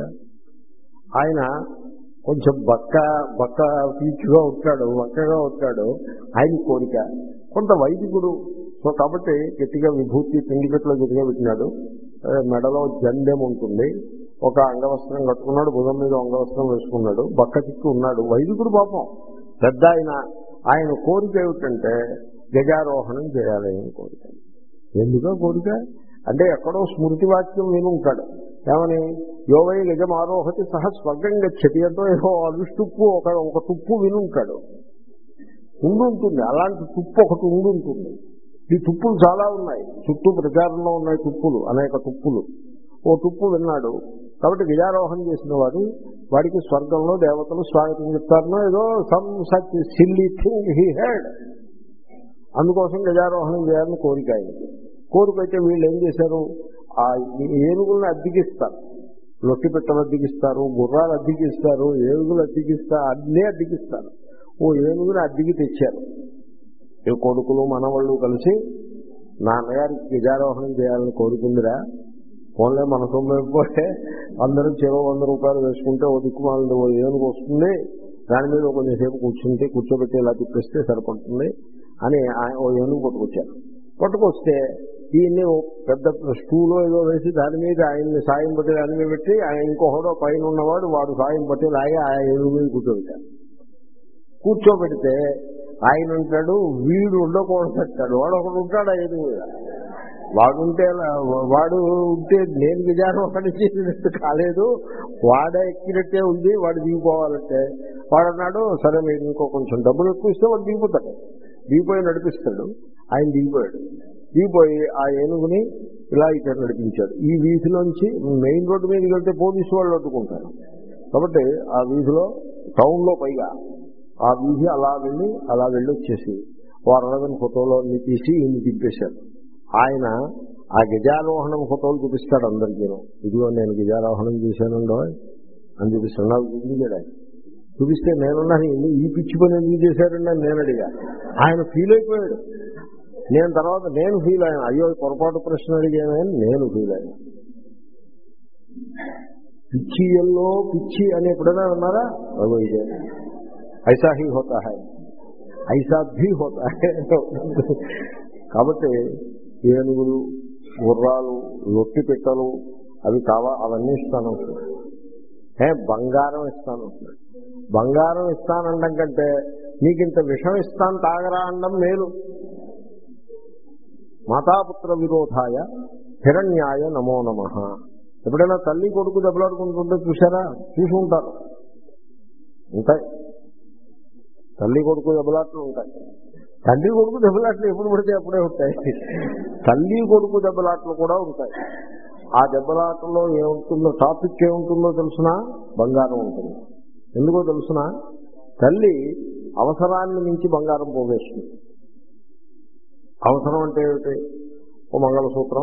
ఆయన కొంచెం బక్క బక్క పీచుగా ఉంటాడు, బక్కగా ఉంటాడు. ఆయన కోరిక కొంత వైదికుడు. సో కాబట్టి గట్టిగా విభూతి పిండికట్లో గట్టిగా పెట్టినాడు. మెడలో జండెం ఉంటుంది, ఒక అంగవస్త్రం కట్టుకున్నాడు, భుజం మీద అంగవస్త్రం వేసుకున్నాడు, బక్క చిక్కు ఉన్నాడు, వైదికుడు పాపం పెద్ద ఆయన. ఆయన కోరిక ఏమిటంటే గజారోహణం చేయాలి అని కోరిక. ఎందుకో కోరిక అంటే ఎక్కడో స్మృతి వాక్యం విని ఉంటాడు. ఏమని? యోవై గజం ఆరోహతి సహ స్వర్గం గచ్చతి అంటూ ఏదో అవిష్టుప్పు ఒక ఒక తుప్పు విని ఉంటాడు. ఉండి ఉంటుంది, అలాంటి తుప్పు ఒకటి ఉండి ఉంటుంది. ఈ తుప్పులు చాలా ఉన్నాయి, చుట్టూ ప్రచారంలో ఉన్నాయి తుప్పులు, అనేక తుప్పులు. ఓ తుప్పు విన్నాడు కాబట్టి గజారోహణం చేసిన వాడు వాడికి స్వర్గంలో దేవతలు స్వాగతం చెప్తారనో ఏదో some such silly thing he had. అందుకోసం గజారోహణం చేయాలని కోరిక ఆయనకి. కోరికైతే వీళ్ళు ఏం చేశారు, ఆ ఏనుగులను అద్దెకిస్తారు, లొట్టి పెట్టలు అద్దెకిస్తారు, గుర్రాలు అద్దెకిస్తారు, ఏనుగులు అద్దెకిస్తారు, అన్నీ అద్దెకిస్తారు. ఓ ఏనుగుని అద్దెకి తెచ్చారు. ఈ కొడుకులు మనవాళ్ళు కలిసి నాన్నగారికి గజారోహణం చేయాలని కోరుకుందిరా, ఫోన్లే మన సొమ్మైపోతే అందరూ చెరో వంద రూపాయలు వేసుకుంటే ఓ దిక్కుమాలని ఓ ఏనుగు వస్తుంది, దాని మీద కొంచెంసేపు కూర్చుంటే కూర్చోబెట్టి ఇలా తిప్పిస్తే సరిపడుతుంది అని ఓ ఏనుగు పట్టుకొచ్చారు. పట్టుకొస్తే ఈయన్ని పెద్ద స్టూలో ఏదో వేసి దాని మీద ఆయన్ని సాయం పట్టి దాని మీద పెట్టి ఆయన ఇంకొకడో పైన ఉన్నవాడు వాడు సాయం పట్టి లాగే ఆ ఏనుగు మీద కూర్చోబెట్టారు. కూర్చోబెడితే ఆయన ఉంటాడు, వీడు ఉండకూడదు అంటాడు. వాడు ఒకడు ఉంటాడు ఆ ఏనుగు మీద. వాడుంటే వాడు ఉంటే నేను గజారోహణ చేసినట్టు కాలేదు, వాడే ఎక్కినట్టే ఉంది, వాడు దిగిపోవాలంటే. వాడు అన్నాడు సరే మీరు ఇంకో కొంచెం డబ్బులు ఎక్కువ ఇస్తే వాడు దిగిపోతాడు. దిగిపోయి నడిపిస్తాడు. ఆయన దిగిపోయాడు. దిగిపోయి ఆ ఏనుగుని ఇలా ఇక్కడ నడిపించాడు. ఈ వీధిలోంచి మెయిన్ రోడ్డు మీదకి వెళ్తే పోలీసు వాళ్ళు అడ్డుకుంటారు కాబట్టి ఆ వీధిలో టౌన్లో పైగా ఆ వీధి అలా వెళ్ళి అలా వెళ్ళి వచ్చేసి వారు అరవై ఫోటోలో అన్ని తీసి ఇన్ని దింపేశారు. ఆయన ఆ గజారోహణం ఫోటోలు చూపిస్తాడు అందరికీ. ఇదిగో నేను గజారోహణం చేశానండో అని చూపిస్తాడు. నాకు చూపించాడు ఆయన. చూపిస్తే నేనున్నాను, ఈ పిచ్చి పని ఎందుకు చేశారండి అని నేను అడిగా. ఆయన ఫీల్ అయిపోయాడు. నేను తర్వాత నేను ఫీల్ అయ్యాను, అయ్యో పొరపాటు ప్రశ్న అడిగానని నేను ఫీల్ అయ్యాను. పిచ్చియల్లో పిచ్చి అని ఎప్పుడైనా అన్నారా? ఇదే ఐసా హీ హోతా హై, ఐసా భీ హోతా హై. కాబట్టి ఏనుగులు, గుర్రాలు, లొట్టి పెట్టలు అవి కావా, అవన్నీ ఇస్తాను. ఏ బంగారం ఇస్తాను. బంగారం ఇస్తానండం కంటే నీకు ఇంత విషం ఇస్తాను తాగరా అనడం మేలు. మాతాపుత్ర విరోధాయ హిరణ్యాయ నమో నమః. ఎప్పుడైనా తల్లి కొడుకు దెబ్బలాడుకుంటుంటే చూసారా? చూసి ఉంటారు, ఉంటాయి. తల్లి కొడుకు దెబ్బలాట్లు ఉంటాయి. తండ్రి కొడుకు దెబ్బలాట్లు ఎప్పుడు పడితే అప్పుడే ఉంటాయి. తల్లి కొడుకు దెబ్బలాట్లు కూడా ఉంటాయి. ఆ దెబ్బలాటలో ఏముంటుందో, టాపిక్ ఏముంటుందో తెలుసునా? బంగారం ఉంటుంది. ఎందుకో తెలుసునా? తల్లి అవసరాన్ని మించి బంగారం పోగేస్తుంది. అవసరం అంటే ఏమిటి? ఓ మంగళసూత్రం,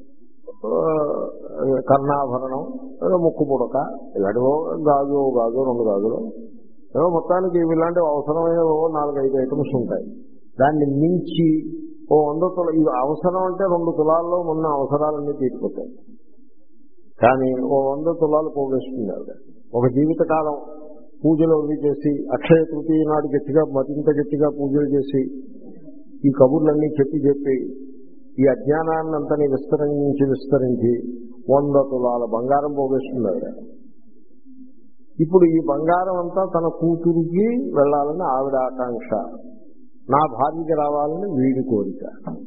కర్ణాభరణం, ఏదో ముక్కు పుడక, ఇలాంటివో గాజు గాజు రెండు గాజులు, ఏదో మొత్తానికి ఇలాంటి అవసరమైన నాలుగైదు ఐటమ్స్ ఉంటాయి. దాన్ని మించి ఓ వంద తుల, ఇవి అవసరం అంటే రెండు తులాల్లో ఉన్న అవసరాలన్నీ తీరిపోతాయి. కానీ ఓ వంద తులాలు పోగేస్తుంది ఆవిడ. ఒక జీవితకాలం పూజలు అవి చేసి, అక్షయ తృతీయ నాడు గట్టిగా మరింత గట్టిగా పూజలు చేసి, ఈ కబుర్లన్నీ చెప్పి చెప్పి ఈ అజ్ఞానాన్నంతని విస్తరించి విస్తరించి వంద తులాల బంగారం పోగేస్తుంది ఆవిడ. ఇప్పుడు ఈ బంగారం అంతా తన కూతురికి వెళ్ళాలని ఆవిడ ఆకాంక్ష, నా భార్యకి రావాలని వీడి కోరిక.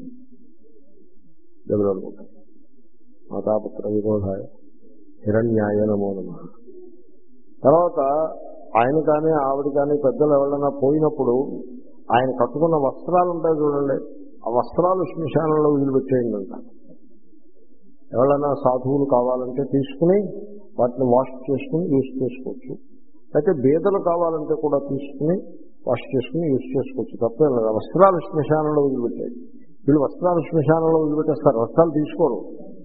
ఎవరనుకుంటారు? మాతాపుత్ర విరోధాయ హిరణ్యాయ నమో నమః. తర్వాత ఆయన కానీ ఆవిడ కానీ పెద్దలు ఎవరైనా పోయినప్పుడు ఆయన కట్టుకున్న వస్త్రాలు ఉంటాయి చూడండి, ఆ వస్త్రాలు శ్మశానంలో వదిలిపెట్టేయండి. ఎవరైనా సాధువులు కావాలంటే తీసుకుని వాటిని వాష్ చేసుకుని యూజ్ చేసుకోవచ్చు. అయితే బేదలు కావాలంటే కూడా తీసుకుని వాష్ చేసుకుని యూజ్ చేసుకోవచ్చు. తప్పే లేదు. వస్త్రాలు శ్మశానంలో వదిలిపెట్టాయి. వీళ్ళు వస్త్రాలు శ్మశానంలో వదిలిపెట్టేస్తారు, వస్త్రాలు తీసుకోరు.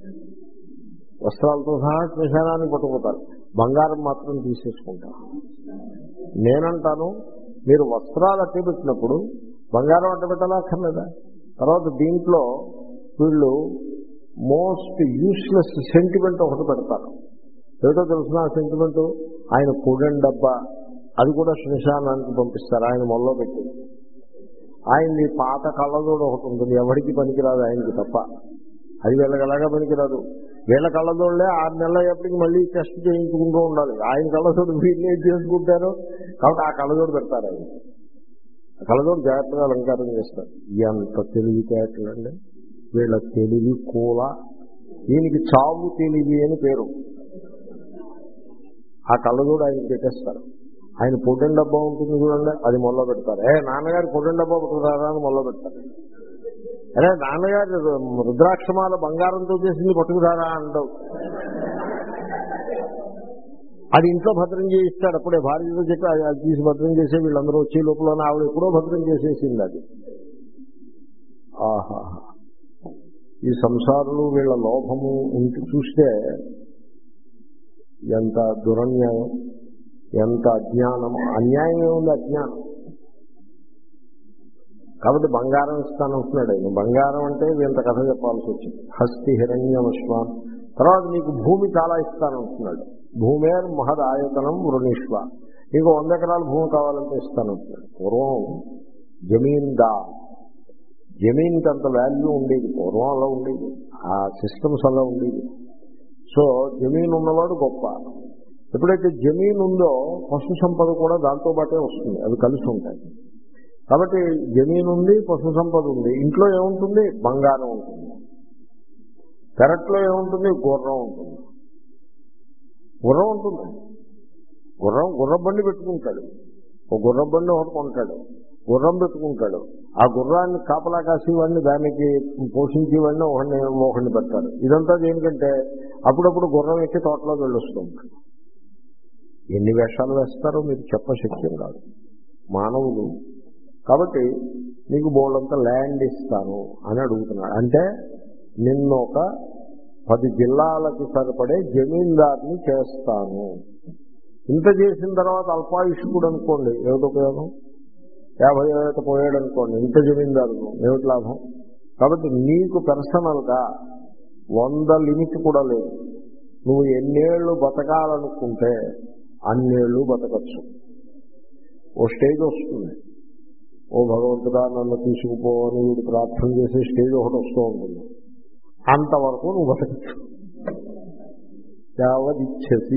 వస్త్రాలతో సహా శ్మశానానికి పట్టుకుపోతారు, బంగారం మాత్రం తీసేసుకుంటారు. నేనంటాను, మీరు వస్త్రాలు అట్టి పెట్టినప్పుడు బంగారం అట్ట పెట్టాలక్కర్లేదా? తర్వాత దీంట్లో వీళ్ళు మోస్ట్ యూస్లెస్ సెంటిమెంట్ ఒకటి పెడతారు. ఏదో తెలుసిన ఆ సెంటిమెంట్, ఆయన పొడెన్ డబ్బా, అది కూడా శ్మశానానికి పంపిస్తారు ఆయన మొల్లో పెట్టి. ఆయనది పాత కళ్ళజోడు ఒకటి ఉంటుంది, ఎవరికి పనికిరాదు ఆయనకి తప్ప. అది వీళ్ళకి ఎలాగా పనికిరాదు. వీళ్ళ కళ్ళజోడులే ఆరు నెలలు అయ్యేప్పటికి మళ్ళీ టెస్ట్ చేయించుకుంటూ ఉండాలి. ఆయన కళ్ళజోడు వీళ్ళు ఏం చేసుకుంటారు కాబట్టి ఆ కళ్ళజోడు పెడతారు. ఆయన ఆ కళ్ళజోడు జాగ్రత్తగా అలంకారం చేస్తారు. ఎంత తెలివితేటలండి వీళ్ళ తెలివి కూల. దీనికి చావు తెలివి అని పేరు. ఆ కళ్ళజోడు ఆయనకి పెట్టేస్తారు. ఆయన పొడ్డెన్ డబ్బా ఉంటుంది చూడండి, అది మొదలు పెడతారు. ఏ నాన్నగారు పొడ్డెన్ డబ్బా పట్టుకురారా అని మొదలు పెడతారు. అరే నాన్నగారు రుద్రాక్షమాల బంగారంతో చేసింది పట్టుకురారా అంటావు. అది ఇంట్లో భద్రం చేయిస్తాడు. అప్పుడే భార్యతో చెప్పి అది తీసి భద్రం చేసే వీళ్ళందరూ వచ్చే లోపల ఆవిడ ఎప్పుడో భద్రం చేసేసింది అది. ఆహా, ఈ సంసారులు వీళ్ళ లోభము ఇంటి చూస్తే ఎంత దురన్యాయం, ఎంత అజ్ఞానం. అన్యాయం ఏముంది? అజ్ఞానం. కాబట్టి బంగారం ఇస్తానంటున్నాడు ఆయన. బంగారం అంటే ఇంత కథ చెప్పాల్సి వచ్చింది. హస్తి హిరణ్యమశ్వం. తర్వాత నీకు భూమి చాలా ఇస్తానంటున్నాడు. భూమేర్ మహద్ ఆయతనం వృణీష్వ. నీకు వంద ఎకరాల భూమి కావాలంటే ఇస్తానంటున్నాడు. పూర్వం జమీందా, జమీన్కి అంత వాల్యూ ఉండేది. పూర్వం అలా ఉండేది, ఆ సిస్టమ్స్ అలా ఉండేది. సో జమీన్ ఉన్నవాడు గొప్ప. ఎప్పుడైతే జమీన్ ఉందో పశు సంపద కూడా దాంతో పాటే వస్తుంది, అవి కలిసి ఉంటాయి. కాబట్టి జమీన్ ఉంది, పశు సంపద ఉంది. ఇంట్లో ఏముంటుంది? బంగారం ఉంటుంది. పెరట్లో ఏముంటుంది? గుర్రం ఉంటుంది. గుర్రం ఉంటుంది. గుర్రం గుర్రబండి పెట్టుకుంటాడు. ఒక గుర్రబండి ఒకటి కొంటాడు, గుర్రం పెట్టుకుంటాడు. ఆ గుర్రాన్ని కాపలా కాసేవాడిని, దానికి పోషించేవాడిని ఒకడిని ఒకడిని పెడతాడు. ఇదంతా దేనికంటే అప్పుడప్పుడు గుర్రం ఎక్కి తోటలో వెళ్ళొస్తూ ఉంటాడు. ఎన్ని వేషాలు వేస్తారో మీరు చెప్పశక్యం కాదు మానవులు. కాబట్టి నీకు బోల్డంతా ల్యాండ్ ఇస్తాను అని అడుగుతున్నాడు. అంటే నిన్ను ఒక పది జిల్లాలకి సరిపడే జమీందారుని చేస్తాను. ఇంత చేసిన తర్వాత అల్పాయుష్కుడు అనుకోండి, ఏమిటి ఉపయోగం? యాభై ఏళ్ళ పోయాడు అనుకోండి, ఇంత జమీందారును ఏమిటి లాభం? కాబట్టి నీకు పర్సనల్గా వంద లిమిట్ కూడా లేదు. నువ్వు ఎన్నేళ్ళు బతకాలనుకుంటే అన్నేళ్ళు బతకచ్చు. ఓ స్టేజ్ వస్తుంది, ఓ భగవంతుడా నన్ను తీసుకుపో అని వీడు ప్రార్థన చేసే స్టేజ్ ఒకటి వస్తూ ఉంటుంది. అంతవరకు నువ్వు బతకచ్చు. యావదిచ్చేసి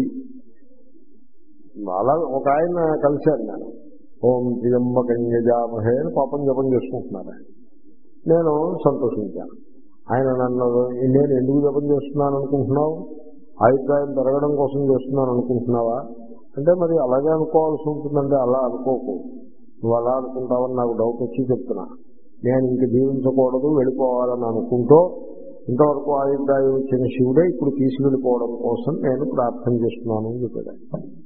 అలా ఒక ఆయన కలిశాను నేను. ఓం త్ర్యంబకం అని పాపం జపం చేసుకుంటున్నారు. నేను సంతోషించాను. ఆయన నన్ను నేను ఎందుకు జపం చేస్తున్నాను అనుకుంటున్నావు, ఆయుర్దాయం పెరగడం కోసం చేస్తున్నాను అనుకుంటున్నావా అంటే, మరి అలాగే అనుకోవాల్సి ఉంటుందంటే అలా అనుకోకు. నువ్వు అలా అనుకుంటావని నాకు డౌట్ వచ్చి చెప్తున్నా. నేను ఇంక జీవించకూడదు, వెళ్ళిపోవాలని అనుకుంటూ ఇంతవరకు ఆయుర్దాయం ఇచ్చిన శివుడే ఇప్పుడు తీసుకెళ్ళిపోవడం కోసం నేను ప్రార్థన చేస్తున్నాను అని చెప్పాడు.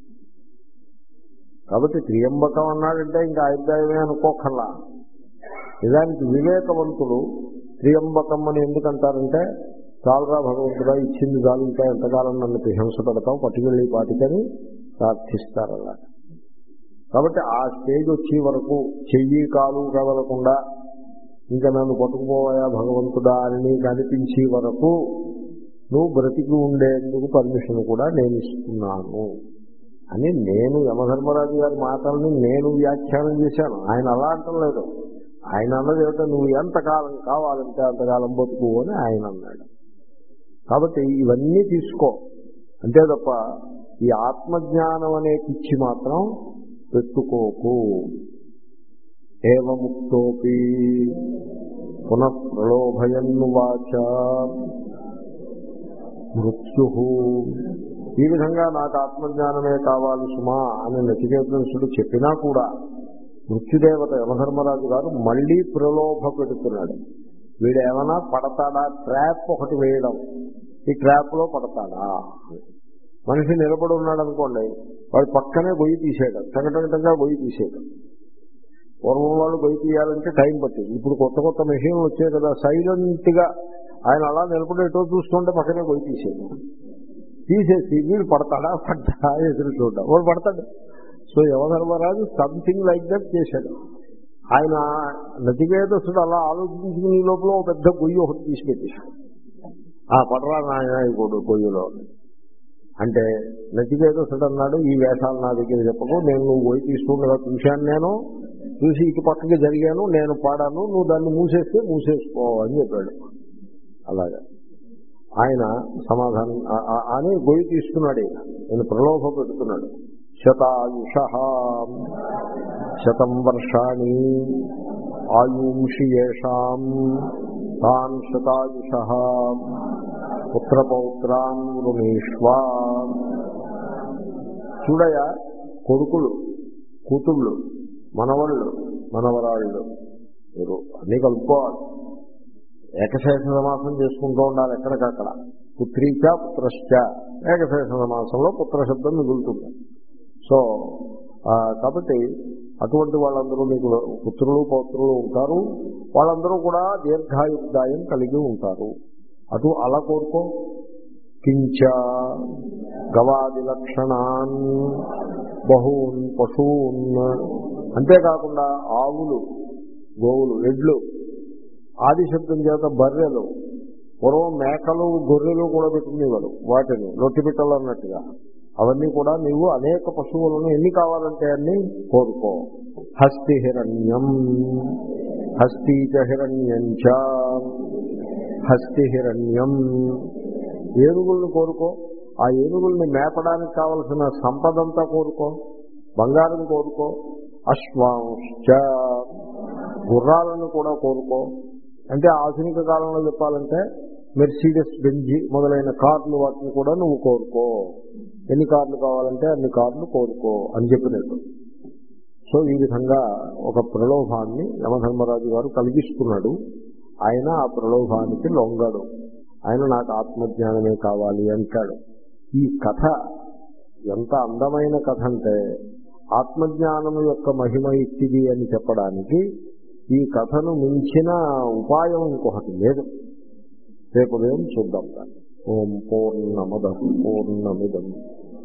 కాబట్టి త్రియంబకం అన్నాడంటే ఇంకా ఆయుర్దాయమే అనుకోకల్లా. నిజానికి వివేకవంతులు త్రియంబకం అని ఎందుకంటారంటే, చాలరా భగవంతుడా ఇచ్చింది చాలు, ఇంకా ఎంతకాలం నన్ను హింస పెడతావు, పట్టుకెళ్ళి పాటికని ప్రార్థిస్తారు అలా. కాబట్టి ఆ స్టేజ్ వచ్చే వరకు చెయ్యి కాలు కదలకుండా ఇంకా నన్ను పట్టుకుపోయా భగవంతుడా అని నీకు అనిపించే వరకు నువ్వు బ్రతికి ఉండేందుకు పర్మిషన్ కూడా నేను ఇస్తున్నాను అని నేను యమధర్మరాజు గారి మాటల్ని నేను వ్యాఖ్యానం చేశాను. ఆయన అలా అంటలేదు. ఆయన అన్నది ఏమిటో, నువ్వు ఎంతకాలం కావాలంటే అంతకాలం బతుకు అని ఆయన అన్నాడు. కాబట్టి ఇవన్నీ తీసుకో అంతే తప్ప ఈ ఆత్మజ్ఞానం అనే పిచ్చి మాత్రం పెట్టుకోకు. ఏవముక్తోపి పునః ప్రలోభయన్నువాచ మృత్యు. ఈ విధంగా నాకు ఆత్మజ్ఞానమే కావాలి సుమా అని నచికేతసుడు చెప్పినా కూడా మృత్యుదేవత యమధర్మరాజు గారు మళ్లీ ప్రలోభ పెడుతున్నాడు. వీడు ఏమైనా పడతాడా, ట్రాప్ ఒకటి వేయడం, ఈ ట్రాప్ లో పడతాడా. మనిషి నిలబడి ఉన్నాడు అనుకోండి, వాడు పక్కనే గొయ్యి తీసేయడం, టంగటంగా గొయ్యి తీసేయడం. పూర్వం వాళ్ళు గొయ్యి తీయాలంటే టైం పట్టింది. ఇప్పుడు కొత్త కొత్త మెషిన్లు వచ్చాయి కదా, సైలెంట్ గా ఆయన అలా నిలబడి ఎటో చూస్తుంటే పక్కనే గొయ్యి తీసేయడం. తీసేసి వీడు పడతాడా పడ్డా ఎదురు చూడ్డా, వాడు పడతాడు. సో యమధర్మరాజు సంథింగ్ లైక్ దట్ చేశాడు. ఆయన నచికేతసుడు అలా ఆలోచించుకునే లోపల ఒక పెద్ద గొయ్యి ఒకటి తీసి పెట్టేశాడు. ఆ పడరా నాయన ఇప్పుడు గొయ్యిలో అంటే నచికేతసుడు అన్నాడు, ఈ వేషాలు నా దగ్గర చెప్పకు, నేను నువ్వు గొయ్యి తీసుకుండగా చూశాను, నేను చూసి ఇటు పక్కకి జరిగాను, నేను పాడాను, నువ్వు దాన్ని మూసేస్తే మూసేసుకో అని చెప్పాడు. అలాగా ఆయన సమాధానం అని గొయ్యి తీసుకున్నాడు. నేను ప్రలోభ పెడుతున్నాడు. శతాయుష శతం వర్షాణి ఆయుంషి యేషాం తాన్ శతాయుష పుత్రపౌత్రాన్ వృణీష్వా. చూడయ కొడుకులు, కూతుళ్ళు, మనవళ్ళు, మనవరాళ్ళు మీరు అన్నీ కలుపుకోవాలి. ఏకశేష సమాసం చేసుకుంటూ ఉండాలి ఎక్కడికక్కడ. పుత్రీచ పుత్రశ్చ, ఏకశేష సమాసంలో పుత్రశబ్దం మిగులుతుంది. సో కాబట్టి అటువంటి వాళ్ళందరూ మీకు పుత్రులు పౌత్రులు ఉంటారు. వాళ్ళందరూ కూడా దీర్ఘాయుర్దాయం కలిగి ఉంటారు. అటు అలా కోరుకో. కించ గవాది లక్షణాన్ బహూన్ పశూన్, అంతేకాకుండా ఆవులు, గోవులు, ఎడ్లు, ఆది శబ్దం చేత బర్రెలు, పూర్వం మేకలు గొర్రెలు కూడా పెట్టుకునేవారు, వాటిని లొట్టిపిట్టలు అన్నట్టుగా. అవన్నీ కూడా నీవు అనేక పశువులను ఎన్ని కావాలంటే అన్ని కోరుకో. హస్తి హిరణ్యం, హస్తీచ హిరణ్యంచ, హస్తి హిరణ్యం, ఏనుగుల్ని కోరుకో. ఆ ఏనుగుల్ని మేపడానికి కావలసిన సంపదంతా కోరుకో. బంగారం కోరుకో. అశ్వాంశ్చ, గుర్రాలను కూడా కోరుకో. అంటే ఆధునిక కాలంలో చెప్పాలంటే మెర్సిడెస్ బెంజ్ మొదలైన కార్లు, వాటిని కూడా నువ్వు కోరుకో. ఎన్ని కార్లు కావాలంటే అన్ని కార్లు కోరుకో అని చెప్పినట్టు. సో ఈ విధంగా ఒక ప్రలోభాన్ని యమధర్మరాజు గారు కలిగిస్తున్నాడు. ఆయన ఆ ప్రలోభానికి లొంగడు. ఆయన నాకు ఆత్మజ్ఞానమే కావాలి అంటాడు. ఈ కథ ఎంత అందమైన కథ అంటే, ఆత్మజ్ఞానము యొక్క మహిమ ఇచ్చిది అని చెప్పడానికి ఈ కథను మించిన ఉపాయం ఇంకొకటి లేదు. రేపు ఉదయం చూద్దాం దాన్ని. ఓం పూర్ణమద పూర్ణమిదం